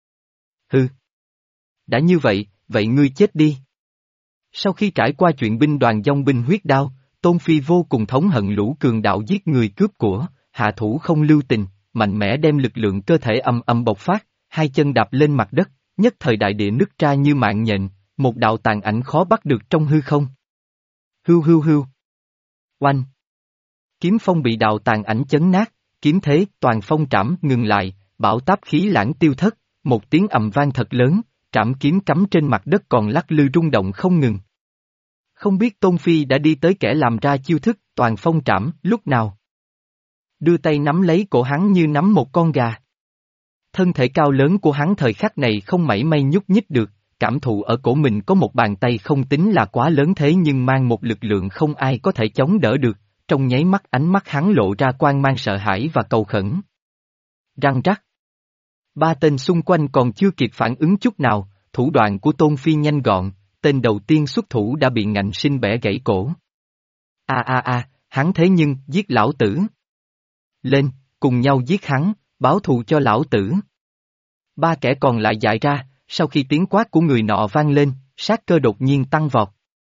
Hư! Đã như vậy, vậy ngươi chết đi. Sau khi trải qua chuyện binh đoàn dòng binh huyết đao, Tôn Phi vô cùng thống hận lũ cường đạo giết người cướp của, hạ thủ không lưu tình, mạnh mẽ đem lực lượng cơ thể âm âm bộc phát, hai chân đạp lên mặt đất, nhất thời đại địa nứt ra như mạng nhện, một đạo tàn ảnh khó bắt được trong hư không. Hưu hưu hưu. Oanh. Kiếm phong bị đạo tàn ảnh chấn nát, kiếm thế toàn phong trảm ngừng lại, bão táp khí lãng tiêu thất, một tiếng ầm vang thật lớn, trảm kiếm cắm trên mặt đất còn lắc lư rung động không ngừng. Không biết Tôn Phi đã đi tới kẻ làm ra chiêu thức toàn phong trảm lúc nào. Đưa tay nắm lấy cổ hắn như nắm một con gà. Thân thể cao lớn của hắn thời khắc này không mảy may nhúc nhích được, cảm thụ ở cổ mình có một bàn tay không tính là quá lớn thế nhưng mang một lực lượng không ai có thể chống đỡ được, trong nháy mắt ánh mắt hắn lộ ra quang mang sợ hãi và cầu khẩn. Răng rắc. Ba tên xung quanh còn chưa kịp phản ứng chút nào, thủ đoạn của Tôn Phi nhanh gọn, tên đầu tiên xuất thủ đã bị ngạnh sinh bẻ gãy cổ. A a a, hắn thế nhưng, giết lão tử. Lên, cùng nhau giết hắn, báo thù cho lão tử. Ba kẻ còn lại dại ra, sau khi tiếng quát của người nọ vang lên, sát cơ đột nhiên tăng vọt.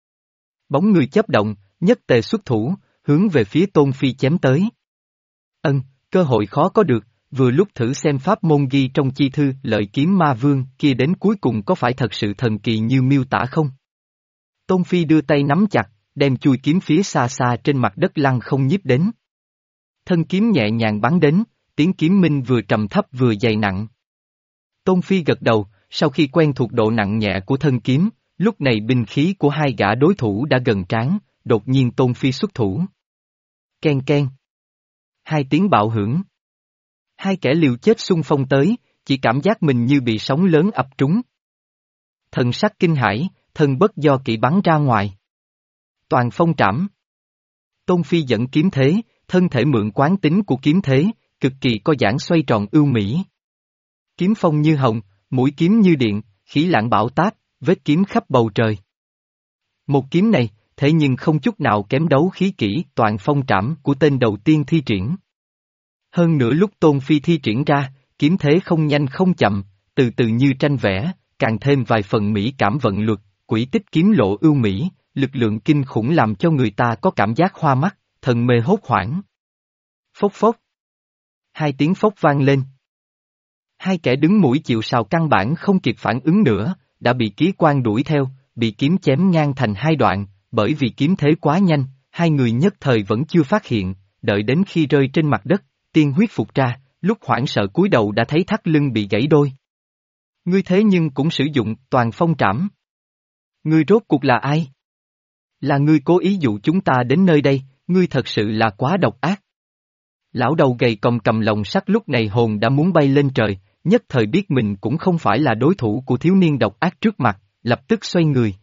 Bóng người chớp động, nhất tề xuất thủ, hướng về phía Tôn Phi chém tới. Ân, cơ hội khó có được, vừa lúc thử xem pháp môn ghi trong chi thư lợi kiếm ma vương kia đến cuối cùng có phải thật sự thần kỳ như miêu tả không? Tôn Phi đưa tay nắm chặt, đem chui kiếm phía xa xa trên mặt đất lăn không nhíp đến. Thân kiếm nhẹ nhàng bắn đến, tiếng kiếm minh vừa trầm thấp vừa dày nặng. Tôn Phi gật đầu, sau khi quen thuộc độ nặng nhẹ của thân kiếm, lúc này binh khí của hai gã đối thủ đã gần trán, đột nhiên Tôn Phi xuất thủ. Ken ken. Hai tiếng bạo hưởng. Hai kẻ liều chết xung phong tới, chỉ cảm giác mình như bị sóng lớn ập trúng. Thần sắc kinh hãi, thân bất do kỵ bắn ra ngoài. Toàn phong trảm. Tôn Phi dẫn kiếm thế, thân thể mượn quán tính của kiếm thế, cực kỳ có giãn xoay tròn ưu mỹ. Kiếm phong như hồng, mũi kiếm như điện, khí lãng bão táp, vết kiếm khắp bầu trời. Một kiếm này, thế nhưng không chút nào kém đấu khí kỹ toàn phong trảm của tên đầu tiên thi triển. Hơn nữa lúc Tôn Phi thi triển ra, kiếm thế không nhanh không chậm, từ từ như tranh vẽ, càng thêm vài phần mỹ cảm vận luật, quỷ tích kiếm lộ ưu mỹ, lực lượng kinh khủng làm cho người ta có cảm giác hoa mắt, thần mê hốt hoảng. Phốc phốc. Hai tiếng phốc vang lên. Hai kẻ đứng mũi chịu sào căn bản không kịp phản ứng nữa, đã bị ký quan đuổi theo, bị kiếm chém ngang thành hai đoạn, bởi vì kiếm thế quá nhanh, hai người nhất thời vẫn chưa phát hiện, đợi đến khi rơi trên mặt đất, tiên huyết phục ra, lúc hoảng sợ cúi đầu đã thấy thắt lưng bị gãy đôi. Ngươi thế nhưng cũng sử dụng toàn phong trảm. Ngươi rốt cuộc là ai? Là ngươi cố ý dụ chúng ta đến nơi đây, ngươi thật sự là quá độc ác. Lão đầu gầy còm cầm lồng sắt lúc này hồn đã muốn bay lên trời, nhất thời biết mình cũng không phải là đối thủ của thiếu niên độc ác trước mặt, lập tức xoay người.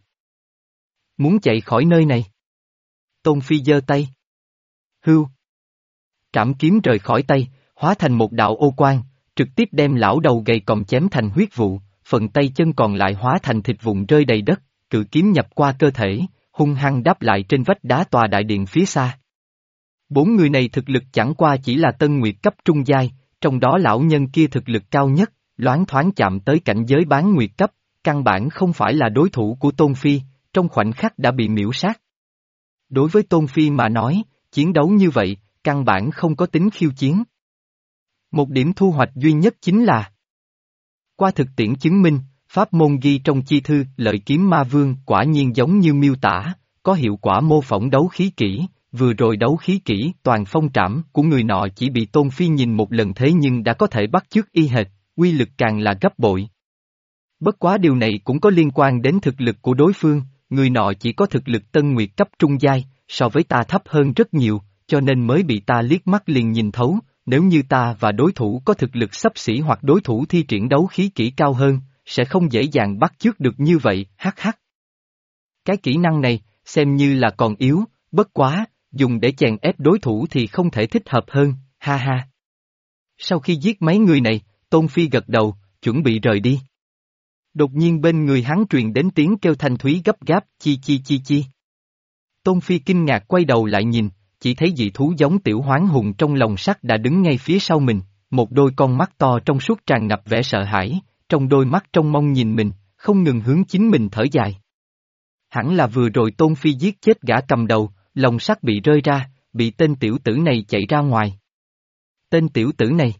Muốn chạy khỏi nơi này. Tôn Phi giơ tay. Hưu. Trảm kiếm rời khỏi tay, hóa thành một đạo ô quang, trực tiếp đem lão đầu gầy còm chém thành huyết vụ, phần tay chân còn lại hóa thành thịt vụn rơi đầy đất, cự kiếm nhập qua cơ thể, hung hăng đáp lại trên vách đá tòa đại điện phía xa. Bốn người này thực lực chẳng qua chỉ là tân nguyệt cấp trung giai, trong đó lão nhân kia thực lực cao nhất, loáng thoáng chạm tới cảnh giới bán nguyệt cấp, căn bản không phải là đối thủ của Tôn Phi, trong khoảnh khắc đã bị miễu sát. Đối với Tôn Phi mà nói, chiến đấu như vậy, căn bản không có tính khiêu chiến. Một điểm thu hoạch duy nhất chính là qua thực tiễn chứng minh, pháp môn ghi trong chi thư lợi kiếm ma vương quả nhiên giống như miêu tả, có hiệu quả mô phỏng đấu khí kỹ, vừa rồi đấu khí kỹ toàn phong trảm của người nọ chỉ bị Tôn Phi nhìn một lần thế nhưng đã có thể bắt chước y hệt, uy lực càng là gấp bội. Bất quá điều này cũng có liên quan đến thực lực của đối phương, người nọ chỉ có thực lực tân nguyệt cấp trung giai, so với ta thấp hơn rất nhiều, cho nên mới bị ta liếc mắt liền nhìn thấu, nếu như ta và đối thủ có thực lực xấp xỉ hoặc đối thủ thi triển đấu khí kỹ cao hơn, sẽ không dễ dàng bắt chước được như vậy, hắc hắc. Cái kỹ năng này, xem như là còn yếu, bất quá, dùng để chèn ép đối thủ thì không thể thích hợp hơn, ha ha. Sau khi giết mấy người này, Tôn Phi gật đầu, chuẩn bị rời đi. Đột nhiên bên người hắn truyền đến tiếng kêu thanh thúy gấp gáp, chi chi chi chi. Tôn Phi kinh ngạc quay đầu lại nhìn, chỉ thấy dị thú giống tiểu hoán hùng trong lồng sắt đã đứng ngay phía sau mình, một đôi con mắt to trong suốt tràn ngập vẻ sợ hãi, trong đôi mắt trông mong nhìn mình, không ngừng hướng chính mình thở dài. Hẳn là vừa rồi Tôn Phi giết chết gã cầm đầu, lồng sắt bị rơi ra, bị tên tiểu tử này chạy ra ngoài. Tên tiểu tử này.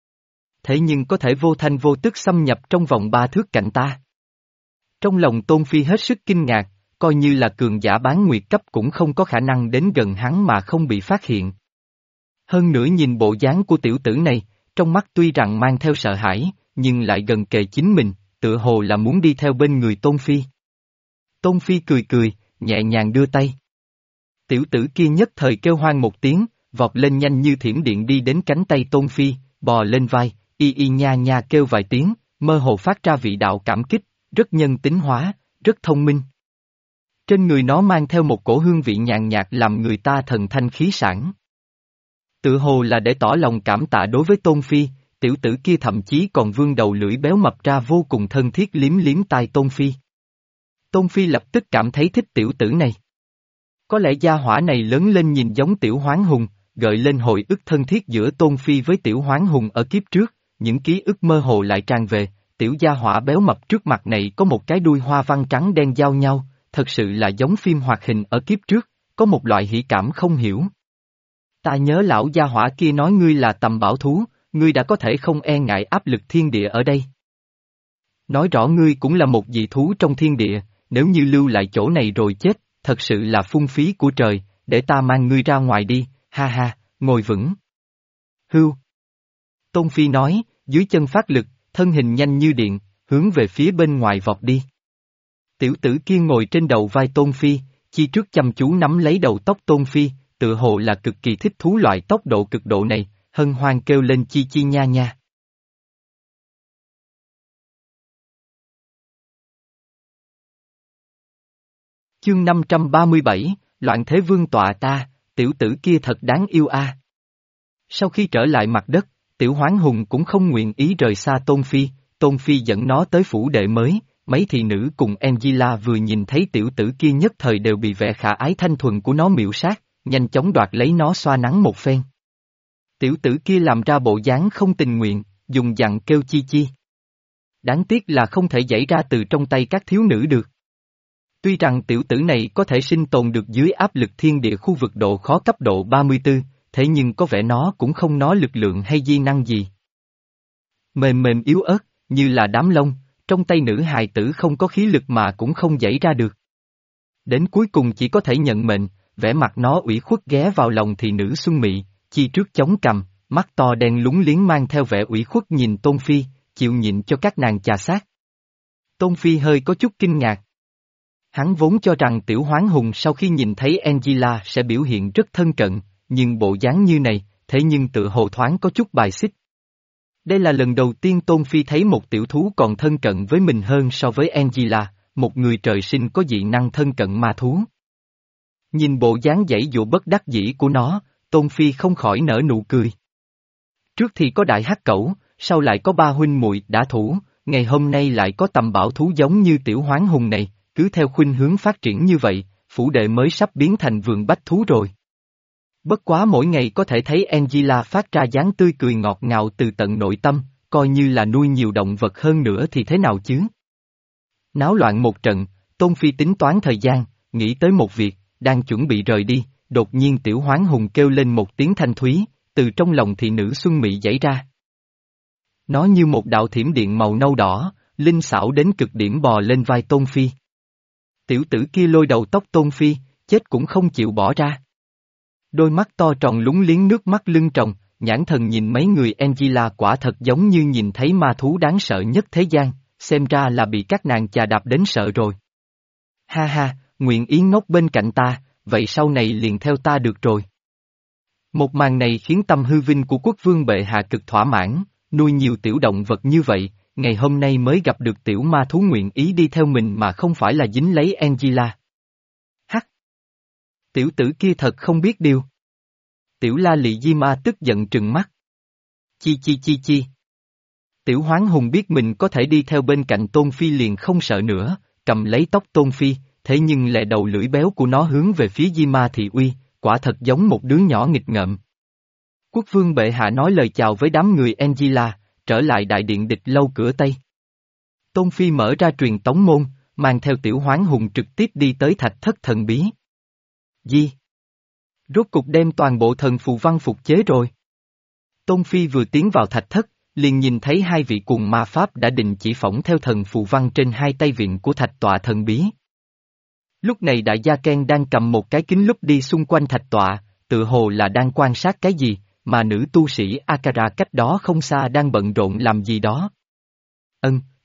Thế nhưng có thể vô thanh vô tức xâm nhập trong vòng ba thước cạnh ta. Trong lòng Tôn Phi hết sức kinh ngạc, coi như là cường giả bán nguyệt cấp cũng không có khả năng đến gần hắn mà không bị phát hiện. Hơn nữa nhìn bộ dáng của tiểu tử này, trong mắt tuy rằng mang theo sợ hãi, nhưng lại gần kề chính mình, tựa hồ là muốn đi theo bên người Tôn Phi. Tôn Phi cười cười, nhẹ nhàng đưa tay. Tiểu tử kia nhất thời kêu hoang một tiếng, vọt lên nhanh như thiểm điện đi đến cánh tay Tôn Phi, bò lên vai, y y nha nha kêu vài tiếng, mơ hồ phát ra vị đạo cảm kích, rất nhân tính hóa, rất thông minh. Trên người nó mang theo một cổ hương vị nhàn nhạt làm người ta thần thanh khí sảng. Tự hồ là để tỏ lòng cảm tạ đối với Tôn Phi, tiểu tử kia thậm chí còn vươn đầu lưỡi béo mập ra vô cùng thân thiết liếm liếm tai Tôn Phi. Tôn Phi lập tức cảm thấy thích tiểu tử này. Có lẽ gia hỏa này lớn lên nhìn giống tiểu hoán hùng, gợi lên hồi ức thân thiết giữa Tôn Phi với tiểu hoán hùng ở kiếp trước, những ký ức mơ hồ lại tràn về, tiểu gia hỏa béo mập trước mặt này có một cái đuôi hoa văn trắng đen giao nhau, thật sự là giống phim hoạt hình ở kiếp trước, có một loại hỉ cảm không hiểu. Ta nhớ lão gia hỏa kia nói ngươi là tầm bảo thú, ngươi đã có thể không e ngại áp lực thiên địa ở đây. Nói rõ ngươi cũng là một dị thú trong thiên địa, nếu như lưu lại chỗ này rồi chết, thật sự là phung phí của trời, để ta mang ngươi ra ngoài đi, ha ha, ngồi vững. Hưu. Tôn Phi nói, dưới chân phát lực, thân hình nhanh như điện, hướng về phía bên ngoài vọt đi. Tiểu tử kia ngồi trên đầu vai Tôn Phi, chi trước chăm chú nắm lấy đầu tóc Tôn Phi, tự hồ là cực kỳ thích thú loại tốc độ cực độ này, hân hoan kêu lên chi chi nha nha. Chương năm trăm ba mươi bảy, Loạn Thế Vương tọa ta, tiểu tử kia thật đáng yêu a. Sau khi trở lại mặt đất, tiểu hoán hùng cũng không nguyện ý rời xa Tôn Phi, Tôn Phi dẫn nó tới phủ đệ mới, mấy thị nữ cùng Angela vừa nhìn thấy tiểu tử kia nhất thời đều bị vẻ khả ái thanh thuần của nó miễu sát, nhanh chóng đoạt lấy nó xoa nắng một phen. Tiểu tử kia làm ra bộ dáng không tình nguyện, dùng dặn kêu chi chi. Đáng tiếc là không thể giãy ra từ trong tay các thiếu nữ được. Tuy rằng tiểu tử này có thể sinh tồn được dưới áp lực thiên địa khu vực độ khó cấp độ ba mươi tư, thế nhưng có vẻ nó cũng không nói lực lượng hay di năng gì. Mềm mềm yếu ớt, như là đám lông, trong tay nữ hài tử không có khí lực mà cũng không giãy ra được. Đến cuối cùng chỉ có thể nhận mệnh, vẻ mặt nó ủy khuất ghé vào lòng thị nữ Xuân Mị, chi trước chống cằm, mắt to đen lúng liếng mang theo vẻ ủy khuất nhìn Tôn Phi, chịu nhịn cho các nàng chà sát. Tôn Phi hơi có chút kinh ngạc. Hắn vốn cho rằng tiểu hoán hùng sau khi nhìn thấy Angela sẽ biểu hiện rất thân cận, nhưng bộ dáng như này, thế nhưng tự hồ thoáng có chút bài xích. Đây là lần đầu tiên Tôn Phi thấy một tiểu thú còn thân cận với mình hơn so với Angela, một người trời sinh có dị năng thân cận ma thú. Nhìn bộ dáng giãy dụa bất đắc dĩ của nó, Tôn Phi không khỏi nở nụ cười. Trước thì có đại hắc cẩu, sau lại có ba huynh muội đã thủ, ngày hôm nay lại có tầm bảo thú giống như tiểu hoán hùng này, cứ theo khuynh hướng phát triển như vậy, phủ đệ mới sắp biến thành vườn bách thú rồi. Bất quá mỗi ngày có thể thấy Angela phát ra dáng tươi cười ngọt ngào từ tận nội tâm, coi như là nuôi nhiều động vật hơn nữa thì thế nào chứ? Náo loạn một trận, Tôn Phi tính toán thời gian, nghĩ tới một việc, đang chuẩn bị rời đi, đột nhiên tiểu hoán hùng kêu lên một tiếng thanh thúy, từ trong lòng thị nữ Xuân Mị giãy ra. Nó như một đạo thiểm điện màu nâu đỏ, linh xảo đến cực điểm bò lên vai Tôn Phi. Tiểu tử kia lôi đầu tóc Tôn Phi, chết cũng không chịu bỏ ra. Đôi mắt to tròn lúng liếng nước mắt lưng tròng, nhãn thần nhìn mấy người Angela quả thật giống như nhìn thấy ma thú đáng sợ nhất thế gian, xem ra là bị các nàng chà đạp đến sợ rồi. Ha ha, nguyện ý ngốc bên cạnh ta, vậy sau này liền theo ta được rồi. Một màn này khiến tâm hư vinh của quốc vương bệ hạ cực thỏa mãn, nuôi nhiều tiểu động vật như vậy, ngày hôm nay mới gặp được tiểu ma thú nguyện ý đi theo mình mà không phải là dính lấy Angela. Hắc! Tiểu tử kia thật không biết điều. Tiểu la lị di ma tức giận trừng mắt. Chi chi chi chi. Tiểu hoán hùng biết mình có thể đi theo bên cạnh Tôn Phi liền không sợ nữa, cầm lấy tóc Tôn Phi, thế nhưng lẹ đầu lưỡi béo của nó hướng về phía di ma thị uy, quả thật giống một đứa nhỏ nghịch ngợm. Quốc vương bệ hạ nói lời chào với đám người Angela, trở lại đại điện địch lâu cửa Tây. Tôn Phi mở ra truyền tống môn, mang theo tiểu hoán hùng trực tiếp đi tới thạch thất thần bí. Di! Rốt cục đem toàn bộ thần phù văn phục chế rồi. Tôn Phi vừa tiến vào thạch thất, liền nhìn thấy hai vị cuồng ma pháp đã định chỉ phỏng theo thần phù văn trên hai tay viện của thạch tọa thần bí. Lúc này đại gia Ken đang cầm một cái kính lúp đi xung quanh thạch tọa, tự hồ là đang quan sát cái gì, mà nữ tu sĩ Akara cách đó không xa đang bận rộn làm gì đó. Ân,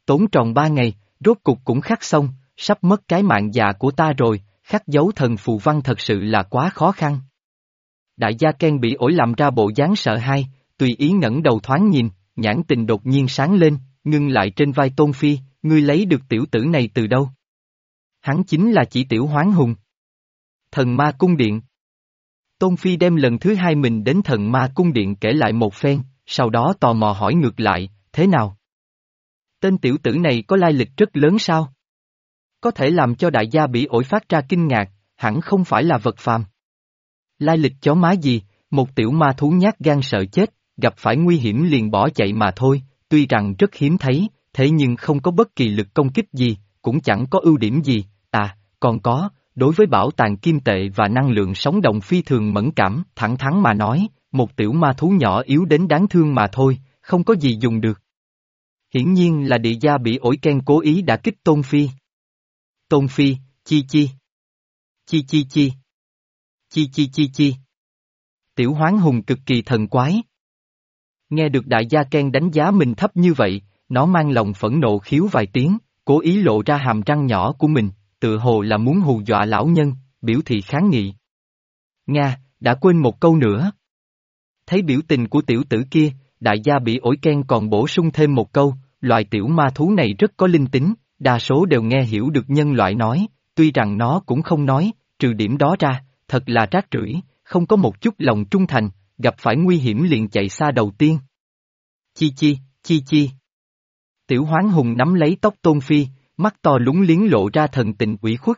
tốn tròn ba ngày, rốt cục cũng khắc xong, sắp mất cái mạng già của ta rồi, khắc dấu thần phù văn thật sự là quá khó khăn. Đại gia Ken bị ổi làm ra bộ dáng sợ hãi, tùy ý ngẩng đầu thoáng nhìn, nhãn tình đột nhiên sáng lên, ngưng lại trên vai Tôn Phi, ngươi lấy được tiểu tử này từ đâu? Hắn chính là chỉ tiểu hoán hùng. Thần ma cung điện. Tôn Phi đem lần thứ hai mình đến thần ma cung điện kể lại một phen, sau đó tò mò hỏi ngược lại, thế nào? Tên tiểu tử này có lai lịch rất lớn sao? Có thể làm cho đại gia bị ổi phát ra kinh ngạc, hẳn không phải là vật phàm. Lai lịch chó má gì, một tiểu ma thú nhát gan sợ chết, gặp phải nguy hiểm liền bỏ chạy mà thôi, tuy rằng rất hiếm thấy, thế nhưng không có bất kỳ lực công kích gì, cũng chẳng có ưu điểm gì, à, còn có, đối với bảo tàng kim tệ và năng lượng sống động phi thường mẫn cảm, thẳng thắn mà nói, một tiểu ma thú nhỏ yếu đến đáng thương mà thôi, không có gì dùng được. Hiển nhiên là địa gia bị ổi Ken cố ý đã kích Tôn Phi. Tôn Phi, chi chi. Chi chi chi. Chi chi chi chi. Tiểu hoán hùng cực kỳ thần quái. Nghe được đại gia Ken đánh giá mình thấp như vậy, nó mang lòng phẫn nộ khiếu vài tiếng, cố ý lộ ra hàm răng nhỏ của mình, tự hồ là muốn hù dọa lão nhân, biểu thị kháng nghị. Nga, đã quên một câu nữa. Thấy biểu tình của tiểu tử kia, đại gia bị ổi Ken còn bổ sung thêm một câu, loài tiểu ma thú này rất có linh tính, đa số đều nghe hiểu được nhân loại nói, tuy rằng nó cũng không nói, trừ điểm đó ra, thật là rác rưởi, không có một chút lòng trung thành, gặp phải nguy hiểm liền chạy xa đầu tiên. Chi chi, chi chi. Tiểu hoán hùng nắm lấy tóc Tôn Phi, mắt to lúng liếng lộ ra thần tình ủy khuất.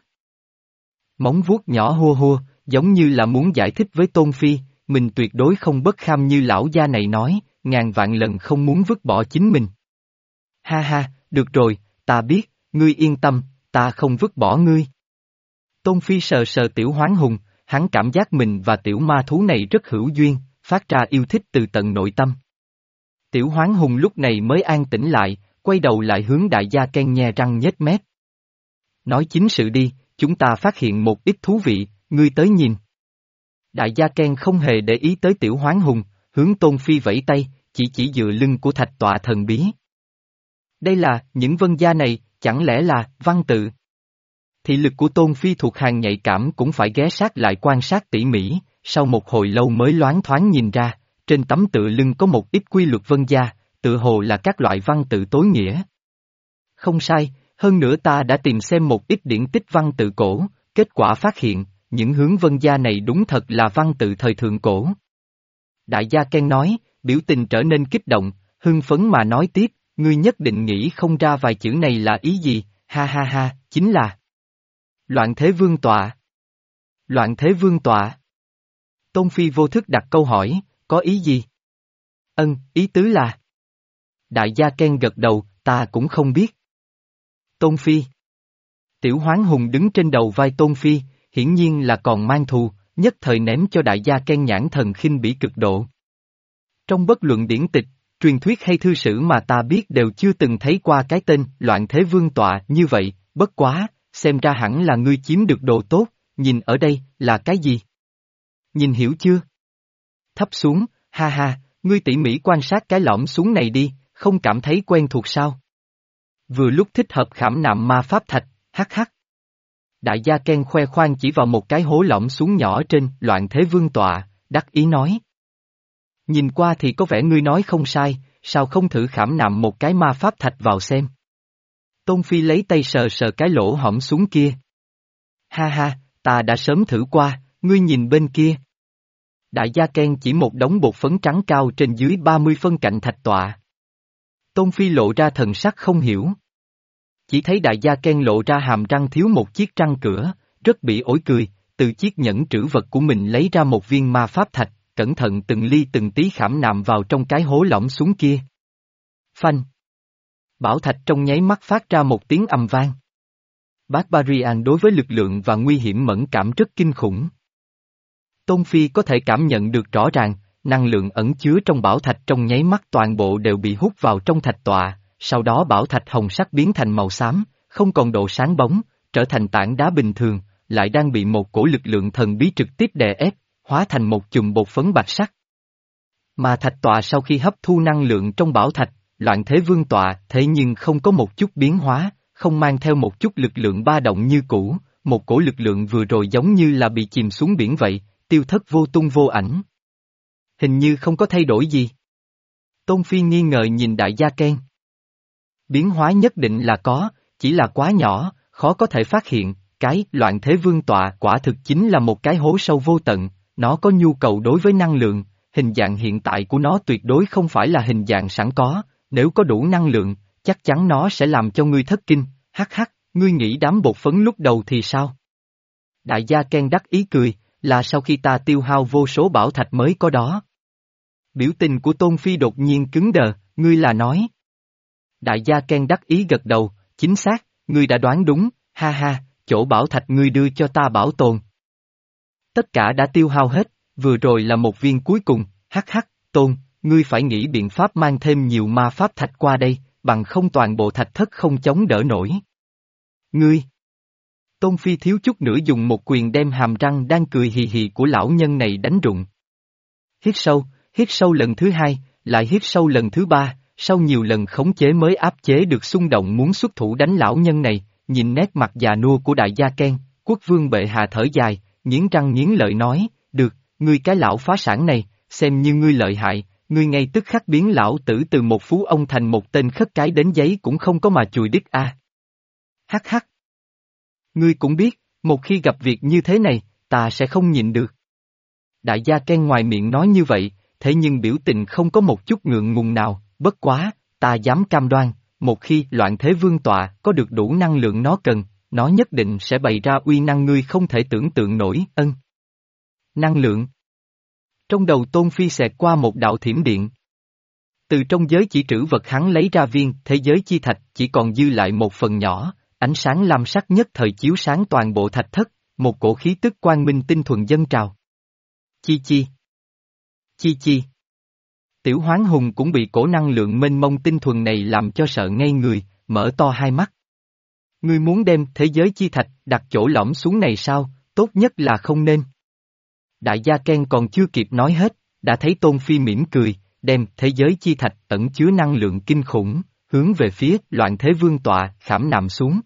Móng vuốt nhỏ hua hua, giống như là muốn giải thích với Tôn Phi, mình tuyệt đối không bất kham như lão gia này nói, ngàn vạn lần không muốn vứt bỏ chính mình. Ha ha, được rồi, ta biết, ngươi yên tâm, ta không vứt bỏ ngươi. Tôn Phi sờ sờ tiểu hoán hùng, hắn cảm giác mình và tiểu ma thú này rất hữu duyên, phát ra yêu thích từ tận nội tâm. Tiểu hoán hùng lúc này mới an tĩnh lại, quay đầu lại hướng đại gia Ken nhe răng nhếch mép. Nói chính sự đi, chúng ta phát hiện một ít thú vị, ngươi tới nhìn. Đại gia Ken không hề để ý tới tiểu hoán hùng, hướng Tôn Phi vẫy tay, chỉ chỉ dựa lưng của thạch tọa thần bí. Đây là, những vân gia này, chẳng lẽ là, văn tự? Thị lực của Tôn Phi thuộc hàng nhạy cảm cũng phải ghé sát lại quan sát tỉ mỉ, sau một hồi lâu mới loáng thoáng nhìn ra, trên tấm tựa lưng có một ít quy luật vân gia, tự hồ là các loại văn tự tối nghĩa. Không sai, hơn nữa ta đã tìm xem một ít điển tích văn tự cổ, kết quả phát hiện, những hướng vân gia này đúng thật là văn tự thời thượng cổ. Đại gia Ken nói, biểu tình trở nên kích động, hưng phấn mà nói tiếp, ngươi nhất định nghĩ không ra vài chữ này là ý gì, ha ha ha, chính là Loạn Thế Vương Tọa. Loạn Thế Vương Tọa. Tôn Phi vô thức đặt câu hỏi, có ý gì? Ân, ý tứ là. Đại gia Ken gật đầu, ta cũng không biết. Tôn Phi. Tiểu hoán hùng đứng trên đầu vai Tôn Phi, hiển nhiên là còn mang thù, nhất thời ném cho đại gia Ken nhãn thần khinh bỉ cực độ. Trong bất luận điển tịch, truyền thuyết hay thư sử mà ta biết đều chưa từng thấy qua cái tên Loạn Thế Vương Tọa như vậy, bất quá, xem ra hẳn là ngươi chiếm được đồ tốt, nhìn ở đây, là cái gì? Nhìn hiểu chưa? Thấp xuống, ha ha, ngươi tỉ mỉ quan sát cái lõm xuống này đi, không cảm thấy quen thuộc sao? Vừa lúc thích hợp khảm nạm ma pháp thạch, hắc hắc. Đại gia Ken khoe khoang chỉ vào một cái hố lõm xuống nhỏ trên Loạn Thế Vương Tọa, đắc ý nói. Nhìn qua thì có vẻ ngươi nói không sai, sao không thử khảm nạm một cái ma pháp thạch vào xem? Tôn Phi lấy tay sờ sờ cái lỗ hõm xuống kia. Ha ha, ta đã sớm thử qua, ngươi nhìn bên kia. Đại gia Ken chỉ một đống bột phấn trắng cao trên dưới ba mươi phân cạnh thạch tọa. Tôn Phi lộ ra thần sắc không hiểu. Chỉ thấy đại gia Ken lộ ra hàm răng thiếu một chiếc răng cửa, rất bị ổi cười, từ chiếc nhẫn trữ vật của mình lấy ra một viên ma pháp thạch, cẩn thận từng ly từng tí khảm nạm vào trong cái hố lõm xuống kia. Phanh. Bảo thạch trong nháy mắt phát ra một tiếng ầm vang. Barbarian đối với lực lượng và nguy hiểm mẫn cảm rất kinh khủng. Tôn Phi có thể cảm nhận được rõ ràng, năng lượng ẩn chứa trong bảo thạch trong nháy mắt toàn bộ đều bị hút vào trong thạch tọa, sau đó bảo thạch hồng sắc biến thành màu xám, không còn độ sáng bóng, trở thành tảng đá bình thường, lại đang bị một cổ lực lượng thần bí trực tiếp đè ép, hóa thành một chùm bột phấn bạch sắc. Mà thạch tọa sau khi hấp thu năng lượng trong bảo thạch, loạn thế vương tọa thế nhưng không có một chút biến hóa, không mang theo một chút lực lượng ba động như cũ, một cổ lực lượng vừa rồi giống như là bị chìm xuống biển vậy, tiêu thất vô tung vô ảnh. Hình như không có thay đổi gì. Tôn Phi nghi ngờ nhìn Đại Gia Ken. Biến hóa nhất định là có, chỉ là quá nhỏ, khó có thể phát hiện, cái loạn thế vương tọa quả thực chính là một cái hố sâu vô tận, nó có nhu cầu đối với năng lượng, hình dạng hiện tại của nó tuyệt đối không phải là hình dạng sẵn có, nếu có đủ năng lượng, chắc chắn nó sẽ làm cho ngươi thất kinh, hắc hắc, ngươi nghĩ đám bột phấn lúc đầu thì sao? Đại Gia Ken đắc ý cười, là sau khi ta tiêu hao vô số bảo thạch mới có đó. Biểu tình của Tôn Phi đột nhiên cứng đờ, ngươi là nói. Đại Gia Ken đắc ý gật đầu, chính xác, ngươi đã đoán đúng, ha ha, chỗ bảo thạch ngươi đưa cho ta bảo tồn. Tất cả đã tiêu hao hết, vừa rồi là một viên cuối cùng, hắc hắc, Tôn, ngươi phải nghĩ biện pháp mang thêm nhiều ma pháp thạch qua đây, bằng không toàn bộ thạch thất không chống đỡ nổi. Ngươi! Tôn Phi thiếu chút nữa dùng một quyền đem hàm răng đang cười hì hì của lão nhân này đánh rụng. Hít sâu, hít sâu lần thứ hai, lại hít sâu lần thứ ba, sau nhiều lần khống chế mới áp chế được xung động muốn xuất thủ đánh lão nhân này, nhìn nét mặt già nua của Đại Gia Ken, quốc vương bệ hạ thở dài, nghiến răng nghiến lợi nói, được, ngươi cái lão phá sản này, xem như ngươi lợi hại, ngươi ngay tức khắc biến lão tử từ một phú ông thành một tên khất cái đến giấy cũng không có mà chùi đít a. À. Hắc hắc. Ngươi cũng biết, một khi gặp việc như thế này, ta sẽ không nhịn được. Đại Gia Ken ngoài miệng nói như vậy, thế nhưng biểu tình không có một chút ngượng ngùng nào, bất quá, ta dám cam đoan, một khi loạn thế vương tọa có được đủ năng lượng nó cần, nó nhất định sẽ bày ra uy năng ngươi không thể tưởng tượng nổi, ân. Năng lượng. Trong đầu Tôn Phi xẹt qua một đạo thiểm điện. Từ trong giới chỉ trữ vật hắn lấy ra viên thế giới chi thạch chỉ còn dư lại một phần nhỏ, ánh sáng lam sắc nhất thời chiếu sáng toàn bộ thạch thất, một cổ khí tức quang minh tinh thuần dâng trào. Chi chi. Chi chi. Tiểu Hoán Hùng cũng bị cổ năng lượng mênh mông tinh thuần này làm cho sợ ngây người, mở to hai mắt. Ngươi muốn đem thế giới chi thạch đặt chỗ lõm xuống này sao, tốt nhất là không nên. Đại Gia Ken còn chưa kịp nói hết, đã thấy Tôn Phi mỉm cười, đem thế giới chi thạch ẩn chứa năng lượng kinh khủng, hướng về phía loạn thế vương tọa khảm nạm xuống.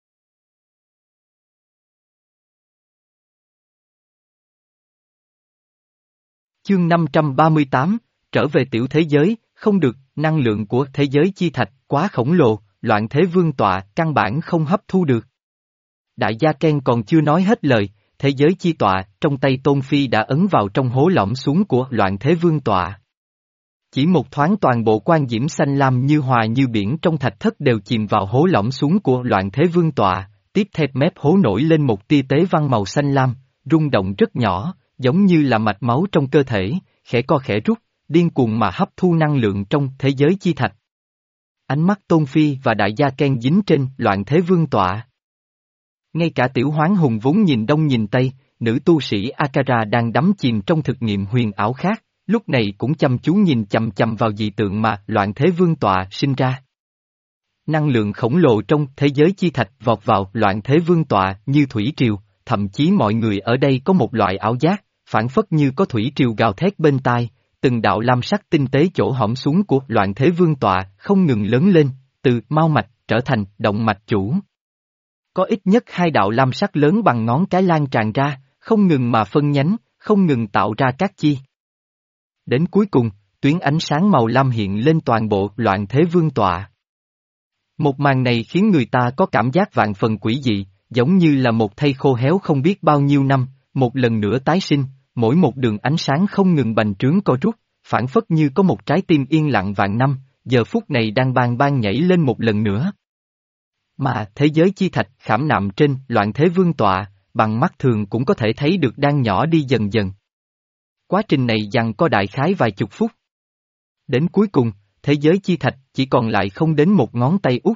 Chương năm trăm ba mươi tám, trở về tiểu thế giới, không được, năng lượng của thế giới chi thạch quá khổng lồ, loạn thế vương tọa căn bản không hấp thu được. Đại Gia Ken còn chưa nói hết lời, thế giới chi tọa trong tay Tôn Phi đã ấn vào trong hố lõm xuống của loạn thế vương tọa. Chỉ một thoáng toàn bộ quan diễm xanh lam như hòa như biển trong thạch thất đều chìm vào hố lõm xuống của loạn thế vương tọa, tiếp theo mép hố nổi lên một tia tế văn màu xanh lam, rung động rất nhỏ, giống như là mạch máu trong cơ thể, khẽ co khẽ rút, điên cuồng mà hấp thu năng lượng trong thế giới chi thạch. Ánh mắt Tôn Phi và Đại Gia Ken dính trên loạn thế vương tọa. Ngay cả Tiểu Hoán Hùng vốn nhìn đông nhìn tây, nữ tu sĩ Akara đang đắm chìm trong thực nghiệm huyền ảo khác, lúc này cũng chăm chú nhìn chằm chằm vào dị tượng mà loạn thế vương tọa sinh ra. Năng lượng khổng lồ trong thế giới chi thạch vọt vào loạn thế vương tọa như thủy triều, thậm chí mọi người ở đây có một loại ảo giác, phản phất như có thủy triều gào thét bên tai, từng đạo lam sắc tinh tế chỗ hõm xuống của loạn thế vương tọa không ngừng lớn lên, từ mao mạch trở thành động mạch chủ. Có ít nhất hai đạo lam sắc lớn bằng ngón cái lan tràn ra, không ngừng mà phân nhánh, không ngừng tạo ra các chi. Đến cuối cùng, tuyến ánh sáng màu lam hiện lên toàn bộ loạn thế vương tọa. Một màn này khiến người ta có cảm giác vạn phần quỷ dị, giống như là một thây khô héo không biết bao nhiêu năm, một lần nữa tái sinh, mỗi một đường ánh sáng không ngừng bành trướng co rút, phản phất như có một trái tim yên lặng vạn năm, giờ phút này đang bang bang nhảy lên một lần nữa. Mà thế giới chi thạch khảm nạm trên loạn thế vương tọa, bằng mắt thường cũng có thể thấy được đang nhỏ đi dần dần. Quá trình này giằng co đại khái vài chục phút. Đến cuối cùng, thế giới chi thạch chỉ còn lại không đến một ngón tay út.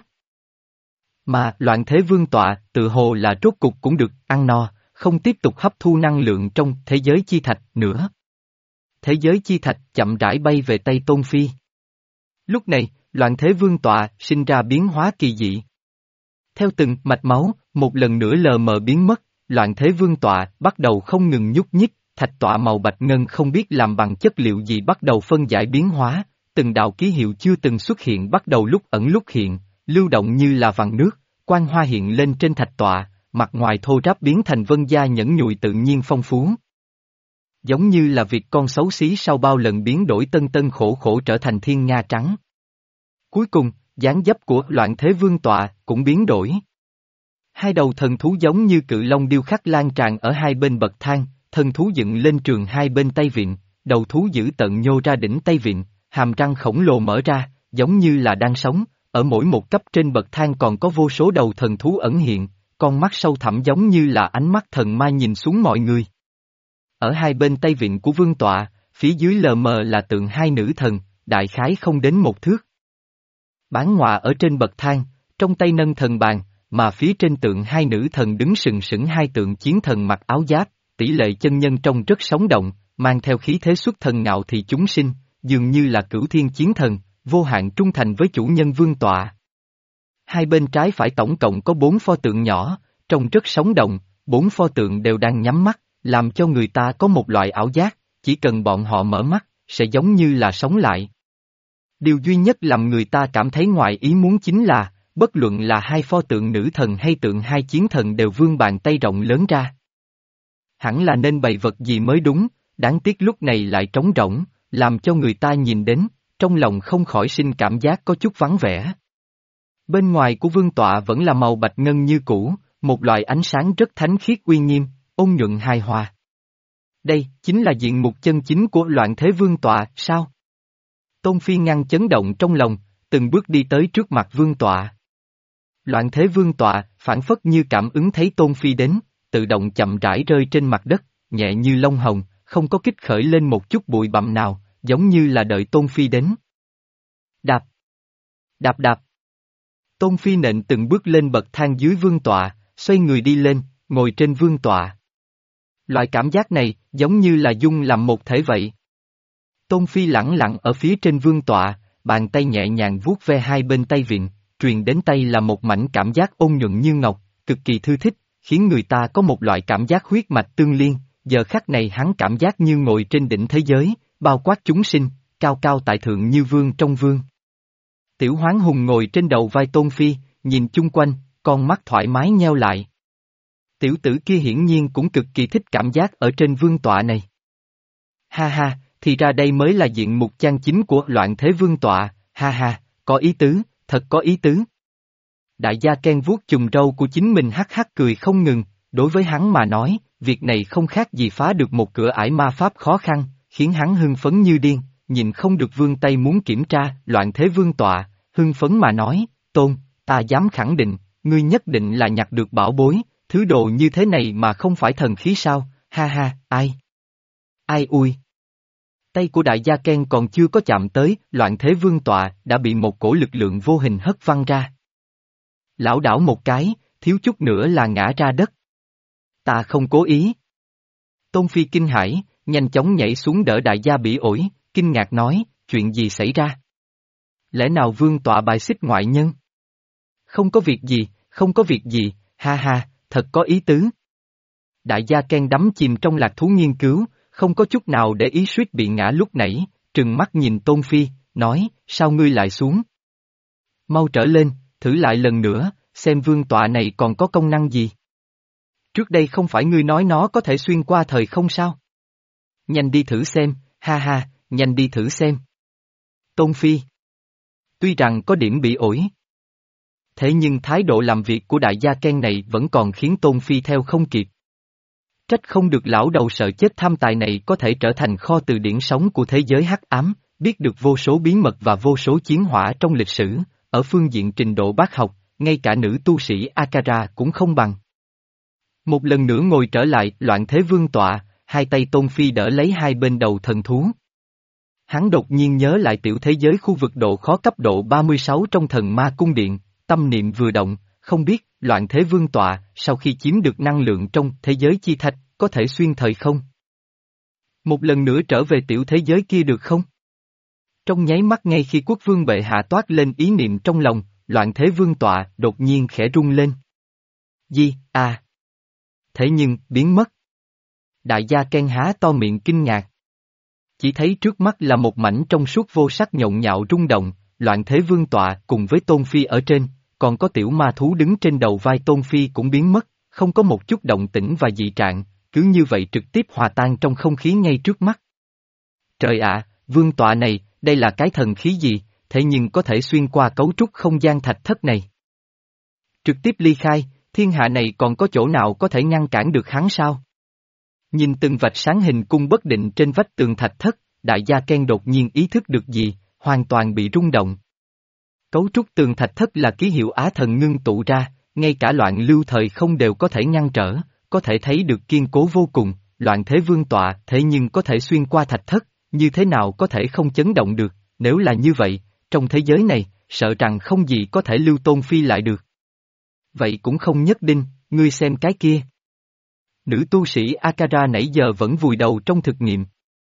Mà loạn thế vương tọa tự hồ là rốt cục cũng được ăn no, không tiếp tục hấp thu năng lượng trong thế giới chi thạch nữa. Thế giới chi thạch chậm rãi bay về Tây Tôn Phi. Lúc này, loạn thế vương tọa sinh ra biến hóa kỳ dị. Theo từng mạch máu, một lần nữa lờ mờ biến mất, loạn thế vương tọa bắt đầu không ngừng nhúc nhích, thạch tọa màu bạch ngân không biết làm bằng chất liệu gì bắt đầu phân giải biến hóa, từng đạo ký hiệu chưa từng xuất hiện bắt đầu lúc ẩn lúc hiện, lưu động như là vằn nước, quang hoa hiện lên trên thạch tọa, mặt ngoài thô ráp biến thành vân gia nhẫn nhụi tự nhiên phong phú. Giống như là việc con xấu xí sau bao lần biến đổi tân tân khổ khổ trở thành thiên nga trắng. Cuối cùng, dáng dấp của Loạn Thế Vương tọa cũng biến đổi. Hai đầu thần thú giống như cự long điêu khắc lan tràn ở hai bên bậc thang, thần thú dựng lên trường hai bên tay vịn, đầu thú dữ tợn nhô ra đỉnh tay vịn, hàm răng khổng lồ mở ra, giống như là đang sống, ở mỗi một cấp trên bậc thang còn có vô số đầu thần thú ẩn hiện, con mắt sâu thẳm giống như là ánh mắt thần ma nhìn xuống mọi người. Ở hai bên tay vịn của vương tọa, phía dưới lờ mờ là tượng hai nữ thần, đại khái không đến một thước. Bán ngọa ở trên bậc thang, trong tay nâng thần bàn, mà phía trên tượng hai nữ thần đứng sừng sững hai tượng chiến thần mặc áo giáp, tỷ lệ chân nhân trông rất sống động, mang theo khí thế xuất thần ngạo thị chúng sinh, dường như là cửu thiên chiến thần, vô hạn trung thành với chủ nhân vương tọa. Hai bên trái phải tổng cộng có bốn pho tượng nhỏ, trông rất sống động, bốn pho tượng đều đang nhắm mắt, làm cho người ta có một loại ảo giác, chỉ cần bọn họ mở mắt, sẽ giống như là sống lại. Điều duy nhất làm người ta cảm thấy ngoài ý muốn chính là, bất luận là hai pho tượng nữ thần hay tượng hai chiến thần đều vươn bàn tay rộng lớn ra. Hẳn là nên bày vật gì mới đúng, đáng tiếc lúc này lại trống rỗng, làm cho người ta nhìn đến, trong lòng không khỏi sinh cảm giác có chút vắng vẻ. Bên ngoài của vương tọa vẫn là màu bạch ngân như cũ, một loại ánh sáng rất thánh khiết uy nghiêm, ôn nhuận hài hòa. Đây, chính là diện mục chân chính của Loạn Thế Vương tọa, sao? Tôn Phi ngăn chấn động trong lòng, từng bước đi tới trước mặt vương tọa. Loạn Thế Vương tọa, phản phất như cảm ứng thấy Tôn Phi đến, tự động chậm rãi rơi trên mặt đất, nhẹ như lông hồng, không có kích khởi lên một chút bụi bặm nào, giống như là đợi Tôn Phi đến. Đạp! Đạp đạp! Tôn Phi nện từng bước lên bậc thang dưới vương tọa, xoay người đi lên, ngồi trên vương tọa. Loại cảm giác này, giống như là dung làm một thể vậy. Tôn Phi lẳng lặng ở phía trên vương tọa, bàn tay nhẹ nhàng vuốt ve hai bên tay vịn, truyền đến tay là một mảnh cảm giác ôn nhuận như ngọc, cực kỳ thư thích, khiến người ta có một loại cảm giác huyết mạch tương liên, giờ khắc này hắn cảm giác như ngồi trên đỉnh thế giới, bao quát chúng sinh, cao cao tại thượng như vương trong vương. Tiểu Hoán Hùng ngồi trên đầu vai Tôn Phi, nhìn chung quanh, con mắt thoải mái nheo lại. Tiểu tử kia hiển nhiên cũng cực kỳ thích cảm giác ở trên vương tọa này. Ha ha, thì ra đây mới là diện mục chân chính của Loạn Thế Vương tọa, ha ha, có ý tứ, thật có ý tứ. Đại gia Ken vuốt chùm râu của chính mình hắc hắc cười không ngừng, đối với hắn mà nói, việc này không khác gì phá được một cửa ải ma pháp khó khăn, khiến hắn hưng phấn như điên, nhìn không được vươn tay muốn kiểm tra Loạn Thế Vương tọa, hưng phấn mà nói, Tôn, ta dám khẳng định, ngươi nhất định là nhặt được bảo bối, thứ đồ như thế này mà không phải thần khí sao, ha ha, ai? Ai ui? Tay của đại gia Ken còn chưa có chạm tới, Loạn Thế Vương tọa đã bị một cổ lực lượng vô hình hất văng ra. Lão đảo một cái, thiếu chút nữa là ngã ra đất. Ta không cố ý. Tôn Phi kinh hãi, nhanh chóng nhảy xuống đỡ đại gia bị ổi, kinh ngạc nói, chuyện gì xảy ra? Lẽ nào vương tọa bài xích ngoại nhân? Không có việc gì, không có việc gì, ha ha, thật có ý tứ. Đại gia Ken đắm chìm trong lạc thú nghiên cứu, không có chút nào để ý suýt bị ngã lúc nãy, trừng mắt nhìn Tôn Phi, nói, sao ngươi lại xuống? Mau trở lên, thử lại lần nữa, xem vương tọa này còn có công năng gì. Trước đây không phải ngươi nói nó có thể xuyên qua thời không sao? Nhanh đi thử xem, ha ha, nhanh đi thử xem. Tôn Phi. Tuy rằng có điểm bị ổi. Thế nhưng thái độ làm việc của đại gia Ken này vẫn còn khiến Tôn Phi theo không kịp. Trách không được lão đầu sợ chết tham tài này có thể trở thành kho từ điển sống của thế giới hắc ám, biết được vô số bí mật và vô số chiến hỏa trong lịch sử, ở phương diện trình độ bác học, ngay cả nữ tu sĩ Akara cũng không bằng. Một lần nữa ngồi trở lại Loạn Thế Vương tọa, hai tay Tôn Phi đỡ lấy hai bên đầu thần thú. Hắn đột nhiên nhớ lại tiểu thế giới khu vực độ khó cấp độ ba mươi sáu trong thần ma cung điện, tâm niệm vừa động, không biết Loạn Thế Vương tọa sau khi chiếm được năng lượng trong thế giới chi thạch có thể xuyên thời không? Một lần nữa trở về tiểu thế giới kia được không? Trong nháy mắt ngay khi quốc vương bệ hạ toát lên ý niệm trong lòng, Loạn Thế Vương tọa đột nhiên khẽ rung lên. Gì, à? Thế nhưng, biến mất. Đại gia Ken há to miệng kinh ngạc. Chỉ thấy trước mắt là một mảnh trong suốt vô sắc nhộn nhạo rung động, loạn thế vương tọa cùng với Tôn Phi ở trên, còn có tiểu ma thú đứng trên đầu vai Tôn Phi cũng biến mất, không có một chút động tĩnh và dị trạng, cứ như vậy trực tiếp hòa tan trong không khí ngay trước mắt. Trời ạ, vương tọa này, đây là cái thần khí gì, thế nhưng có thể xuyên qua cấu trúc không gian thạch thất này. Trực tiếp ly khai, thiên hạ này còn có chỗ nào có thể ngăn cản được hắn sao? Nhìn từng vạch sáng hình cung bất định trên vách tường thạch thất, đại gia Ken đột nhiên ý thức được gì, hoàn toàn bị rung động. Cấu trúc tường thạch thất là ký hiệu Á Thần ngưng tụ ra, ngay cả loạn lưu thời không đều có thể ngăn trở, có thể thấy được kiên cố vô cùng, loạn thế vương tọa thế nhưng có thể xuyên qua thạch thất, như thế nào có thể không chấn động được, nếu là như vậy, trong thế giới này, sợ rằng không gì có thể lưu Tôn Phi lại được. Vậy cũng không nhất định, ngươi xem cái kia. Nữ tu sĩ Akara nãy giờ vẫn vùi đầu trong thực nghiệm.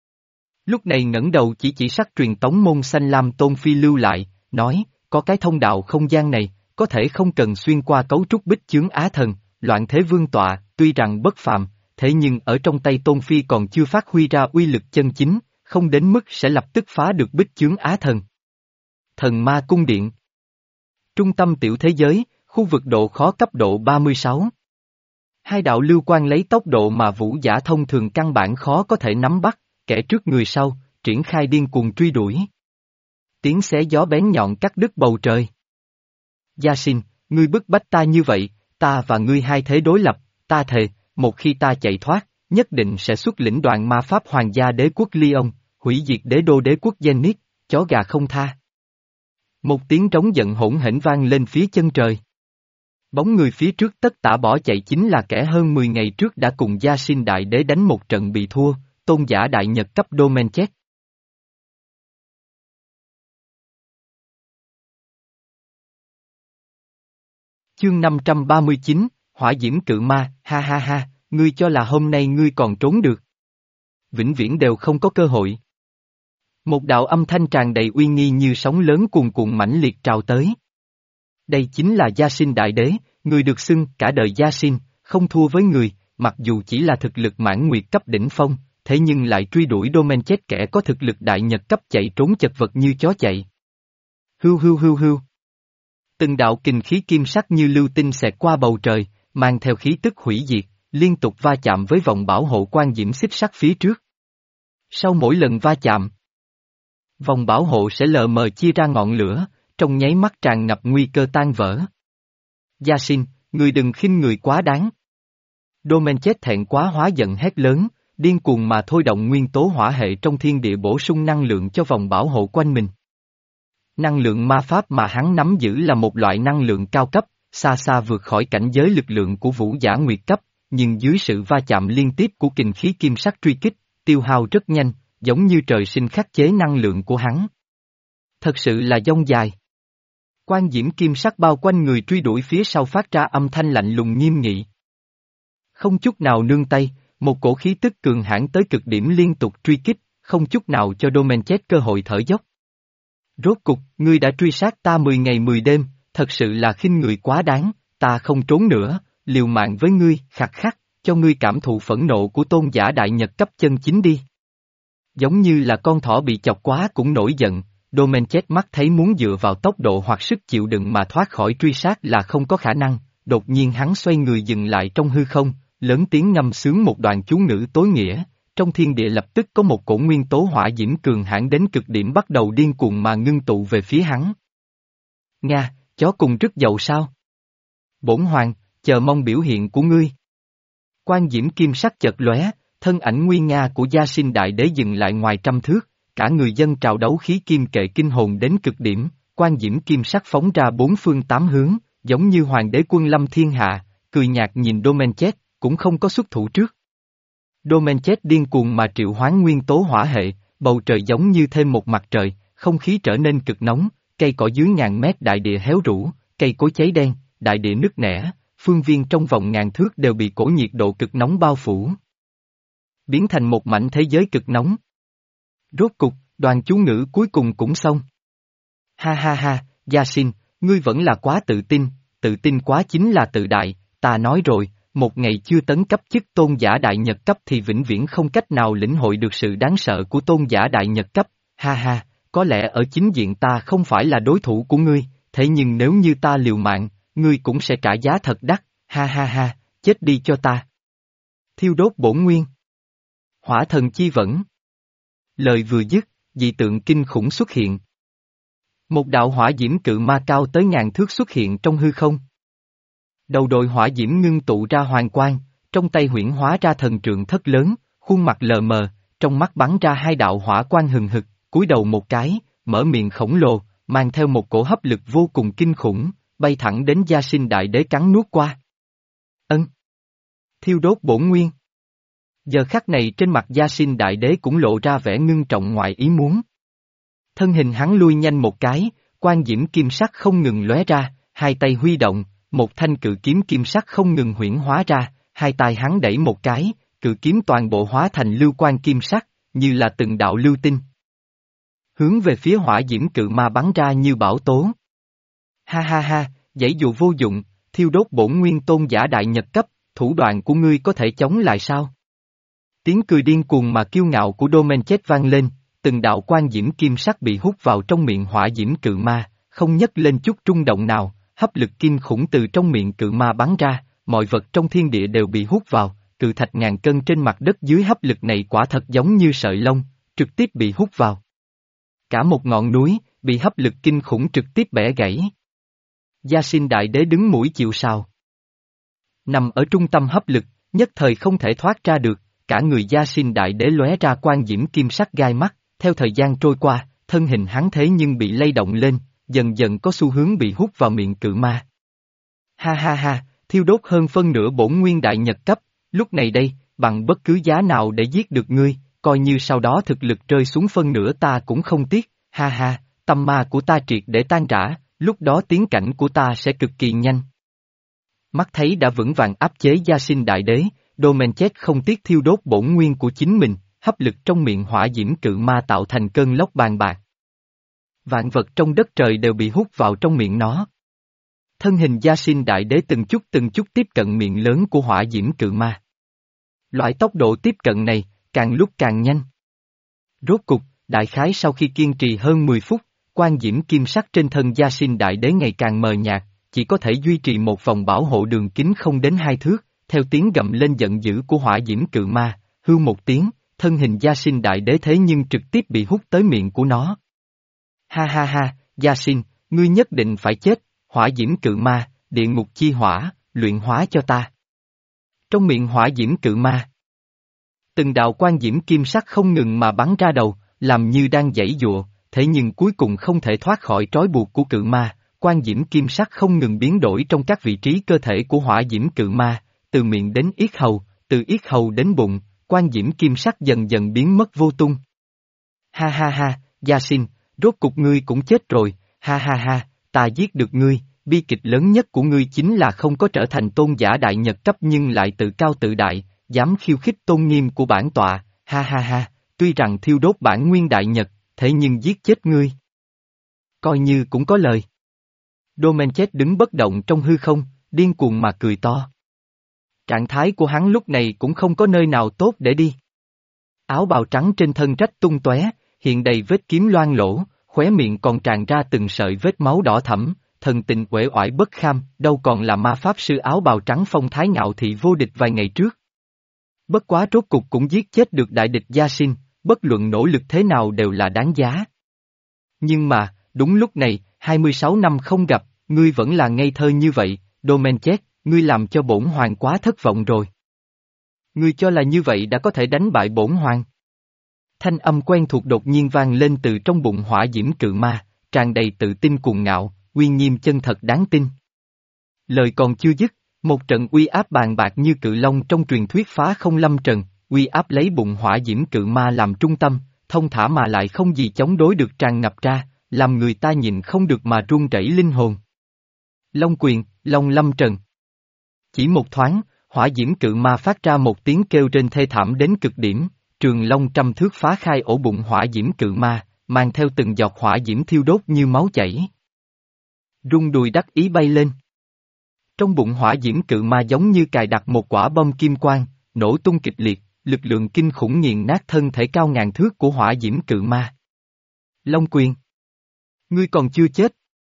Lúc này ngẩng đầu chỉ chỉ sắc truyền tống môn xanh lam Tôn Phi lưu lại, nói, có cái thông đạo không gian này, có thể không cần xuyên qua cấu trúc bích chướng Á Thần, loạn thế vương tọa, tuy rằng bất phàm, thế nhưng ở trong tay Tôn Phi còn chưa phát huy ra uy lực chân chính, không đến mức sẽ lập tức phá được bích chướng Á Thần. Thần Ma Cung Điện. Trung tâm tiểu thế giới, khu vực độ khó cấp độ ba mươi sáu. Hai đạo lưu quan lấy tốc độ mà vũ giả thông thường căn bản khó có thể nắm bắt, kẻ trước người sau, triển khai điên cuồng truy đuổi. Tiếng xé gió bén nhọn cắt đứt bầu trời. Gia Sinh, ngươi bức bách ta như vậy, ta và ngươi hai thế đối lập, ta thề, một khi ta chạy thoát, nhất định sẽ xuất lĩnh đoàn ma pháp hoàng gia đế quốc Lyon, hủy diệt đế đô đế quốc Zenith, chó gà không tha. Một tiếng trống giận hỗn hển vang lên phía chân trời. Bóng người phía trước tất tả bỏ chạy chính là kẻ hơn mười ngày trước đã cùng Gia Sinh đại đế đánh một trận bị thua, tôn giả đại nhật cấp Domenchet. Chương năm trăm ba mươi chín, Hỏa Diễm Cự Ma, ha ha ha, ngươi cho là hôm nay ngươi còn trốn được. Vĩnh viễn đều không có cơ hội. Một đạo âm thanh tràn đầy uy nghi như sóng lớn cuồn cuộn mãnh liệt trào tới. Đây chính là Gia Sinh đại đế, người được xưng cả đời Gia Sinh, không thua với người, mặc dù chỉ là thực lực mãn nguyệt cấp đỉnh phong, thế nhưng lại truy đuổi Domenchet kẻ có thực lực đại nhật cấp chạy trốn chật vật như chó chạy. Hưu hưu hưu hưu. Từng đạo kình khí kim sắc như lưu tinh xẹt qua bầu trời, mang theo khí tức hủy diệt, liên tục va chạm với vòng bảo hộ quan diễm xích sắt phía trước. Sau mỗi lần va chạm, vòng bảo hộ sẽ lờ mờ chia ra ngọn lửa, trong nháy mắt tràn ngập nguy cơ tan vỡ. Gia Sinh, người đừng khinh người quá đáng. Domenchet thẹn quá hóa giận hét lớn, điên cuồng mà thôi động nguyên tố hỏa hệ trong thiên địa bổ sung năng lượng cho vòng bảo hộ quanh mình. Năng lượng ma pháp mà hắn nắm giữ là một loại năng lượng cao cấp, xa xa vượt khỏi cảnh giới lực lượng của vũ giả nguyệt cấp, nhưng dưới sự va chạm liên tiếp của kình khí kim sắc truy kích, tiêu hao rất nhanh, giống như trời sinh khắc chế năng lượng của hắn. Thật sự là dông dài. Quan diễm kim sắc bao quanh người truy đuổi phía sau phát ra âm thanh lạnh lùng nghiêm nghị. Không chút nào nương tay, một cổ khí tức cường hãn tới cực điểm liên tục truy kích, không chút nào cho Domenchet cơ hội thở dốc. Rốt cục, ngươi đã truy sát ta mười ngày mười đêm, thật sự là khinh người quá đáng, ta không trốn nữa, liều mạng với ngươi, khắc khắc, cho ngươi cảm thụ phẫn nộ của tôn giả đại nhật cấp chân chính đi. Giống như là con thỏ bị chọc quá cũng nổi giận, Domenchet mắt thấy muốn dựa vào tốc độ hoặc sức chịu đựng mà thoát khỏi truy sát là không có khả năng, đột nhiên hắn xoay người dừng lại trong hư không, lớn tiếng ngâm sướng một đoạn chú ngữ tối nghĩa, trong thiên địa lập tức có một cổ nguyên tố hỏa diễm cường hãn đến cực điểm bắt đầu điên cuồng mà ngưng tụ về phía hắn. Nga, chó cùng rất giàu sao? Bổn hoàng, chờ mong biểu hiện của ngươi. Quan diễm kim sắc chợt lóe, thân ảnh nguy nga của Gia Sinh đại đế dừng lại ngoài trăm thước, cả người dân trào đấu khí kim kệ kinh hồn đến cực điểm, quan diễm kim sắc phóng ra bốn phương tám hướng, giống như hoàng đế quân lâm thiên hạ, cười nhạt nhìn Domenchet, cũng không có xuất thủ trước. Domenchet điên cuồng mà triệu hoán nguyên tố hỏa hệ, bầu trời giống như thêm một mặt trời, không khí trở nên cực nóng, cây cỏ dưới ngàn mét đại địa héo rũ, cây cối cháy đen, đại địa nứt nẻ, phương viên trong vòng ngàn thước đều bị cổ nhiệt độ cực nóng bao phủ. Biến thành một mảnh thế giới cực nóng. Rốt cục, đoàn chú ngữ cuối cùng cũng xong. Ha ha ha, Gia Sinh, ngươi vẫn là quá tự tin, tự tin quá chính là tự đại, ta nói rồi, một ngày chưa tấn cấp chức tôn giả đại nhật cấp thì vĩnh viễn không cách nào lĩnh hội được sự đáng sợ của tôn giả đại nhật cấp, ha ha, có lẽ ở chính diện ta không phải là đối thủ của ngươi, thế nhưng nếu như ta liều mạng, ngươi cũng sẽ trả giá thật đắt, ha ha ha, chết đi cho ta. Thiêu đốt bổn nguyên. Hỏa thần chi vẫn. Lời vừa dứt, dị tượng kinh khủng xuất hiện. Một đạo hỏa diễm cự ma cao tới ngàn thước xuất hiện trong hư không. Đầu đội hỏa diễm ngưng tụ ra hoàng quang, trong tay huyễn hóa ra thần trượng thất lớn, khuôn mặt lờ mờ, trong mắt bắn ra hai đạo hỏa quang hừng hực, cúi đầu một cái, mở miệng khổng lồ, mang theo một cổ hấp lực vô cùng kinh khủng, bay thẳng đến Gia Sinh Đại Đế cắn nuốt qua. Ân. Thiêu đốt bổn nguyên. Giờ khắc này trên mặt Gia Sinh Đại Đế cũng lộ ra vẻ ngưng trọng ngoại ý muốn. Thân hình hắn lui nhanh một cái, quang diễm kim sắc không ngừng lóe ra, hai tay huy động, một thanh cự kiếm kim sắc không ngừng huyễn hóa ra, hai tay hắn đẩy một cái, cự kiếm toàn bộ hóa thành lưu quang kim sắc, như là từng đạo lưu tinh. Hướng về phía hỏa diễm cự ma bắn ra như bão tố. Ha ha ha, giãy dụ vô dụng, thiêu đốt bổn nguyên tôn giả đại nhật cấp, thủ đoạn của ngươi có thể chống lại sao? Tiếng cười điên cuồng mà kiêu ngạo của Domenech vang lên, từng đạo quang diễm kim sắc bị hút vào trong miệng hỏa diễm cự ma, không nhấc lên chút rung động nào, hấp lực kim khủng từ trong miệng cự ma bắn ra, mọi vật trong thiên địa đều bị hút vào, cự thạch ngàn cân trên mặt đất dưới hấp lực này quả thật giống như sợi lông, trực tiếp bị hút vào. Cả một ngọn núi, bị hấp lực kinh khủng trực tiếp bẻ gãy. Gia Sinh Đại Đế đứng mũi chịu sào. Nằm ở trung tâm hấp lực, nhất thời không thể thoát ra được, cả người Gia Sinh Đại Đế lóe ra quang diễm kim sắc gai mắt, theo thời gian trôi qua, thân hình hắn thế nhưng bị lay động lên, dần dần có xu hướng bị hút vào miệng cự ma. Ha ha ha, thiêu đốt hơn phân nửa bổn nguyên đại nhật cấp, lúc này đây, bằng bất cứ giá nào để giết được ngươi, coi như sau đó thực lực rơi xuống phân nửa ta cũng không tiếc, ha ha, tâm ma của ta triệt để tan rã, lúc đó tiến cảnh của ta sẽ cực kỳ nhanh. Mắt thấy đã vững vàng áp chế Gia Sinh Đại Đế, Domenech không tiếc thiêu đốt bổn nguyên của chính mình, hấp lực trong miệng hỏa diễm cự ma tạo thành cơn lốc bàn bạc. Vạn vật trong đất trời đều bị hút vào trong miệng nó. Thân hình Gia Sinh Đại Đế từng chút từng chút tiếp cận miệng lớn của hỏa diễm cự ma. Loại tốc độ tiếp cận này, càng lúc càng nhanh. Rốt cục, đại khái sau khi kiên trì hơn mười phút, quang diễm kim sắc trên thân Gia Sinh Đại Đế ngày càng mờ nhạt, chỉ có thể duy trì một vòng bảo hộ đường kính không đến hai thước, theo tiếng gầm lên giận dữ của hỏa diễm cự ma, hư một tiếng, thân hình Gia Sinh Đại Đế thế nhưng trực tiếp bị hút tới miệng của nó. Ha ha ha, Gia Sinh, ngươi nhất định phải chết, hỏa diễm cự ma, địa ngục chi hỏa, luyện hóa cho ta. Trong miệng hỏa diễm cự ma, từng đạo quang diễm kim sắc không ngừng mà bắn ra đầu, làm như đang giãy giụa, thế nhưng cuối cùng không thể thoát khỏi trói buộc của cự ma, quang diễm kim sắc không ngừng biến đổi trong các vị trí cơ thể của hỏa diễm cự ma, từ miệng đến yết hầu, từ yết hầu đến bụng, quang diễm kim sắc dần dần biến mất vô tung. Ha ha ha, Gia Sinh, rốt cục ngươi cũng chết rồi, ha ha ha, ta giết được ngươi, bi kịch lớn nhất của ngươi chính là không có trở thành tôn giả đại nhật cấp nhưng lại tự cao tự đại, dám khiêu khích tôn nghiêm của bản tọa, ha ha ha, tuy rằng thiêu đốt bản nguyên đại nhật, thế nhưng giết chết ngươi. Coi như cũng có lời. Domenech đứng bất động trong hư không, điên cuồng mà cười to. Trạng thái của hắn lúc này cũng không có nơi nào tốt để đi. Áo bào trắng trên thân rách tung tóe, hiện đầy vết kiếm loang lỗ, khóe miệng còn tràn ra từng sợi vết máu đỏ thẫm, thần tình uể oải bất kham, đâu còn là ma pháp sư áo bào trắng phong thái ngạo thị vô địch vài ngày trước. Bất quá rốt cục cũng giết chết được đại địch Gia Sinh, bất luận nỗ lực thế nào đều là đáng giá. Nhưng mà, đúng lúc này, hai mươi sáu năm không gặp, ngươi vẫn là ngây thơ như vậy, Domenech, ngươi làm cho bổn hoàng quá thất vọng rồi. Ngươi cho là như vậy đã có thể đánh bại bổn hoàng. Thanh âm quen thuộc đột nhiên vang lên từ trong bụng hỏa diễm cự ma, tràn đầy tự tin cuồng ngạo, uy nghiêm chân thật đáng tin. Lời còn chưa dứt, một trận uy áp bàn bạc như cự long trong truyền thuyết phá không lâm trần, uy áp lấy bụng hỏa diễm cự ma làm trung tâm, thông thả mà lại không gì chống đối được tràn ngập ra, làm người ta nhìn không được mà run rẩy linh hồn. Long quyền, long lâm trần. Chỉ một thoáng, hỏa diễm cự ma phát ra một tiếng kêu trên thê thảm đến cực điểm, trường long trăm thước phá khai ổ bụng hỏa diễm cự ma, mang theo từng giọt hỏa diễm thiêu đốt như máu chảy. Rung đùi đắc ý bay lên. Trong bụng hỏa diễm cự ma giống như cài đặt một quả bom kim quang, nổ tung kịch liệt, lực lượng kinh khủng nghiền nát thân thể cao ngàn thước của hỏa diễm cự ma. Long quyền! Ngươi còn chưa chết!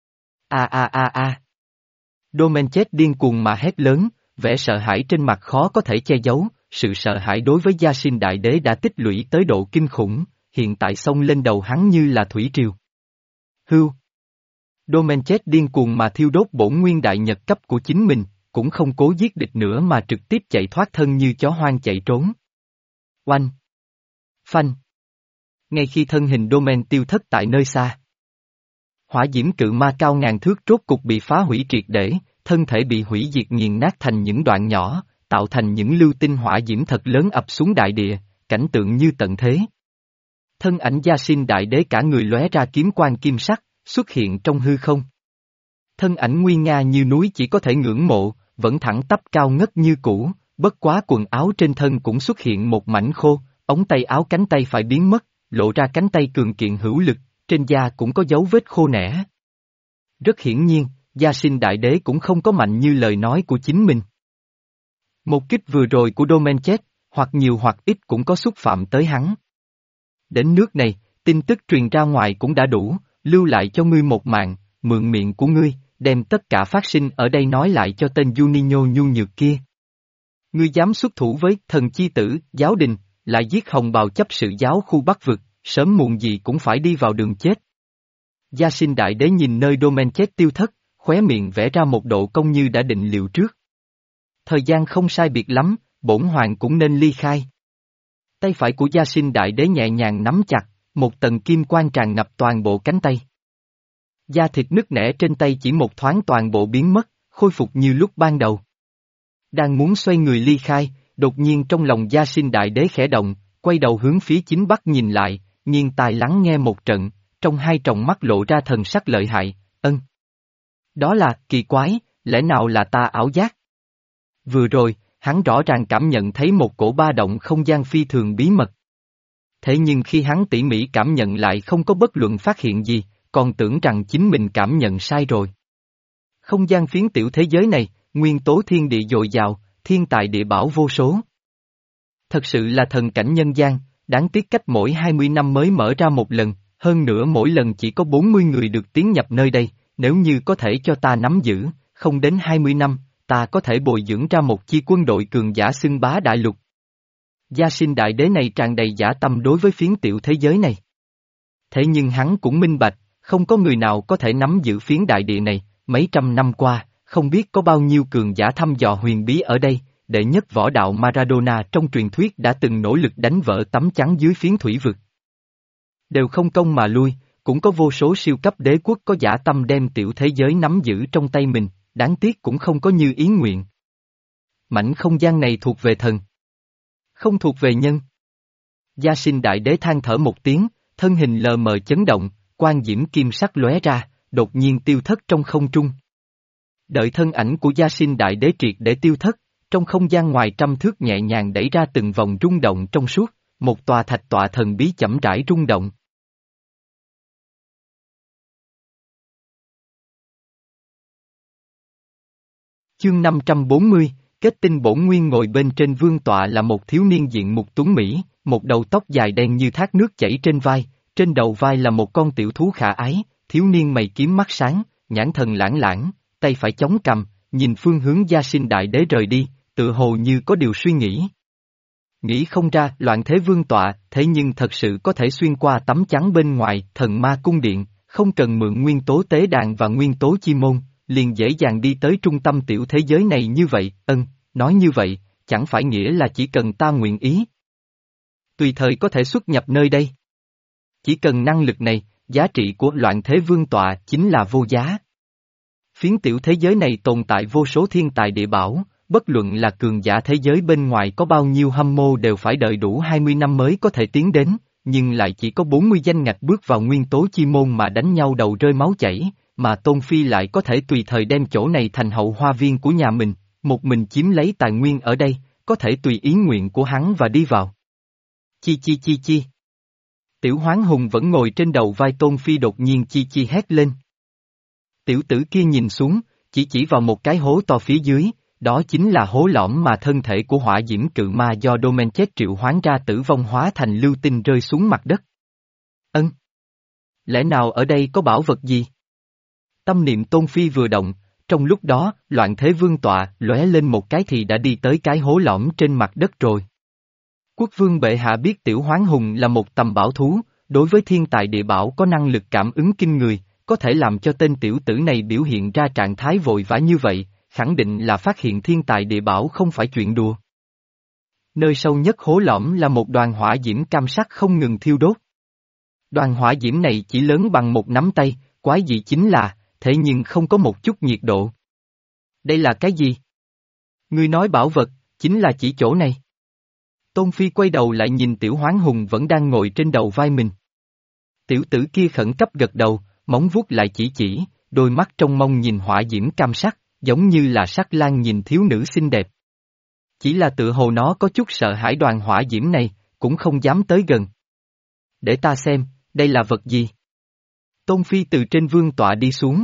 A a a a! Domenech điên cuồng mà hét lớn, vẻ sợ hãi trên mặt khó có thể che giấu, sự sợ hãi đối với Gia Sinh Đại Đế đã tích lũy tới độ kinh khủng, hiện tại xông lên đầu hắn như là thủy triều. Hưu! Domenech điên cuồng mà thiêu đốt bổn nguyên đại nhật cấp của chính mình, cũng không cố giết địch nữa mà trực tiếp chạy thoát thân như chó hoang chạy trốn. Oanh! Phanh! Ngay khi thân hình Domen tiêu thất tại nơi xa, hỏa diễm cự ma cao ngàn thước rốt cục bị phá hủy triệt để, thân thể bị hủy diệt nghiền nát thành những đoạn nhỏ, tạo thành những lưu tinh hỏa diễm thật lớn ập xuống đại địa, cảnh tượng như tận thế. Thân ảnh Gia Sinh Đại Đế cả người lóe ra kiếm quang kim sắc, xuất hiện trong hư không. Thân ảnh nguy nga như núi chỉ có thể ngưỡng mộ, vẫn thẳng tắp cao ngất như cũ, bất quá quần áo trên thân cũng xuất hiện một mảnh khô, ống tay áo cánh tay phải biến mất, lộ ra cánh tay cường kiện hữu lực, trên da cũng có dấu vết khô nẻ. Rất hiển nhiên, Gia Sinh Đại Đế cũng không có mạnh như lời nói của chính mình. Một kích vừa rồi của Domenech, hoặc nhiều hoặc ít cũng có xúc phạm tới hắn. Đến nước này, tin tức truyền ra ngoài cũng đã đủ, lưu lại cho ngươi một mạng, mượn miệng của ngươi, đem tất cả phát sinh ở đây nói lại cho tên Juninho nhu nhược kia. Ngươi dám xuất thủ với thần chi tử, giáo đình, lại giết hồng bào chấp sự giáo khu Bắc vực, sớm muộn gì cũng phải đi vào đường chết. Gia Sinh Đại Đế nhìn nơi Domenech tiêu thất, khóe miệng vẽ ra một độ cong như đã định liệu trước. Thời gian không sai biệt lắm, bổn hoàng cũng nên ly khai. Tay phải của Gia Sinh Đại Đế nhẹ nhàng nắm chặt, một tầng kim quang tràn ngập toàn bộ cánh tay. Da thịt nứt nẻ trên tay chỉ một thoáng toàn bộ biến mất, khôi phục như lúc ban đầu. Đang muốn xoay người ly khai, đột nhiên trong lòng Gia Sinh Đại Đế khẽ động, quay đầu hướng phía chính bắc nhìn lại, nghiêng tai lắng nghe một trận, trong hai tròng mắt lộ ra thần sắc lợi hại, ân. Đó là, kỳ quái, lẽ nào là ta ảo giác? Vừa rồi, hắn rõ ràng cảm nhận thấy một cổ ba động không gian phi thường bí mật. Thế nhưng khi hắn tỉ mỉ cảm nhận lại không có bất luận phát hiện gì, còn tưởng rằng chính mình cảm nhận sai rồi. Không gian phiến tiểu thế giới này, nguyên tố thiên địa dồi dào, thiên tài địa bảo vô số. Thật sự là thần cảnh nhân gian, đáng tiếc cách mỗi hai mươi năm mới mở ra một lần, hơn nữa mỗi lần chỉ có bốn mươi người được tiến nhập nơi đây, nếu như có thể cho ta nắm giữ, không đến hai mươi năm, ta có thể bồi dưỡng ra một chi quân đội cường giả xưng bá đại lục. Gia Sinh Đại Đế này tràn đầy dã tâm đối với phiến tiểu thế giới này. Thế nhưng hắn cũng minh bạch, không có người nào có thể nắm giữ phiến đại địa này, mấy trăm năm qua, không biết có bao nhiêu cường giả thăm dò huyền bí ở đây, đệ nhất võ đạo Maradona trong truyền thuyết đã từng nỗ lực đánh vỡ tấm chắn dưới phiến thủy vực. Đều không công mà lui, cũng có vô số siêu cấp đế quốc có dã tâm đem tiểu thế giới nắm giữ trong tay mình, đáng tiếc cũng không có như ý nguyện. Mảnh không gian này thuộc về thần, không thuộc về nhân. Gia Sinh Đại Đế than thở một tiếng, thân hình lờ mờ chấn động, quang diễm kim sắc lóe ra, đột nhiên tiêu thất trong không trung. Đợi thân ảnh của Gia Sinh Đại Đế triệt để tiêu thất, trong không gian ngoài trăm thước nhẹ nhàng đẩy ra từng vòng rung động trong suốt, một tòa thạch tọa thần bí chậm rãi rung động. Chương năm trăm bốn mươi, kết tinh bổn nguyên. Ngồi bên trên vương tọa là một thiếu niên diện mục tuấn mỹ, một đầu tóc dài đen như thác nước chảy trên vai, trên đầu vai là một con tiểu thú khả ái, thiếu niên mày kiếm mắt sáng, nhãn thần lãng lãng, tay phải chống cằm, nhìn phương hướng Gia Sinh Đại Đế rời đi, tự hồ như có điều suy nghĩ. Nghĩ không ra loạn thế vương tọa, thế nhưng thật sự có thể xuyên qua tấm chắn bên ngoài thần ma cung điện, không cần mượn nguyên tố tế đàn và nguyên tố chi môn, liền dễ dàng đi tới trung tâm tiểu thế giới này như vậy, ân, nói như vậy, chẳng phải nghĩa là chỉ cần ta nguyện ý. Tùy thời có thể xuất nhập nơi đây. Chỉ cần năng lực này, giá trị của loạn thế vương tọa chính là vô giá. Phiến tiểu thế giới này tồn tại vô số thiên tài địa bảo, bất luận là cường giả thế giới bên ngoài có bao nhiêu hâm mộ đều phải đợi đủ hai mươi năm mới có thể tiến đến, nhưng lại chỉ có bốn mươi danh ngạch bước vào nguyên tố chi môn mà đánh nhau đầu rơi máu chảy, mà Tôn Phi lại có thể tùy thời đem chỗ này thành hậu hoa viên của nhà mình, một mình chiếm lấy tài nguyên ở đây, có thể tùy ý nguyện của hắn và đi vào. Chi chi chi chi. Tiểu Hoán Hùng vẫn ngồi trên đầu vai Tôn Phi đột nhiên chi chi hét lên. Tiểu tử kia nhìn xuống, chỉ chỉ vào một cái hố to phía dưới, đó chính là hố lõm mà thân thể của hỏa diễm cự ma do Domenchet triệu hoán ra tử vong hóa thành lưu tinh rơi xuống mặt đất. Ân! Lẽ nào ở đây có bảo vật gì? Tâm niệm Tôn Phi vừa động, trong lúc đó, Loạn Thế Vương tọa lóe lên một cái thì đã đi tới cái hố lõm trên mặt đất rồi. Quốc vương bệ hạ biết Tiểu Hoán Hùng là một tầm bảo thú, đối với thiên tài địa bảo có năng lực cảm ứng kinh người, có thể làm cho tên tiểu tử này biểu hiện ra trạng thái vội vã như vậy, khẳng định là phát hiện thiên tài địa bảo không phải chuyện đùa. Nơi sâu nhất hố lõm là một đoàn hỏa diễm cam sắc không ngừng thiêu đốt. Đoàn hỏa diễm này chỉ lớn bằng một nắm tay, quái dị chính là, thế nhưng không có một chút nhiệt độ. Đây là cái gì? Ngươi nói bảo vật, chính là chỉ chỗ này. Tôn Phi quay đầu lại nhìn Tiểu Hoán Hùng vẫn đang ngồi trên đầu vai mình. Tiểu tử kia khẩn cấp gật đầu, móng vuốt lại chỉ chỉ, đôi mắt trong mông nhìn hỏa diễm cam sắc, giống như là sắc lang nhìn thiếu nữ xinh đẹp. Chỉ là tự hồ nó có chút sợ hãi đoàn hỏa diễm này, cũng không dám tới gần. Để ta xem, đây là vật gì? Tôn Phi từ trên vương tọa đi xuống.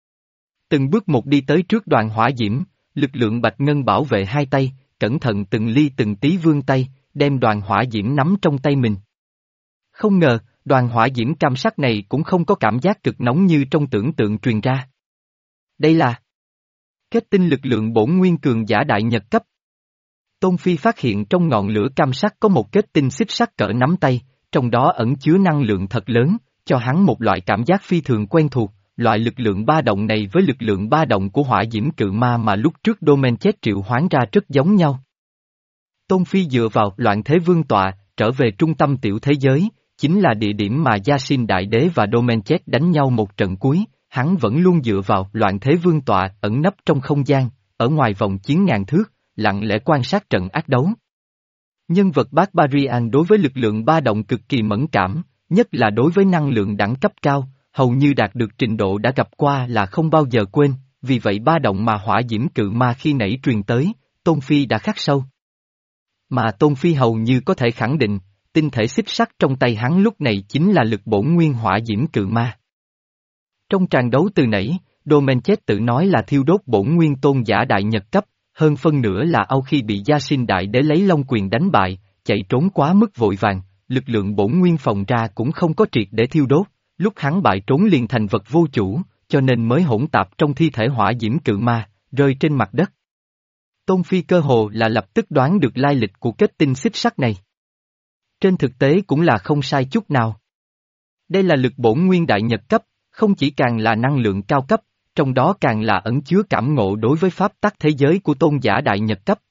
Từng bước một đi tới trước đoàn hỏa diễm, lực lượng bạch ngân bảo vệ hai tay, cẩn thận từng ly từng tí vươn tay, đem đoàn hỏa diễm nắm trong tay mình. Không ngờ, đoàn hỏa diễm cam sắc này cũng không có cảm giác cực nóng như trong tưởng tượng truyền ra. Đây là kết tinh lực lượng bổn nguyên cường giả đại nhật cấp. Tôn Phi phát hiện trong ngọn lửa cam sắc có một kết tinh xích sắt cỡ nắm tay, trong đó ẩn chứa năng lượng thật lớn, cho hắn một loại cảm giác phi thường quen thuộc, loại lực lượng ba động này với lực lượng ba động của hỏa diễm cự ma mà lúc trước Domenchet triệu hoán ra rất giống nhau. Tôn Phi dựa vào Loạn Thế Vương tọa, trở về trung tâm tiểu thế giới, chính là địa điểm mà Yasin Đại Đế và Domenchet đánh nhau một trận cuối, hắn vẫn luôn dựa vào Loạn Thế Vương tọa ẩn nấp trong không gian, ở ngoài vòng chiến ngàn thước, lặng lẽ quan sát trận ác đấu. Nhân vật Barbarian đối với lực lượng ba động cực kỳ mẫn cảm, nhất là đối với năng lượng đẳng cấp cao, hầu như đạt được trình độ đã gặp qua là không bao giờ quên, vì vậy ba động mà hỏa diễm cự ma khi nãy truyền tới, Tôn Phi đã khắc sâu. Mà Tôn Phi hầu như có thể khẳng định, tinh thể xích sắt trong tay hắn lúc này chính là lực bổn nguyên hỏa diễm cự ma. Trong tràng đấu từ nãy, Domenchet tự nói là thiêu đốt bổn nguyên tôn giả đại nhật cấp, hơn phân nửa là Âu khi bị Yasin Đại Đế lấy long quyền đánh bại, chạy trốn quá mức vội vàng, lực lượng bổn nguyên phòng ra cũng không có triệt để thiêu đốt, lúc hắn bại trốn liền thành vật vô chủ, cho nên mới hỗn tạp trong thi thể hỏa diễm cự ma, rơi trên mặt đất. Tôn Phi cơ hồ là lập tức đoán được lai lịch của kết tinh xích sắt này. Trên thực tế cũng là không sai chút nào. Đây là lực bổn nguyên đại nhật cấp, không chỉ càng là năng lượng cao cấp, trong đó càng là ẩn chứa cảm ngộ đối với pháp tắc thế giới của tôn giả đại nhật cấp.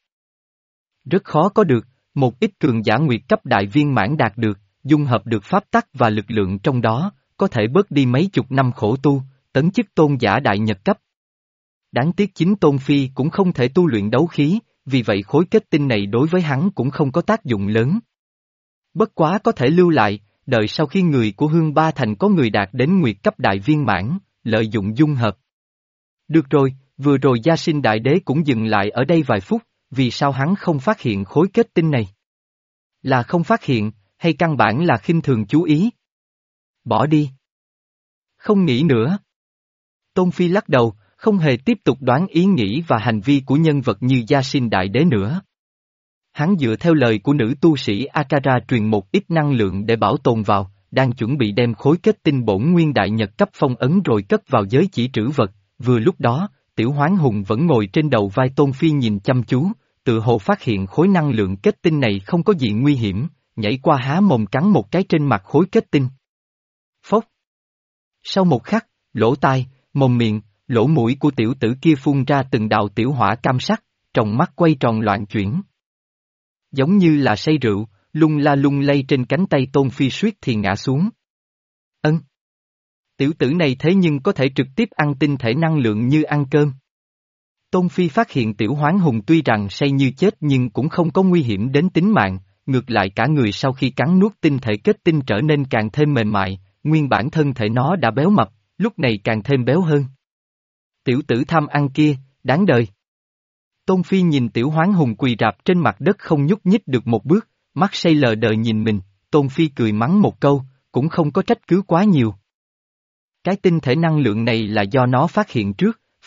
Rất khó có được, một ít cường giả nguyệt cấp đại viên mãn đạt được, dung hợp được pháp tắc và lực lượng trong đó, có thể bớt đi mấy chục năm khổ tu, tấn chức tôn giả đại nhật cấp. Đáng tiếc chính Tôn Phi cũng không thể tu luyện đấu khí, vì vậy khối kết tinh này đối với hắn cũng không có tác dụng lớn. Bất quá có thể lưu lại, đợi sau khi người của Hương Ba Thành có người đạt đến nguyệt cấp đại viên mãn, lợi dụng dung hợp. Được rồi, vừa rồi Yasin Đại Đế cũng dừng lại ở đây vài phút, vì sao hắn không phát hiện khối kết tinh này? Là không phát hiện, hay căn bản là khinh thường chú ý? Bỏ đi. Không nghĩ nữa. Tôn Phi lắc đầu, không hề tiếp tục đoán ý nghĩ và hành vi của nhân vật như Yasin Đại Đế nữa. Hắn dựa theo lời của nữ tu sĩ Akara truyền một ít năng lượng để bảo tồn vào, đang chuẩn bị đem khối kết tinh bổn nguyên đại nhật cấp phong ấn rồi cất vào giới chỉ trữ vật, vừa lúc đó, Tiểu Hoán Hùng vẫn ngồi trên đầu vai Tôn Phi nhìn chăm chú, tự hồ phát hiện khối năng lượng kết tinh này không có gì nguy hiểm, nhảy qua há mồm cắn một cái trên mặt khối kết tinh. Phốc. Sau một khắc, lỗ tai, mồm miệng, lỗ mũi của tiểu tử kia phun ra từng đạo tiểu hỏa cam sắc, trong mắt quay tròn loạn chuyển. Giống như là say rượu, lung la lung lay trên cánh tay Tôn Phi suýt thì ngã xuống. Ân. Tiểu tử này thế nhưng có thể trực tiếp ăn tinh thể năng lượng như ăn cơm. Tôn Phi phát hiện Tiểu Hoán Hùng tuy rằng say như chết nhưng cũng không có nguy hiểm đến tính mạng, ngược lại cả người sau khi cắn nuốt tinh thể kết tinh trở nên càng thêm mềm mại, nguyên bản thân thể nó đã béo mập, lúc này càng thêm béo hơn. Tiểu tử tham ăn kia, đáng đời. Tôn Phi nhìn Tiểu Hoán Hùng quỳ rạp trên mặt đất không nhúc nhích được một bước, mắt say lờ đờ nhìn mình, Tôn Phi cười mắng một câu, cũng không có trách cứ quá nhiều. Cái tinh thể năng lượng này là do nó phát hiện trước,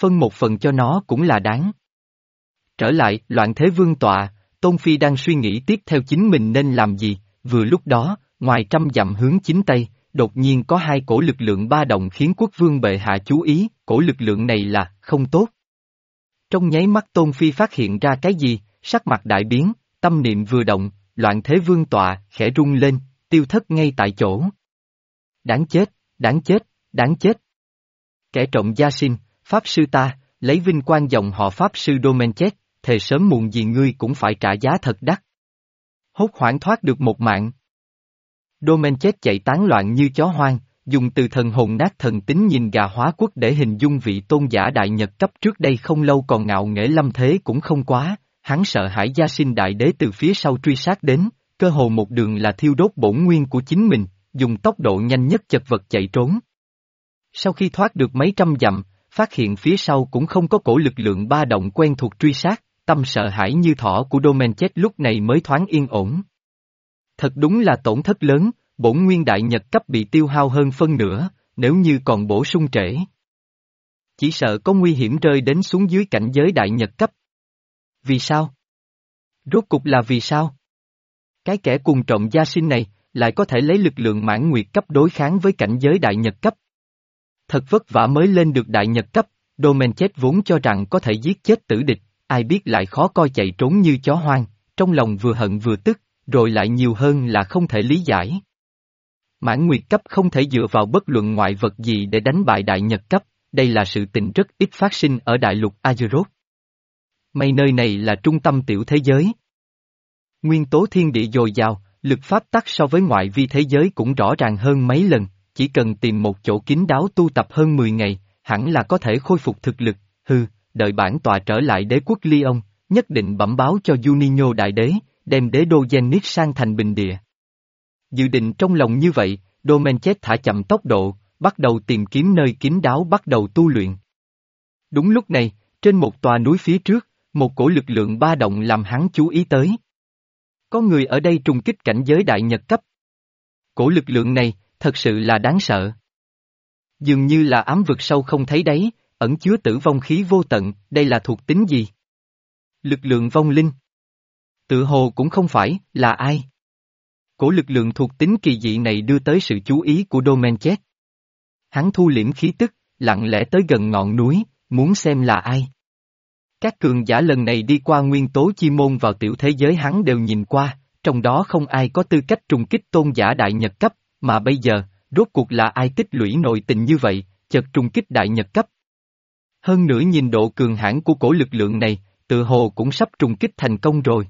phân một phần cho nó cũng là đáng. Trở lại, loạn thế vương tọa, Tôn Phi đang suy nghĩ tiếp theo chính mình nên làm gì, vừa lúc đó, ngoài trăm dặm hướng chính Tây, đột nhiên có hai cổ lực lượng ba động khiến quốc vương bệ hạ chú ý, cổ lực lượng này là, không tốt. Trong nháy mắt Tôn Phi phát hiện ra cái gì, sắc mặt đại biến, tâm niệm vừa động, loạn thế vương tọa, khẽ rung lên, tiêu thất ngay tại chỗ. Đáng chết, đáng chết, đáng chết. Kẻ trộm gia sinh, Pháp sư ta, lấy vinh quang dòng họ Pháp sư Domenchet, thề sớm muộn gì ngươi cũng phải trả giá thật đắt. Hốt hoảng thoát được một mạng. Domenchet chạy tán loạn như chó hoang, dùng từ thần hồn nát thần tính nhìn gà hóa quốc để hình dung vị tôn giả đại nhật cấp trước đây không lâu còn ngạo nghễ lâm thế cũng không quá, hắn sợ hãi gia sinh đại đế từ phía sau truy sát đến, cơ hồ một đường là thiêu đốt bổn nguyên của chính mình, dùng tốc độ nhanh nhất chật vật chạy trốn. Sau khi thoát được mấy trăm dặm, phát hiện phía sau cũng không có cổ lực lượng ba động quen thuộc truy sát, tâm sợ hãi như thỏ của Domenchet lúc này mới thoáng yên ổn. Thật đúng là tổn thất lớn, bổn nguyên đại nhật cấp bị tiêu hao hơn phân nửa, nếu như còn bổ sung trễ. Chỉ sợ có nguy hiểm rơi đến xuống dưới cảnh giới đại nhật cấp. Vì sao? Rốt cục là vì sao? Cái kẻ cùng trộm gia sinh này, lại có thể lấy lực lượng mãn nguyệt cấp đối kháng với cảnh giới đại nhật cấp. Thật vất vả mới lên được đại nhật cấp, Domenchet vốn cho rằng có thể giết chết tử địch, ai biết lại khó coi chạy trốn như chó hoang, trong lòng vừa hận vừa tức, rồi lại nhiều hơn là không thể lý giải. Mãn nguyệt cấp không thể dựa vào bất luận ngoại vật gì để đánh bại đại nhật cấp, đây là sự tình rất ít phát sinh ở đại lục Azeroth. May nơi này là trung tâm tiểu thế giới. Nguyên tố thiên địa dồi dào, lực pháp tắc so với ngoại vi thế giới cũng rõ ràng hơn mấy lần, chỉ cần tìm một chỗ kín đáo tu tập hơn mười ngày, hẳn là có thể khôi phục thực lực, hừ, đợi bản tọa trở lại đế quốc Lyon, nhất định bẩm báo cho Juninho đại đế, đem đế đô Zenith sang thành bình địa. Dự định trong lòng như vậy, Domenchet thả chậm tốc độ, bắt đầu tìm kiếm nơi kín đáo bắt đầu tu luyện. Đúng lúc này, trên một tòa núi phía trước, một cổ lực lượng ba động làm hắn chú ý tới. Có người ở đây trùng kích cảnh giới đại nhật cấp. Cổ lực lượng này, thật sự là đáng sợ. Dường như là ám vực sâu không thấy đáy, ẩn chứa tử vong khí vô tận, đây là thuộc tính gì? Lực lượng vong linh. Tự hồ cũng không phải, là ai? Cổ lực lượng thuộc tính kỳ dị này đưa tới sự chú ý của Domenchet. Hắn thu liễm khí tức, lặng lẽ tới gần ngọn núi, muốn xem là ai. Các cường giả lần này đi qua nguyên tố chi môn vào tiểu thế giới hắn đều nhìn qua, trong đó không ai có tư cách trùng kích tôn giả đại nhật cấp, mà bây giờ, rốt cuộc là ai tích lũy nội tình như vậy, chợt trùng kích đại nhật cấp. Hơn nữa nhìn độ cường hãn của cổ lực lượng này, tự hồ cũng sắp trùng kích thành công rồi.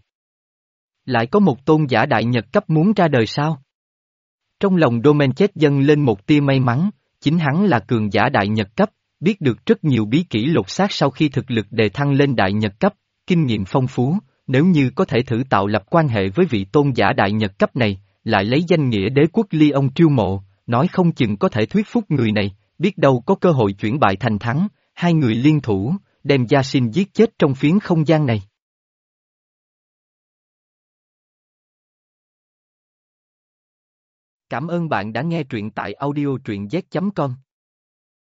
Lại có một tôn giả đại nhật cấp muốn ra đời sao? Trong lòng Domenchet dâng lên một tia may mắn, chính hắn là cường giả đại nhật cấp, biết được rất nhiều bí kỹ lột xác sau khi thực lực đề thăng lên đại nhật cấp, kinh nghiệm phong phú, nếu như có thể thử tạo lập quan hệ với vị tôn giả đại nhật cấp này, lại lấy danh nghĩa đế quốc Lyon chiêu mộ, nói không chừng có thể thuyết phục người này, biết đâu có cơ hội chuyển bại thành thắng, hai người liên thủ, đem gia sinh giết chết trong phiến không gian này. Cảm ơn bạn đã nghe truyện tại audio truyện z chấm com.